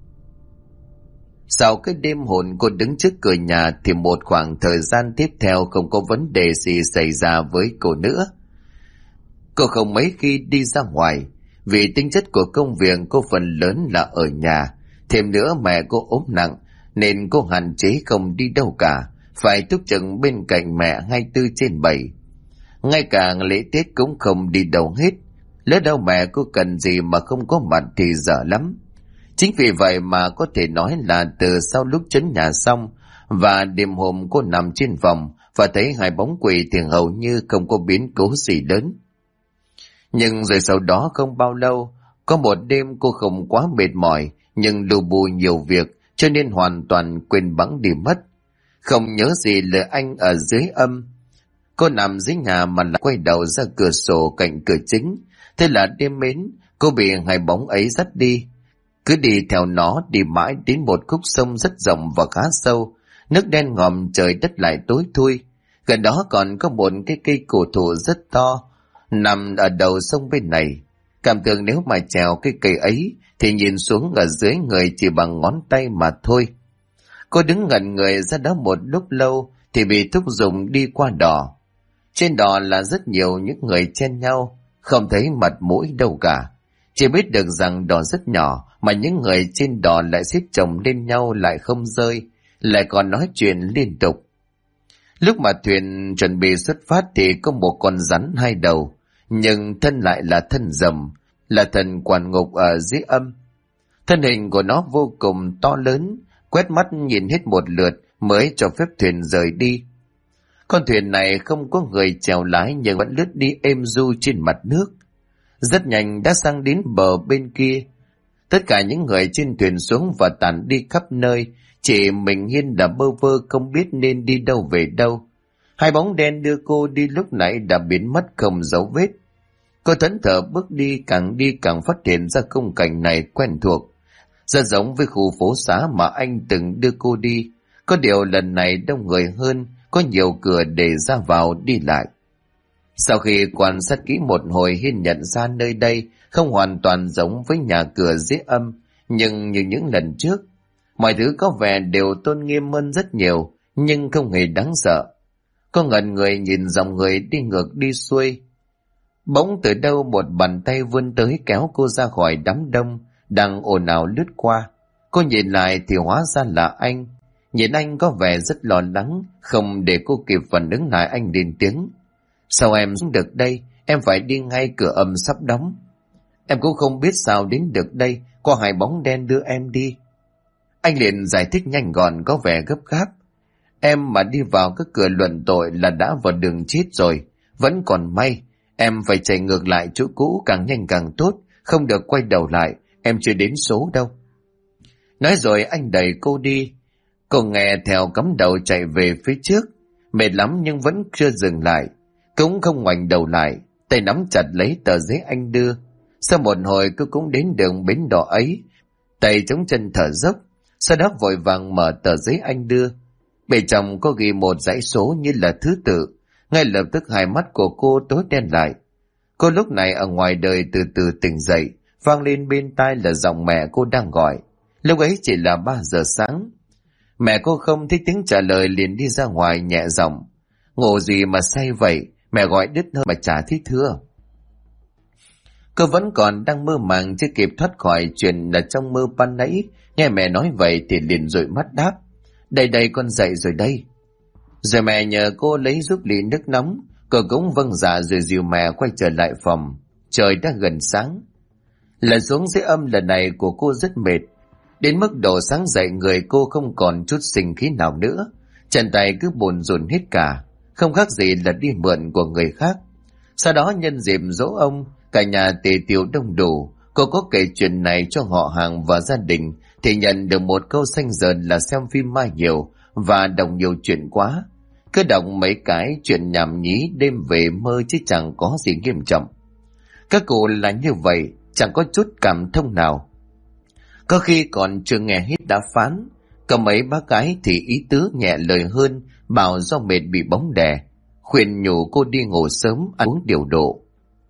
Sau cái đêm hồn cô đứng trước cửa nhà thì một khoảng thời gian tiếp theo không có vấn đề gì xảy ra với cô nữa. Cô không mấy khi đi ra ngoài, vì tính chất của công việc cô phần lớn là ở nhà. Thêm nữa mẹ cô ốm nặng nên cô hạn chế không đi đâu cả, phải túc trực bên cạnh mẹ 24/7. Ngay cả lễ Tết cũng không đi đâu hết. Lỡ đâu mẹ cô cần gì mà không có mặt thì dở lắm. Chính vì vậy mà có thể nói là từ sau lúc trấn nhà xong và đêm hôm cô nằm trên phòng và thấy hai bóng quỷ thì hầu như không có biến cố gì lớn. Nhưng rồi sau đó không bao lâu, có một đêm cô không quá mệt mỏi nhưng lù bù nhiều việc cho nên hoàn toàn quên bẵng đi mất. Không nhớ gì lời anh ở dưới âm. Cô nằm dưới nhà mà lại quay đầu ra cửa sổ cạnh cửa chính. Thế là đêm mến, cô bị hai bóng ấy dắt đi. Cứ đi theo nó đi mãi đến một khúc sông rất rộng và khá sâu. Nước đen ngòm, trời đất lại tối thui. Gần đó còn có một cái cây cổ thụ rất to, nằm ở đầu sông bên này. Cảm tưởng nếu mà trèo cái cây ấy thì nhìn xuống ở dưới người chỉ bằng ngón tay mà thôi. Cô đứng ngẩn người ra đó một lúc lâu thì bị thúc giục đi qua đò. Trên đò là rất nhiều những người chen nhau, không thấy mặt mũi đâu cả. Chỉ biết được rằng đò rất nhỏ mà những người trên đò lại xếp chồng lên nhau lại không rơi, lại còn nói chuyện liên tục. Lúc mà thuyền chuẩn bị xuất phát thì có một con rắn hai đầu, nhưng thân lại là thân rồng, là thần quản ngục ở dưới âm. Thân hình của nó vô cùng to lớn, quét mắt nhìn hết một lượt mới cho phép thuyền rời đi. Con thuyền này không có người chèo lái nhưng vẫn lướt đi êm du trên mặt nước. Rất nhanh đã sang đến bờ bên kia. Tất cả những người trên thuyền xuống và tản đi khắp nơi, chỉ mình Hiên đã bơ vơ không biết nên đi đâu về đâu. Hai bóng đen đưa cô đi lúc nãy đã biến mất không dấu vết. Cô thẫn thờ bước đi càng phát hiện ra khung cảnh này quen thuộc, rất giống với khu phố xá mà anh từng đưa cô đi. Có điều lần này đông người hơn, có nhiều cửa để ra vào đi lại. Sau khi quan sát kỹ một hồi, Hiên nhận ra nơi đây không hoàn toàn giống với nhà cửa dưới âm, nhưng như những lần trước, mọi thứ có vẻ đều tôn nghiêm hơn rất nhiều, nhưng không hề đáng sợ. Cô ngẩn người nhìn dòng người đi ngược đi xuôi. Bỗng từ đâu một bàn tay vươn tới kéo cô ra khỏi đám đông đang ồn ào lướt qua. Cô nhìn lại thì hóa ra là anh. Nhìn anh có vẻ rất lo lắng, không để cô kịp phản ứng lại anh lên tiếng: sao em xuống được đây? Em phải đi ngay, cửa âm sắp đóng. Em cũng không biết sao đến được đây, có hai bóng đen đưa em đi. Anh liền giải thích nhanh gọn có vẻ gấp gáp. Em mà đi vào cái cửa luận tội là đã vào đường chết rồi. Vẫn còn may, em phải chạy ngược lại chỗ cũ càng nhanh càng tốt, không được quay đầu lại, em chưa đến số đâu. Nói rồi anh đẩy cô đi. Cô nghe theo cắm đầu chạy về phía trước, mệt lắm nhưng vẫn chưa dừng lại, cũng không ngoảnh đầu lại, tay nắm chặt lấy tờ giấy anh đưa. Sau một hồi cô cũng đến đường bến đỏ ấy, tay chống chân thở dốc, sau đó vội vàng mở tờ giấy anh đưa. Bên trong có ghi một dãy số như là thứ tự. Ngay lập tức hai mắt của cô tối đen lại. Cô lúc này ở ngoài đời từ từ tỉnh dậy, vang lên bên tai là giọng mẹ cô đang gọi. Lúc ấy chỉ là 3 giờ sáng. Mẹ cô không thích tiếng trả lời liền đi ra ngoài nhẹ giọng. Ngủ gì mà say vậy, mẹ gọi đứt hơi mà chả thích thưa. Cô vẫn còn đang mơ màng chưa kịp thoát khỏi chuyện là trong mơ ban nãy. Nghe mẹ nói vậy thì liền dụi mắt đáp. Đây con dậy rồi đây. Rồi mẹ nhờ cô lấy giúp ly nước nóng. Cô cũng vâng dạ rồi dìu mẹ quay trở lại phòng. Trời đã gần sáng. Lần xuống dưới âm lần này của cô rất mệt. Đến mức độ sáng dậy người cô không còn chút sinh khí nào nữa. Chân tay cứ bồn rồn hết cả. Không khác gì là đi mượn của người khác. Sau đó nhân dịp dỗ ông, cả nhà tề tiệu đông đủ. Cô có kể chuyện này cho họ hàng và gia đình thì nhận được một câu xanh dờn là xem phim ma nhiều và đọc nhiều chuyện quá. Cứ đọc mấy cái chuyện nhảm nhí đêm về mơ chứ chẳng có gì nghiêm trọng. Các cụ là như vậy, chẳng có chút cảm thông nào. Có khi còn chưa nghe hết đã phán. Có mấy bác gái thì ý tứ nhẹ lời hơn, bảo do mệt bị bóng đè, khuyên nhủ cô đi ngủ sớm, ăn uống điều độ.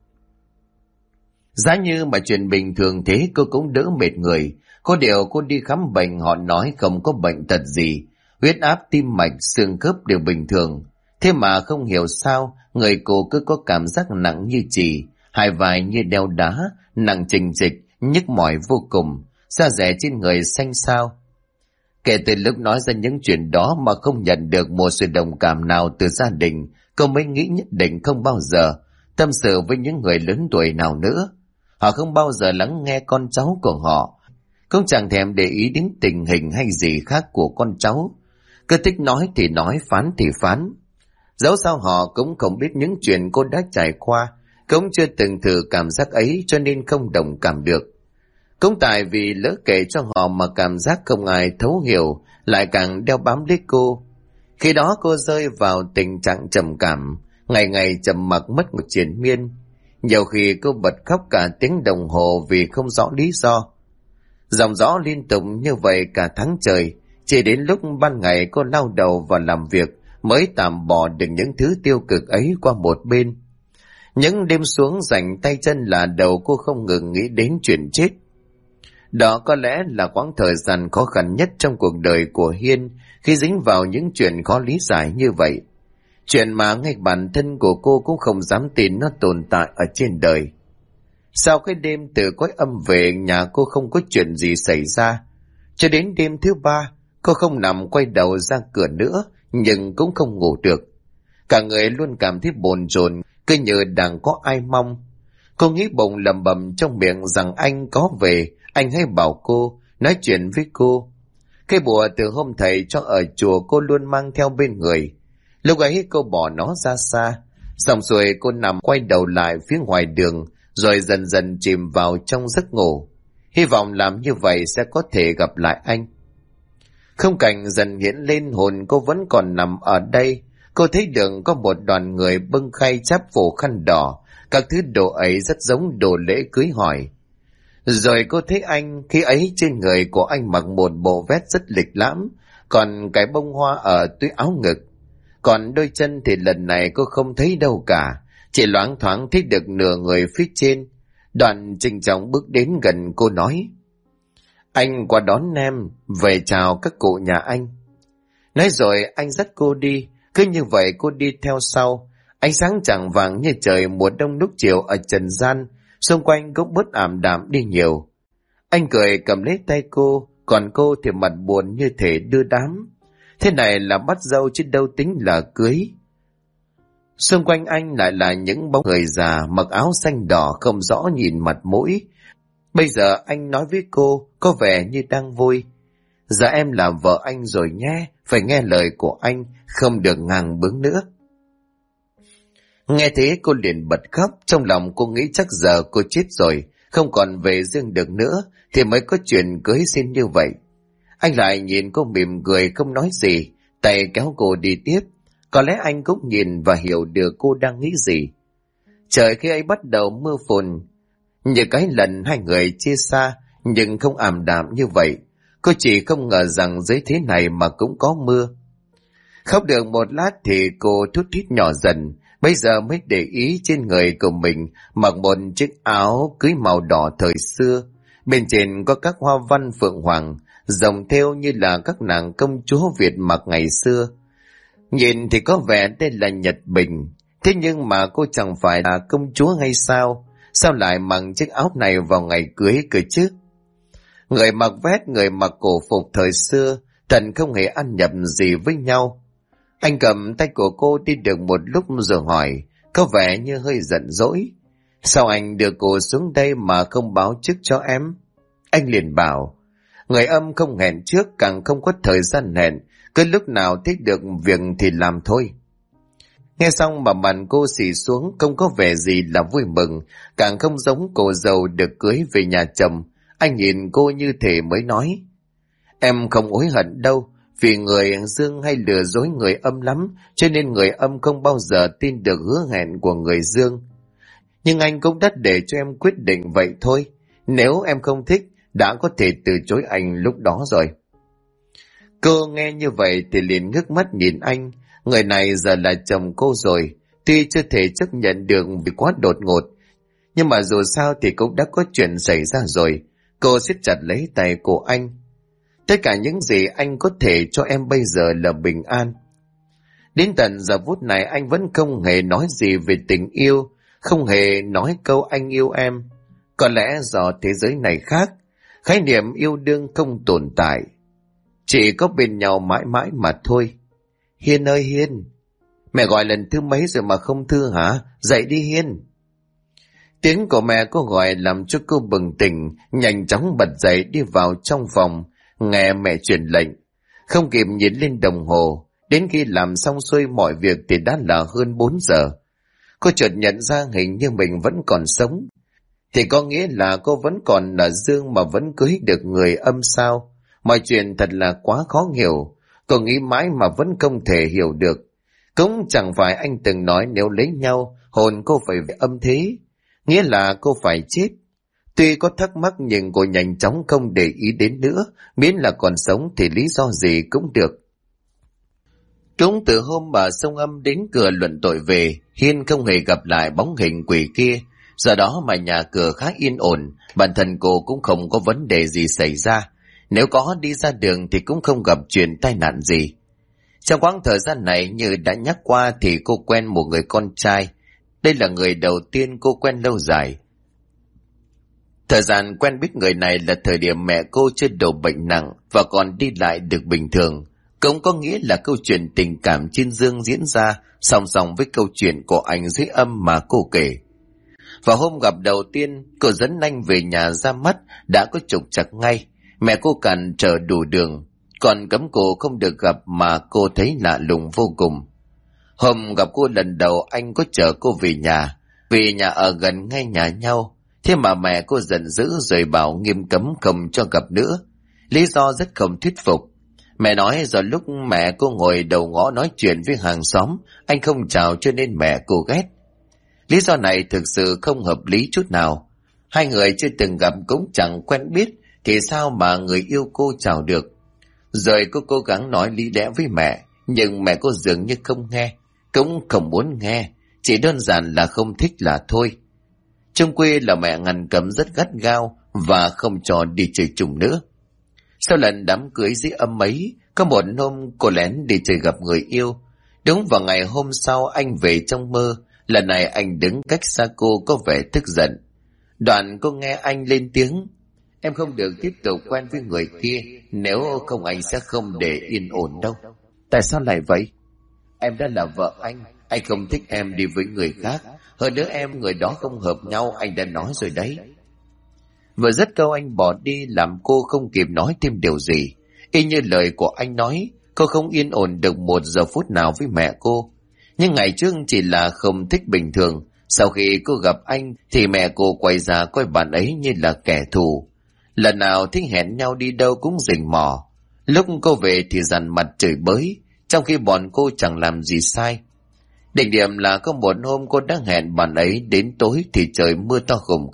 Giá như mà chuyện bình thường thế cô cũng đỡ mệt người. Có điều cô đi khám bệnh họ nói không có bệnh tật gì, huyết áp, tim mạch, xương khớp đều bình thường. Thế mà không hiểu sao người cô cứ có cảm giác nặng như chì, hai vai như đeo đá, nặng trình trịch, nhức mỏi vô cùng, da rẻ trên người xanh xao. Kể từ lúc nói ra những chuyện đó mà không nhận được một sự đồng cảm nào từ gia đình, cô mới nghĩ nhất định không bao giờ tâm sự với những người lớn tuổi nào nữa. Họ không bao giờ lắng nghe con cháu của họ, cũng chẳng thèm để ý đến tình hình hay gì khác của con cháu. Cứ thích nói thì nói, phán thì phán. Dẫu sao họ cũng không biết những chuyện cô đã trải qua, cũng chưa từng thử cảm giác ấy cho nên không đồng cảm được. Cũng tại vì lỡ kể cho họ mà cảm giác không ai thấu hiểu, lại càng đeo bám lấy cô. Khi đó cô rơi vào tình trạng trầm cảm, ngày ngày trầm mặc mất một triền miên. Nhiều khi cô bật khóc cả tiếng đồng hồ vì không rõ lý do. Dòng dõi liên tục như vậy cả tháng trời, chỉ đến lúc ban ngày cô lao đầu vào làm việc mới tạm bỏ được những thứ tiêu cực ấy qua một bên. Những đêm xuống rảnh tay chân là đầu cô không ngừng nghĩ đến chuyện chết. Đó có lẽ là quãng thời gian khó khăn nhất trong cuộc đời của Hiên khi dính vào những chuyện khó lý giải như vậy. Chuyện mà ngay bản thân của cô cũng không dám tin nó tồn tại ở trên đời. Sau cái đêm từ cõi âm về, nhà cô không có chuyện gì xảy ra. Cho đến đêm thứ 3, cô không nằm quay đầu ra cửa nữa, nhưng cũng không ngủ được. Cả người luôn cảm thấy bồn chồn, cứ như đang có ai mong. Cô nghĩ bụng lầm bầm trong miệng rằng anh có về, anh hãy bảo cô, nói chuyện với cô. Cái bùa từ hôm thầy cho ở chùa cô luôn mang theo bên người. Lúc ấy cô bỏ nó ra xa. Xong rồi cô nằm quay đầu lại phía ngoài đường, rồi dần dần chìm vào trong giấc ngủ. Hy vọng làm như vậy sẽ có thể gặp lại anh. Không cảnh dần hiện lên, hồn cô vẫn còn nằm ở đây. Cô thấy đường có một đoàn người bưng khay chắp phủ khăn đỏ. Các thứ đồ ấy rất giống đồ lễ cưới hỏi. Rồi cô thấy anh, khi ấy trên người của anh mặc một bộ vest rất lịch lãm, còn cái bông hoa ở túi áo ngực. Còn đôi chân thì lần này cô không thấy đâu cả, chỉ loáng thoáng thấy được nửa người phía trên. Đoạn trinh trọng bước đến gần cô nói: Anh qua đón em, về chào các cụ nhà anh. Nói rồi anh dắt cô đi, cứ như vậy cô đi theo sau. Ánh sáng chạng vàng như trời mùa đông lúc chiều ở trần gian, xung quanh cũng bớt ảm đạm đi nhiều. Anh cười cầm lấy tay cô, còn cô thì mặt buồn như thể đưa đám. Thế này là bắt dâu chứ đâu tính là cưới. Xung quanh anh lại là những bóng người già mặc áo xanh đỏ không rõ nhìn mặt mũi. Bây giờ anh nói với cô có vẻ như đang vui. Dạ em là vợ anh rồi nhé, phải nghe lời của anh, không được ngang bướng nữa. Nghe thế cô liền bật khóc, trong lòng cô nghĩ chắc giờ cô chết rồi, không còn về riêng được nữa thì mới có chuyện cưới xin như vậy. Anh lại nhìn cô mỉm cười không nói gì, tay kéo cô đi tiếp. Có lẽ anh cũng nhìn và hiểu được cô đang nghĩ gì. Trời khi ấy bắt đầu mưa phùn, Như cái lần hai người chia xa, nhưng không ảm đạm như vậy. Cô chỉ không ngờ rằng dưới thế này mà cũng có mưa. Khóc được một lát thì cô thút thít nhỏ dần, bây giờ mới để ý trên người của mình mặc một chiếc áo cưới màu đỏ thời xưa. Bên trên có các hoa văn phượng hoàng, rồng thêu như là các nàng công chúa Việt mặc ngày xưa. Nhìn thì có vẻ đây là Nhật Bình, thế nhưng mà cô chẳng phải là công chúa hay sao? Sao lại mặc chiếc áo này vào ngày cưới cơ chứ? Người mặc vest, người mặc cổ phục thời xưa, thật không hề ăn nhập gì với nhau. Anh cầm tay của cô đi được một lúc rồi hỏi, có vẻ như hơi giận dỗi. Sao anh đưa cô xuống đây mà không báo trước cho em? Anh liền bảo, người âm không hẹn trước, càng không có thời gian hẹn, cứ lúc nào thích được việc thì làm thôi. Nghe xong mà mặt cô xì xuống, không có vẻ gì là vui mừng, càng không giống cô dâu được cưới về nhà chồng. Anh nhìn cô như thể mới nói, em không hối hận đâu, vì người Dương hay lừa dối người âm lắm, cho nên người âm không bao giờ tin được hứa hẹn của người Dương. Nhưng anh cũng đã để cho em quyết định vậy thôi, nếu em không thích, đã có thể từ chối anh lúc đó rồi. Cô nghe như vậy thì liền ngước mắt nhìn anh, người này giờ là chồng cô rồi, tuy chưa thể chấp nhận được vì quá đột ngột, nhưng mà dù sao thì cũng đã có chuyện xảy ra rồi. Cô siết chặt lấy tay của anh. Tất cả những gì anh có thể cho em bây giờ là bình an. Đến tận giờ phút này anh vẫn không hề nói gì về tình yêu, không hề nói câu anh yêu em. Có lẽ do thế giới này khác, khái niệm yêu đương không tồn tại, chỉ có bên nhau mãi mãi mà thôi. Hiên ơi Hiên, mẹ gọi lần thứ mấy rồi mà không thư hả? Dậy đi Hiên. Tiếng của mẹ cô gọi làm cho cô bừng tỉnh, nhanh chóng bật dậy đi vào trong phòng, nghe mẹ truyền lệnh. Không kịp nhìn lên đồng hồ, đến khi làm xong xuôi mọi việc thì đã là hơn 4 giờ. Cô chợt nhận ra hình như mình vẫn còn sống. Thì có nghĩa là cô vẫn còn là Dương mà vẫn cưới được người âm sao? Mọi chuyện thật là quá khó hiểu. Cô nghĩ mãi mà vẫn không thể hiểu được. Cũng chẳng phải anh từng nói nếu lấy nhau, hồn cô phải về âm thế, nghĩa là cô phải chết. Tuy có thắc mắc nhưng cô nhanh chóng không để ý đến nữa, miễn là còn sống thì lý do gì cũng được. Cũng từ hôm bà Sông Âm đến cửa luận tội về, Hiên không hề gặp lại bóng hình quỷ kia. Do đó mà nhà cửa khá yên ổn, bản thân cô cũng không có vấn đề gì xảy ra. Nếu có đi ra đường thì cũng không gặp chuyện tai nạn gì. Trong quãng thời gian này như đã nhắc qua thì cô quen một người con trai. Đây là người đầu tiên cô quen lâu dài. Thời gian quen biết người này là thời điểm mẹ cô chưa đổ bệnh nặng và còn đi lại được bình thường. Cũng có nghĩa là câu chuyện tình cảm trên Dương diễn ra song song với câu chuyện của anh dưới âm mà cô kể. Vào hôm gặp đầu tiên, cô dẫn anh về nhà ra mắt đã có trục trặc ngay. Mẹ cô cản trở đủ đường, còn cấm cô không được gặp mà cô thấy lạ lùng vô cùng. Hôm gặp cô lần đầu anh có chở cô về nhà, vì nhà ở gần ngay nhà nhau. Thế mà mẹ cô giận dữ rồi bảo nghiêm cấm không cho gặp nữa. Lý do rất không thuyết phục. Mẹ nói do lúc mẹ cô ngồi đầu ngõ nói chuyện với hàng xóm, anh không chào cho nên mẹ cô ghét. Lý do này thực sự không hợp lý chút nào. Hai người chưa từng gặp cũng chẳng quen biết, thì sao mà người yêu cô chào được. Rồi cô cố gắng nói lý lẽ với mẹ, nhưng mẹ cô dường như không nghe, cũng không muốn nghe, chỉ đơn giản là không thích là thôi. Trong quê là mẹ ngăn cấm rất gắt gao và không cho đi chơi chung nữa. Sau lần đám cưới dưới âm ấy, có một hôm cô lén đi chơi gặp người yêu. Đúng vào ngày hôm sau anh về trong mơ, lần này anh đứng cách xa cô có vẻ tức giận. Đoạn cô nghe anh lên tiếng, em không được tiếp tục quen với người kia, nếu không anh sẽ không để yên ổn đâu. Tại sao lại vậy? Em đã là vợ anh không thích em đi với người khác. Hơn nữa em người đó không hợp nhau, anh đã nói rồi đấy. Vừa dứt câu anh bỏ đi làm cô không kịp nói thêm điều gì. Y như lời của anh nói, cô không yên ổn được một giờ phút nào với mẹ cô. Nhưng ngày trước chỉ là không thích bình thường. Sau khi cô gặp anh thì mẹ cô quay ra coi bạn ấy như là kẻ thù. Lần nào thích hẹn nhau đi đâu cũng rình mò. Lúc cô về thì dằn mặt chửi bới, trong khi bọn cô chẳng làm gì sai. Đỉnh điểm là có một hôm cô đã hẹn bạn ấy đến tối thì trời mưa to khủng khiếp,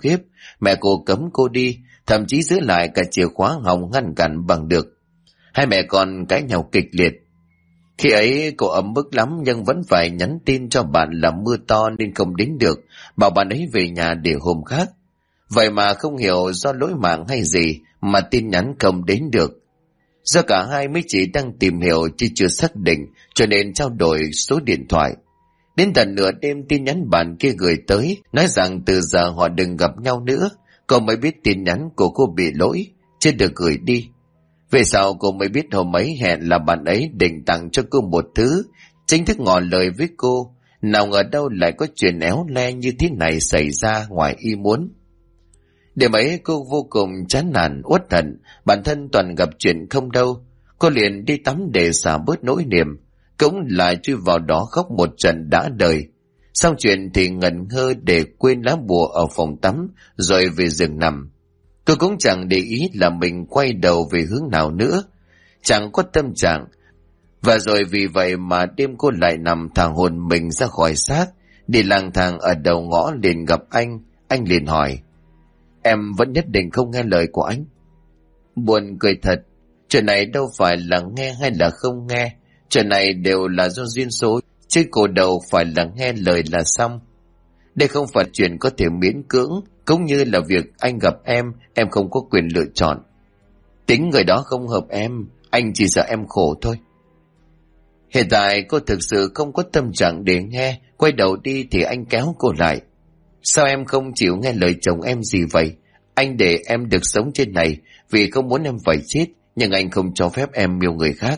mẹ cô cấm cô đi, thậm chí giữ lại cả chìa khóa hỏng ngăn cản bằng được. Hai mẹ con cãi nhau kịch liệt. Khi ấy cô ấm bức lắm nhưng vẫn phải nhắn tin cho bạn là mưa to nên không đến được, bảo bạn ấy về nhà để hôm khác. Vậy mà không hiểu do lỗi mạng hay gì mà tin nhắn không đến được. Do cả hai mới chỉ đang tìm hiểu chứ chưa xác định, cho nên trao đổi số điện thoại. Đến tận nửa đêm tin nhắn bạn kia gửi tới, nói rằng từ giờ họ đừng gặp nhau nữa. Cô mới biết tin nhắn của cô bị lỗi, chưa được gửi đi. Về sau cô mới biết hôm ấy hẹn là bạn ấy định tặng cho cô một thứ, chính thức ngỏ lời với cô. Nào ngờ đâu lại có chuyện éo le như thế này xảy ra ngoài ý muốn. Đêm ấy cô vô cùng chán nản, uất hận, bản thân toàn gặp chuyện không đâu. Cô liền đi tắm để xả bớt nỗi niềm, cũng lại chui vào đó khóc một trận đã đời. Xong chuyện thì ngẩn ngơ để quên lá bùa ở phòng tắm, rồi về giường nằm. Cô cũng chẳng để ý là mình quay đầu về hướng nào nữa, chẳng có tâm trạng. Và rồi vì vậy mà đêm cô lại nằm thả hồn mình ra khỏi xác, đi lang thang ở đầu ngõ liền gặp anh liền hỏi: "Em vẫn nhất định không nghe lời của anh?" Buồn cười thật, chuyện này đâu phải là nghe hay là không nghe, chuyện này đều là do duyên số, chứ cô đâu phải là nghe lời là xong. Đây không phải chuyện có thể miễn cưỡng, cũng như là việc anh gặp em không có quyền lựa chọn. Tính người đó không hợp em, anh chỉ sợ em khổ thôi. Hiện tại cô thực sự không có tâm trạng để nghe, quay đầu đi thì anh kéo cô lại. "Sao em không chịu nghe lời chồng em gì vậy? Anh để em được sống trên này vì không muốn em phải chết, nhưng anh không cho phép em yêu người khác."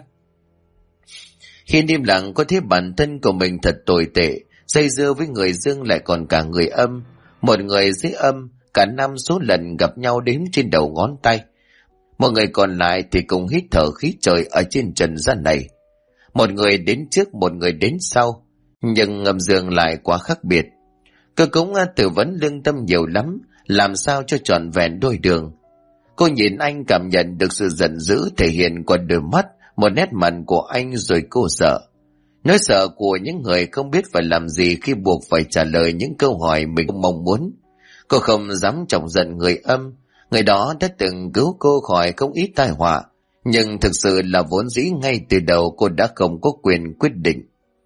Khi im lặng có thấy bản thân của mình thật tồi tệ, dây dưa với người dương lại còn cả người âm. Một người dưới âm, cả năm số lần gặp nhau đếm trên đầu ngón tay. Một người còn lại thì cùng hít thở khí trời ở trên trần gian này. Một người đến trước, một người đến sau, nhưng ngầm giường lại quá khác biệt. Cô cũng tự vấn lương tâm nhiều lắm, làm sao cho trọn vẹn đôi đường. Cô nhìn anh cảm nhận được sự giận dữ thể hiện qua đôi mắt, một nét mặt của anh, rồi cô sợ. Nỗi sợ của những người không biết phải làm gì khi buộc phải trả lời những câu hỏi mình không mong muốn. Cô không dám chọc giận người âm, người đó đã từng cứu cô khỏi không ít tai họa, nhưng thực sự là vốn dĩ ngay từ đầu cô đã không có quyền quyết định.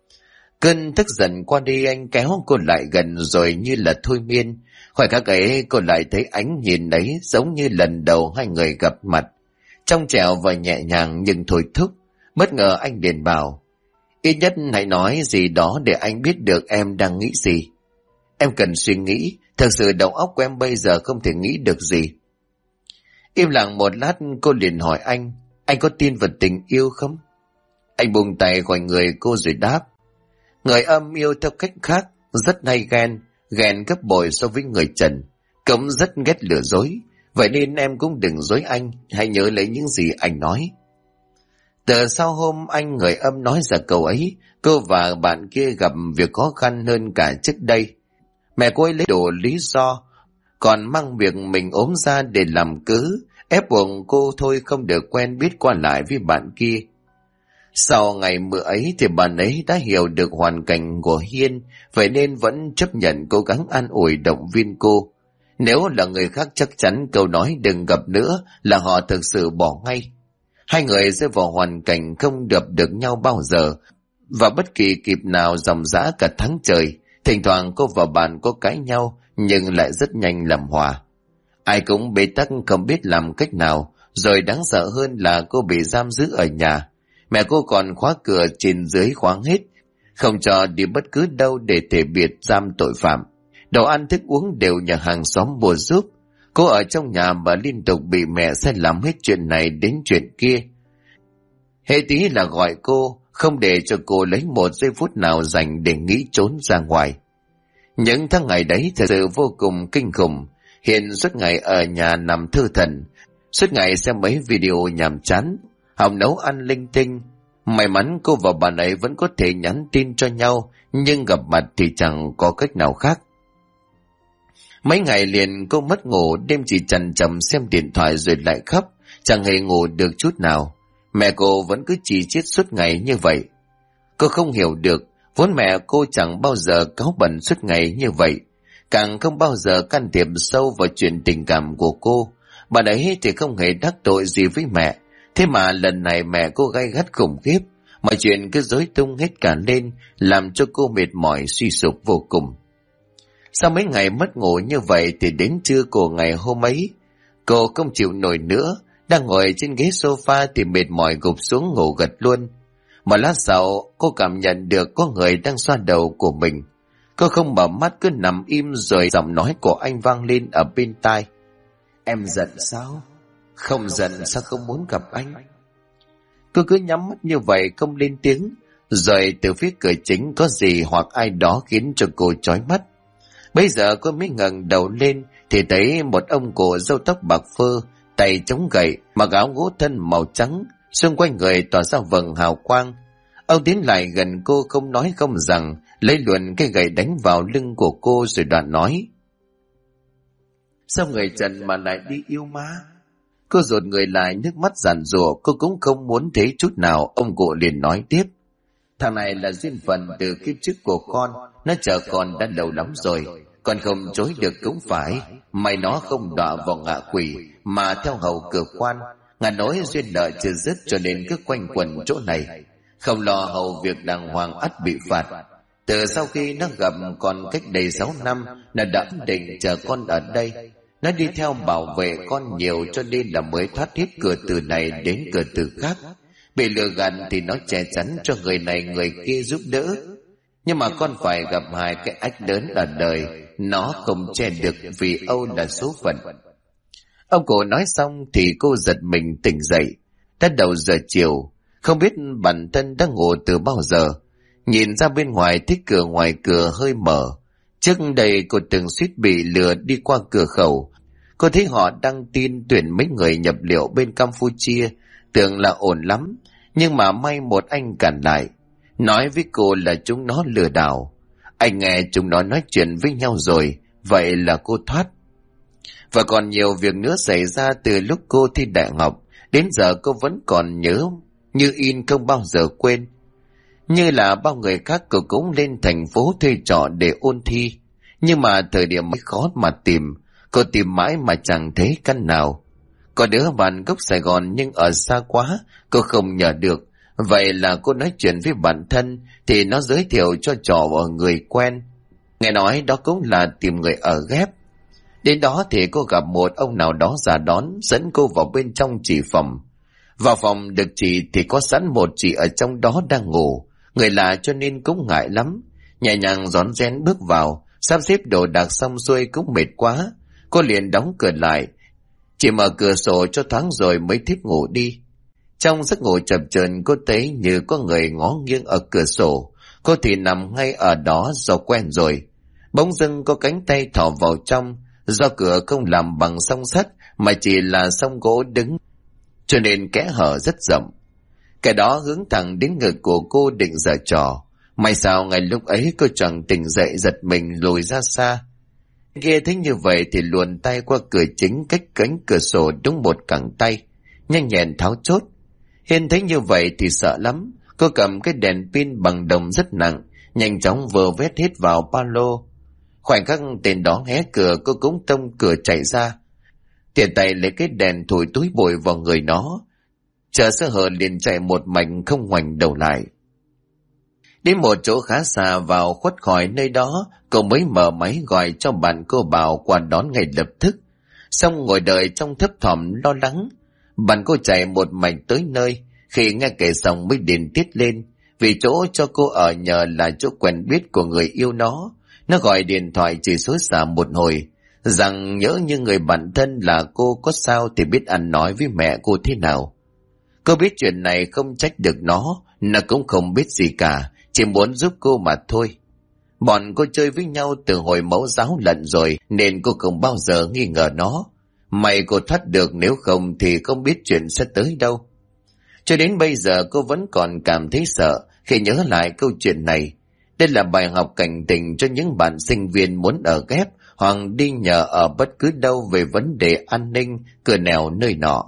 Cơn tức giận qua đi, anh kéo cô lại gần rồi như là thôi miên. Khoảnh khắc ấy cô lại thấy ánh nhìn ấy giống như lần đầu hai người gặp mặt, trong trẻo và nhẹ nhàng nhưng thôi thúc. Bất ngờ anh liền bảo: "Ít nhất hãy nói gì đó để anh biết được em đang nghĩ gì." "Em cần suy nghĩ, thật sự đầu óc của em bây giờ không thể nghĩ được gì." Im lặng một lát cô liền hỏi anh có tin vào tình yêu không? Anh buông tay khỏi người cô rồi đáp: "Người âm yêu theo cách khác, rất hay ghen gấp bội so với người trần, cũng rất ghét lừa dối. Vậy nên em cũng đừng dối anh, hãy nhớ lấy những gì anh nói." Từ sau hôm anh người âm nói ra câu ấy, cô và bạn kia gặp việc khó khăn hơn cả trước đây. Mẹ cô ấy lấy đồ lý do, còn mang việc mình ốm ra để làm cớ, ép buộc cô thôi không được quen biết qua lại với bạn kia. Sau ngày mưa ấy thì bạn ấy đã hiểu được hoàn cảnh của Hiên, vậy nên vẫn chấp nhận cố gắng an ủi động viên cô. Nếu là người khác chắc chắn câu nói đừng gặp nữa là họ thực sự bỏ ngay. Hai người rơi vào hoàn cảnh không gặp được nhau bao giờ, và bất kỳ kịp nào dòng dã cả tháng trời. Thỉnh thoảng cô và bạn có cãi nhau nhưng lại rất nhanh làm hòa. Ai cũng bế tắc không biết làm cách nào, rồi đáng sợ hơn là cô bị giam giữ ở nhà. Mẹ cô còn khóa cửa trên dưới khóa hết, không cho đi bất cứ đâu để thể biệt giam tội phạm. Đồ ăn thức uống đều nhờ hàng xóm mua giúp. Cô ở trong nhà mà liên tục bị mẹ sai làm hết chuyện này đến chuyện kia. Hễ tí là gọi cô, không để cho cô lấy một giây phút nào dành để nghĩ trốn ra ngoài. Những tháng ngày đấy thật sự vô cùng kinh khủng. Hiện suốt ngày ở nhà nằm thư thần, suốt ngày xem mấy video nhàm chán, học nấu ăn linh tinh. May mắn cô và bạn ấy vẫn có thể nhắn tin cho nhau, nhưng gặp mặt thì chẳng có cách nào khác. Mấy ngày liền cô mất ngủ, đêm chỉ chằn chậm xem điện thoại rồi lại khóc, chẳng hề ngủ được chút nào. Mẹ cô vẫn cứ chỉ chiết suốt ngày như vậy. Cô không hiểu được, vốn mẹ cô chẳng bao giờ cáu bẩn suốt ngày như vậy. càng không bao giờ can thiệp sâu vào chuyện tình cảm của cô. Bạn ấy thì không hề đắc tội gì với mẹ, thế mà lần này mẹ cô gay gắt khủng khiếp, mọi chuyện cứ rối tung hết cả lên, làm cho cô mệt mỏi suy sụp vô cùng. Sau mấy ngày mất ngủ như vậy thì đến trưa của ngày hôm ấy, cô không chịu nổi nữa, đang ngồi trên ghế sofa thì mệt mỏi gục xuống ngủ gật luôn. Một lát sau, cô cảm nhận được có người đang xoa đầu của mình. Cô không mở mắt, cứ nằm im, rồi giọng nói của anh vang lên ở bên tai. Em giận sao? Không giận sao không muốn gặp anh? Cô cứ nhắm mắt như vậy không lên tiếng, rồi từ phía cửa chính có gì hoặc ai đó khiến cho cô chói mắt. Bây giờ cô mới ngẩng đầu lên thì thấy một ông cụ râu tóc bạc phơ, tay chống gậy, mặc áo gỗ thân màu trắng, xung quanh người tỏa ra vầng hào quang. Ông tiến lại gần cô không nói không rằng, lấy luồn cái gậy đánh vào lưng của cô rồi đoạn nói. Sao người Trần mà lại đi yêu ma? Cô rụt người lại, nước mắt giàn giụa, cô cũng không muốn thấy chút nào. Ông cụ liền nói tiếp. Thằng này là duyên phận từ kiếp trước của con, nó chờ con đã lâu lắm rồi, con không chối được cũng phải. May nó không đọa vào ngạ quỷ mà theo hầu cửa quan, ngà nói duyên nợ chưa dứt cho nên cứ quanh quẩn chỗ này, không lo hầu việc đàng hoàng ắt bị phạt. Từ sau khi nó gặp con cách đây 6 năm, nó đã định chờ con ở đây. Nó đi theo bảo vệ con nhiều cho nên là mới thoát hết cửa từ này đến cửa từ khác. Bị lừa gạt thì nó che chắn cho người này người kia giúp đỡ. Nhưng mà con phải gặp hai cái ách lớn ở đời, nó không che được vì Âu là số phận. Ông cụ nói xong thì cô giật mình tỉnh dậy. Đã đầu giờ chiều, không biết bản thân đã ngủ từ bao giờ. Nhìn ra bên ngoài thấy cửa ngoài cửa hơi mở. Trước đây cô từng suýt bị lừa đi qua cửa khẩu. Cô thấy họ đăng tin tuyển mấy người nhập liệu bên Campuchia, tưởng là ổn lắm. Nhưng mà may một anh cản lại, nói với cô là chúng nó lừa đảo. Anh nghe chúng nó nói chuyện với nhau rồi, vậy là cô thoát. Và còn nhiều việc nữa xảy ra từ lúc cô thi đại học, đến giờ cô vẫn còn nhớ như in, không bao giờ quên. Như là bao người khác, cô cũng lên thành phố thuê trọ để ôn thi. Nhưng mà thời điểm mới khó mà tìm, cô tìm mãi mà chẳng thấy căn nào. Có đứa bạn gốc Sài Gòn nhưng ở xa quá, cô không nhờ được. Vậy là cô nói chuyện với bạn thân thì nó giới thiệu cho trọ ở người quen. Nghe nói đó cũng là tìm người ở ghép. Đến đó thì cô gặp một ông nào đó ra đón, dẫn cô vào bên trong chỉ phòng. Vào phòng được chỉ thì có sẵn một chị ở trong đó đang ngủ. Người lạ cho nên cũng ngại lắm. Nhẹ nhàng rón rén bước vào, sắp xếp đồ đạc xong xuôi cũng mệt quá. Cô liền đóng cửa lại, chỉ mở cửa sổ cho thoáng rồi mới thiếp ngủ đi. Trong giấc ngủ chập chờn, cô thấy như có người ngó nghiêng ở cửa sổ. Cô thì nằm ngay ở đó do quen rồi. Bỗng dưng có cánh tay thò vào trong. Do cửa không làm bằng song sắt mà chỉ là song gỗ đứng, cho nên kẽ hở rất rộng. Cái đó hướng thẳng đến ngực của cô định giở trò. May sao ngay lúc ấy cô chẳng tỉnh dậy, giật mình lùi ra xa. Ghê thấy như vậy thì luồn tay qua cửa chính cách cánh cửa sổ đúng một cẳng tay, nhanh nhẹn tháo chốt. Hiên thấy như vậy thì sợ lắm. Cô cầm cái đèn pin bằng đồng rất nặng, nhanh chóng vơ vét hết vào ba lô. Khoảnh khắc tên đó hé cửa, cô cũng tông cửa chạy ra, tiện tay lấy cái đèn thổi túi bụi vào người nó. Chờ sơ hở liền chạy một mạch không ngoảnh đầu lại. Đến một chỗ khá xa vào khuất khỏi nơi đó, cô mới mở máy gọi cho bạn cô Bảo qua đón ngay lập tức. Xong ngồi đợi trong thấp thỏm lo lắng. Bạn cô chạy một mạch tới nơi, khi nghe kể xong mới điên tiết lên, vì chỗ cho cô ở nhờ là chỗ quen biết của người yêu nó. Nó gọi điện thoại chỉ xối xả một hồi, rằng nhớ như người bạn thân là cô có sao thì biết ăn nói với mẹ cô thế nào. Cô biết chuyện này không trách được nó cũng không biết gì cả, chỉ muốn giúp cô mà thôi. Bọn cô chơi với nhau từ hồi mẫu giáo lận rồi nên cô không bao giờ nghi ngờ nó. May cô thoát được, nếu không thì không biết chuyện sẽ tới đâu. Cho đến bây giờ cô vẫn còn cảm thấy sợ khi nhớ lại câu chuyện này. Đây là bài học cảnh tỉnh cho những bạn sinh viên muốn ở ghép hoặc đi nhờ ở bất cứ đâu về vấn đề an ninh, cửa nẻo nơi nọ.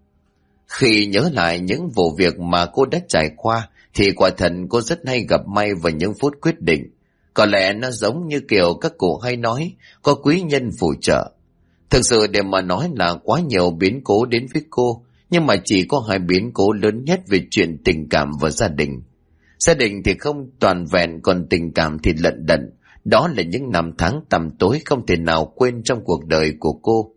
Khi nhớ lại những vụ việc mà cô đã trải qua thì quả thật cô rất hay gặp may vào những phút quyết định. Có lẽ nó giống như kiểu các cụ hay nói, có quý nhân phù trợ. Thực sự để mà nói là quá nhiều biến cố đến với cô, nhưng mà chỉ có hai biến cố lớn nhất về chuyện tình cảm và gia đình. Gia đình thì không toàn vẹn, còn tình cảm thì lận đận. Đó là những năm tháng tăm tối không thể nào quên trong cuộc đời của cô.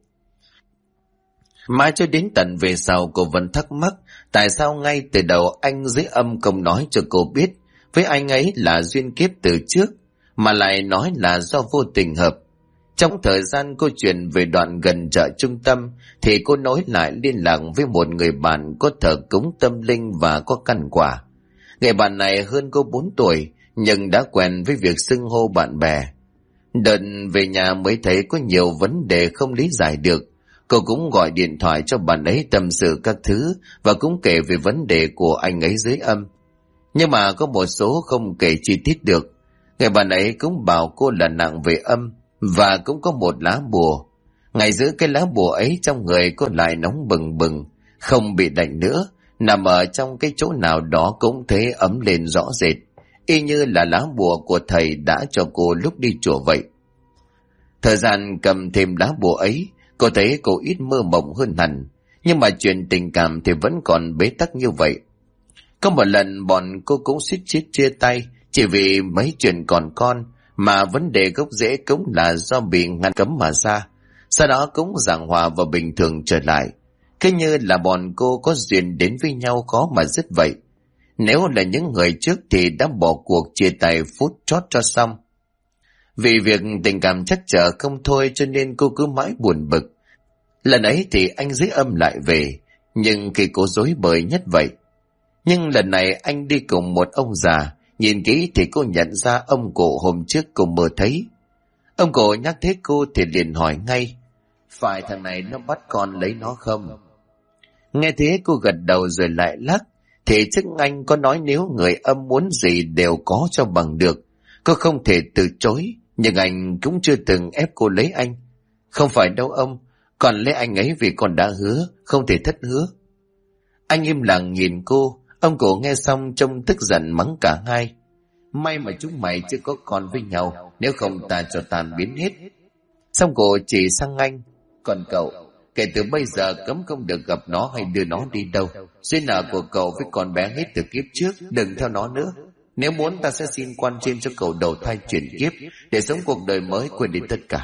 Mãi cho đến tận về sau cô vẫn thắc mắc tại sao ngay từ đầu anh Dưới Âm không nói cho cô biết với anh ấy là duyên kiếp từ trước, mà lại nói là do vô tình hợp. Trong thời gian cô chuyển về đoạn gần chợ trung tâm thì cô nối lại liên lạc với một người bạn có thờ cúng tâm linh và có căn quả. Người bạn này hơn cô 4 tuổi nhưng đã quen với việc xưng hô bạn bè. Đợt về nhà mới thấy có nhiều vấn đề không lý giải được. Cô cũng gọi điện thoại cho bạn ấy tâm sự các thứ và cũng kể về vấn đề của anh ấy Dưới Âm. Nhưng mà có một số không kể chi tiết được. Người bạn ấy cũng bảo cô là nặng về âm và cũng có một lá bùa. Ngày giữ cái lá bùa ấy trong người cô lại nóng bừng bừng, không bị lạnh nữa, nằm ở trong cái chỗ nào đó cũng thấy ấm lên rõ rệt, y như là lá bùa của thầy đã cho cô lúc đi chùa vậy. Thời gian cầm thêm lá bùa ấy, cô thấy cô ít mơ mộng hơn hẳn, nhưng mà chuyện tình cảm thì vẫn còn bế tắc như vậy. Có một lần bọn cô cũng suýt chia tay chỉ vì mấy chuyện còn con, mà vấn đề gốc rễ cũng là do bị ngăn cấm mà ra. Sau đó cũng giảng hòa và bình thường trở lại. Cứ như là bọn cô có duyên đến với nhau khó mà dứt vậy. Nếu là những người trước thì đã bỏ cuộc chia tay phút chót cho xong. Vì việc tình cảm chắc chở không thôi cho nên cô cứ mãi buồn bực. Lần ấy thì anh Dưới Âm lại về, nhưng khi cô rối bời nhất vậy. Nhưng lần này anh đi cùng một ông già, nhìn kỹ thì cô nhận ra ông cụ hôm trước cô mơ thấy. Ông cụ nhắc thấy cô thì liền hỏi ngay, phải thằng này nó bắt con lấy nó không? Nghe thế cô gật đầu rồi lại lắc, thì chắc anh có nói nếu người âm muốn gì đều có cho bằng được. Cô không thể từ chối, nhưng anh cũng chưa từng ép cô lấy anh. Không phải đâu ông, còn lấy anh ấy vì con đã hứa, không thể thất hứa. Anh im lặng nhìn cô. Ông cụ nghe xong trông tức giận mắng cả hai. May mà chúng mày chưa có con với nhau, nếu không ta cho tàn biến hết. Xong cụ chỉ sang anh, còn cậu, kể từ bây giờ cấm không được gặp nó hay đưa nó đi đâu. Duyên nợ của cậu với con bé hết từ kiếp trước, đừng theo nó nữa. Nếu muốn ta sẽ xin quan trên cho cậu đầu thai chuyển kiếp để sống cuộc đời mới, quên đi tất cả.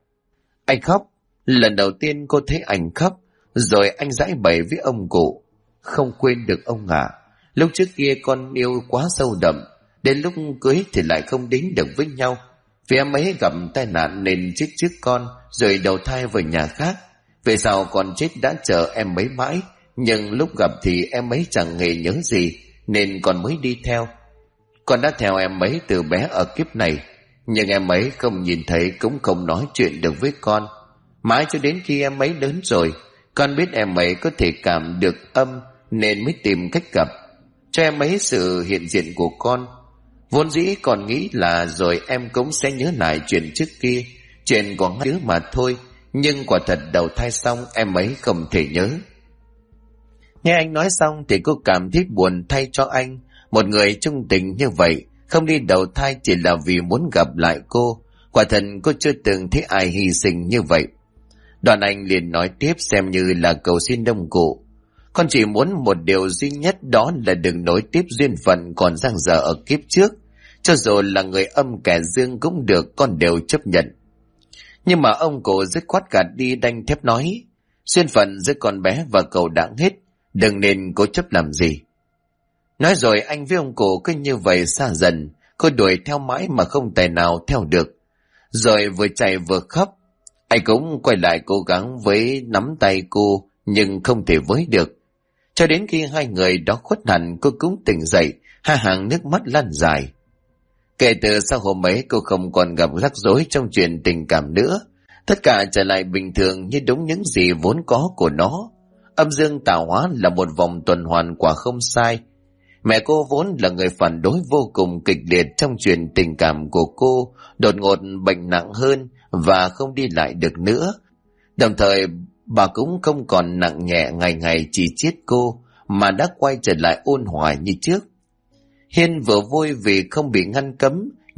Anh khóc. Lần đầu tiên cô thấy anh khóc. Rồi anh giãi bày với ông cụ. Không quên được ông ạ. Lúc trước kia con yêu quá sâu đậm, đến lúc cưới thì lại không đến được với nhau. Vì em ấy gặp tai nạn nên chết trước con, rồi đầu thai về nhà khác. Về sau con chết đã chờ em ấy mãi, nhưng lúc gặp thì em ấy chẳng hề nhớ gì, nên con mới đi theo. Con đã theo em ấy từ bé ở kiếp này, nhưng em ấy không nhìn thấy cũng không nói chuyện được với con. Mãi cho đến khi em ấy lớn rồi, con biết em ấy có thể cảm được âm nên mới tìm cách gặp, cho em ấy sự hiện diện của con. Vốn dĩ còn nghĩ là rồi em cũng sẽ nhớ lại chuyện trước kia, chuyện của hai đứa mà thôi, nhưng quả thật đầu thai xong em ấy không thể nhớ. Nghe anh nói xong thì cô cảm thấy buồn thay cho anh. Một người trung tình như vậy không đi đầu thai chỉ là vì muốn gặp lại cô. Quả thật cô chưa từng thấy ai hy sinh như vậy. Đoàn anh liền nói tiếp xem như là cầu xin ông cụ. Con chỉ muốn một điều duy nhất, đó là đừng nối tiếp duyên phận còn dang dở ở kiếp trước. Cho dù là người âm kẻ dương cũng được, con đều chấp nhận. Nhưng mà ông cụ dứt khoát gạt đi đanh thép nói, duyên phận giữa con bé và cậu đã hết, đừng nên cố chấp làm gì. Nói rồi anh với ông cụ cứ như vậy xa dần. Cô đuổi theo mãi mà không tài nào theo được. Rồi vừa chạy vừa khóc. Anh cũng quay lại cố gắng với nắm tay cô, nhưng không thể với được. Cho đến khi hai người đó khuất hẳn, cô cũng tỉnh dậy, hai hàng nước mắt lăn dài. Kể từ sau hôm ấy, cô không còn gặp rắc rối trong chuyện tình cảm nữa. Tất cả trở lại bình thường như đúng những gì vốn có của nó. Âm dương tạo hóa là một vòng tuần hoàn quả không sai. Mẹ cô vốn là người phản đối vô cùng kịch liệt trong chuyện tình cảm của cô, đột ngột bệnh nặng hơn và không đi lại được nữa. Đồng thời, bà cũng không còn nặng nhẹ ngày ngày chỉ trích cô, mà đã quay trở lại ôn hòa như trước. Hiên vừa vui vì không bị ngăn cấm,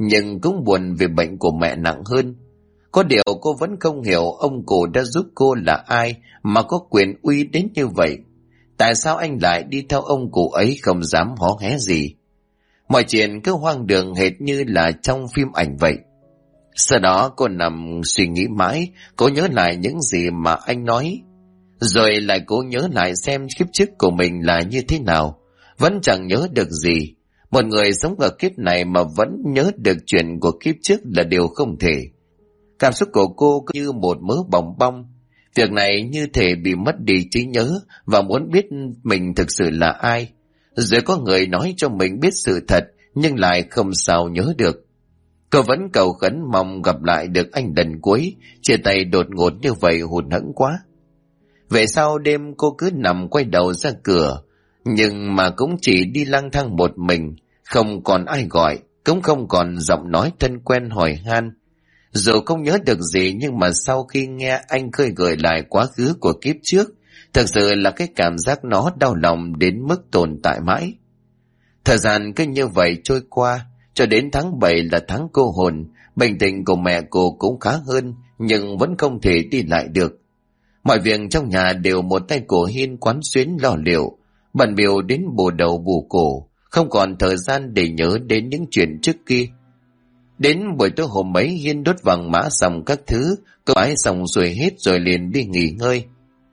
nhưng cũng buồn vì bệnh của mẹ nặng hơn. Có điều cô vẫn không hiểu ông cụ đã giúp cô là ai mà có quyền uy đến như vậy. Tại sao anh lại đi theo ông cụ ấy không dám hó hé gì? Mọi chuyện cứ hoang đường hệt như là trong phim ảnh vậy. Sau đó cô nằm suy nghĩ mãi, cô nhớ lại những gì mà anh nói. Rồi lại cố nhớ lại xem kiếp trước của mình là như thế nào. Vẫn chẳng nhớ được gì. Một người sống ở kiếp này mà vẫn nhớ được chuyện của kiếp trước là điều không thể. Cảm xúc của cô cứ như một mớ bòng bong. Việc này như thể bị mất đi trí nhớ và muốn biết mình thực sự là ai. Rồi có người nói cho mình biết sự thật nhưng lại không sao nhớ được. Cô vẫn cầu khấn mong gặp lại được anh lần cuối, chia tay đột ngột như vậy hụt hẫng quá. Về sau đêm cô cứ nằm quay đầu ra cửa, nhưng mà cũng chỉ đi lang thang một mình, không còn ai gọi, cũng không còn giọng nói thân quen hỏi han. Dù không nhớ được gì nhưng mà sau khi nghe anh khơi gợi lại quá khứ của kiếp trước, thực sự là cái cảm giác nó đau lòng đến mức tồn tại mãi. Thời gian cứ như vậy trôi qua, cho đến tháng 7 là tháng cô hồn. Bệnh tình của mẹ cô cũng khá hơn, nhưng vẫn không thể đi lại được. Mọi việc trong nhà đều một tay của Hiên quán xuyến lo liệu, bận bịu đến bù đầu bù cổ, không còn thời gian để nhớ đến những chuyện trước kia. Đến buổi tối hôm ấy, Hiên đốt vàng mã xong các thứ, cô bái xong rồi hết rồi liền đi nghỉ ngơi.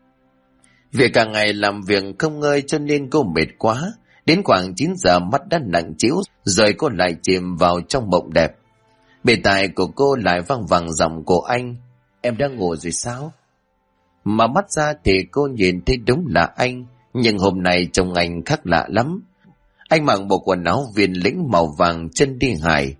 Vì cả ngày làm việc không ngơi cho nên cô mệt quá. Đến khoảng 9 giờ mắt đã nặng trĩu, rồi cô lại chìm vào trong mộng đẹp. Bên tai của cô lại vang vẳng giọng của anh. Em đang ngủ rồi sao? Mà mắt ra thì cô nhìn thấy đúng là anh, nhưng hôm nay trông anh khác lạ lắm. Anh mặc bộ quần áo viền lĩnh màu vàng, chân đi hài.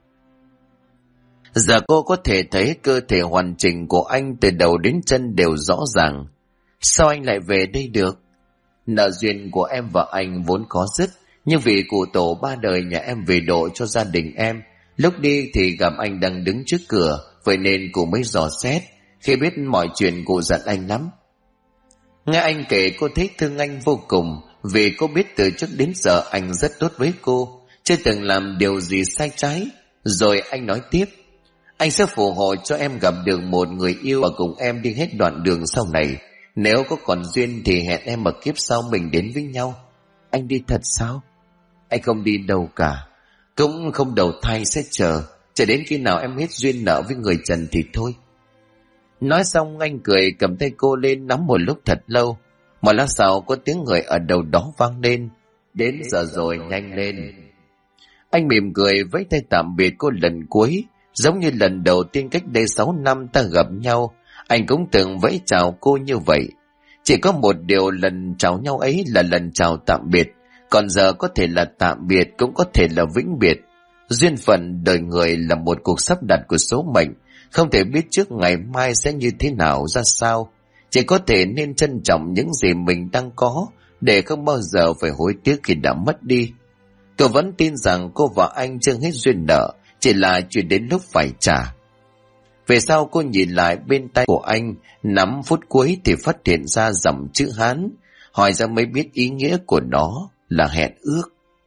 Giờ cô có thể thấy cơ thể hoàn chỉnh của anh từ đầu đến chân đều rõ ràng. Sao anh lại về đây được? Nợ duyên của em và anh vốn có dứt, nhưng vì cụ tổ ba đời nhà em về độ cho gia đình em, lúc đi thì gặp anh đang đứng trước cửa, vậy nên cụ mới dò xét. Khi biết mọi chuyện cụ giận anh lắm. Nghe anh kể cô thấy thương anh vô cùng, vì cô biết từ trước đến giờ anh rất tốt với cô, chưa từng làm điều gì sai trái. Rồi anh nói tiếp, anh sẽ phù hộ cho em gặp được một người yêu và cùng em đi hết đoạn đường sau này. Nếu có còn duyên thì hẹn em ở kiếp sau mình đến với nhau. Anh đi thật sao? Anh không đi đâu cả, cũng không đầu thai, sẽ chờ đến khi nào em hết duyên nợ với người trần thì thôi. Nói xong anh cười cầm tay cô lên nắm một lúc thật lâu. Một lát sau có tiếng người ở đầu đó vang lên, đến giờ rồi, nhanh lên. Anh mỉm cười vẫy tay tạm biệt cô lần cuối, giống như lần đầu tiên cách đây 6 năm ta gặp nhau. Anh cũng từng vẫy chào cô như vậy. Chỉ có một điều, lần chào nhau ấy là lần chào tạm biệt, còn giờ có thể là tạm biệt, cũng có thể là vĩnh biệt. Duyên phận đời người là một cuộc sắp đặt của số mệnh, không thể biết trước ngày mai sẽ như thế nào ra sao. Chỉ có thể nên trân trọng những gì mình đang có, để không bao giờ phải hối tiếc khi đã mất đi. Tôi vẫn tin rằng cô và anh chưa hết duyên nợ, chỉ là chuyện đến lúc phải trả. Về sau cô nhìn lại bên tay của anh, nắm phút cuối thì phát hiện ra dòng chữ Hán, hỏi ra mới biết ý nghĩa của nó là hẹn ước.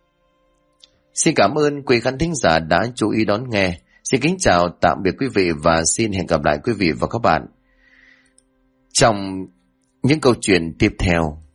Xin cảm ơn quý khán thính giả đã chú ý đón nghe. Xin kính chào tạm biệt quý vị và xin hẹn gặp lại quý vị và các bạn trong những câu chuyện tiếp theo.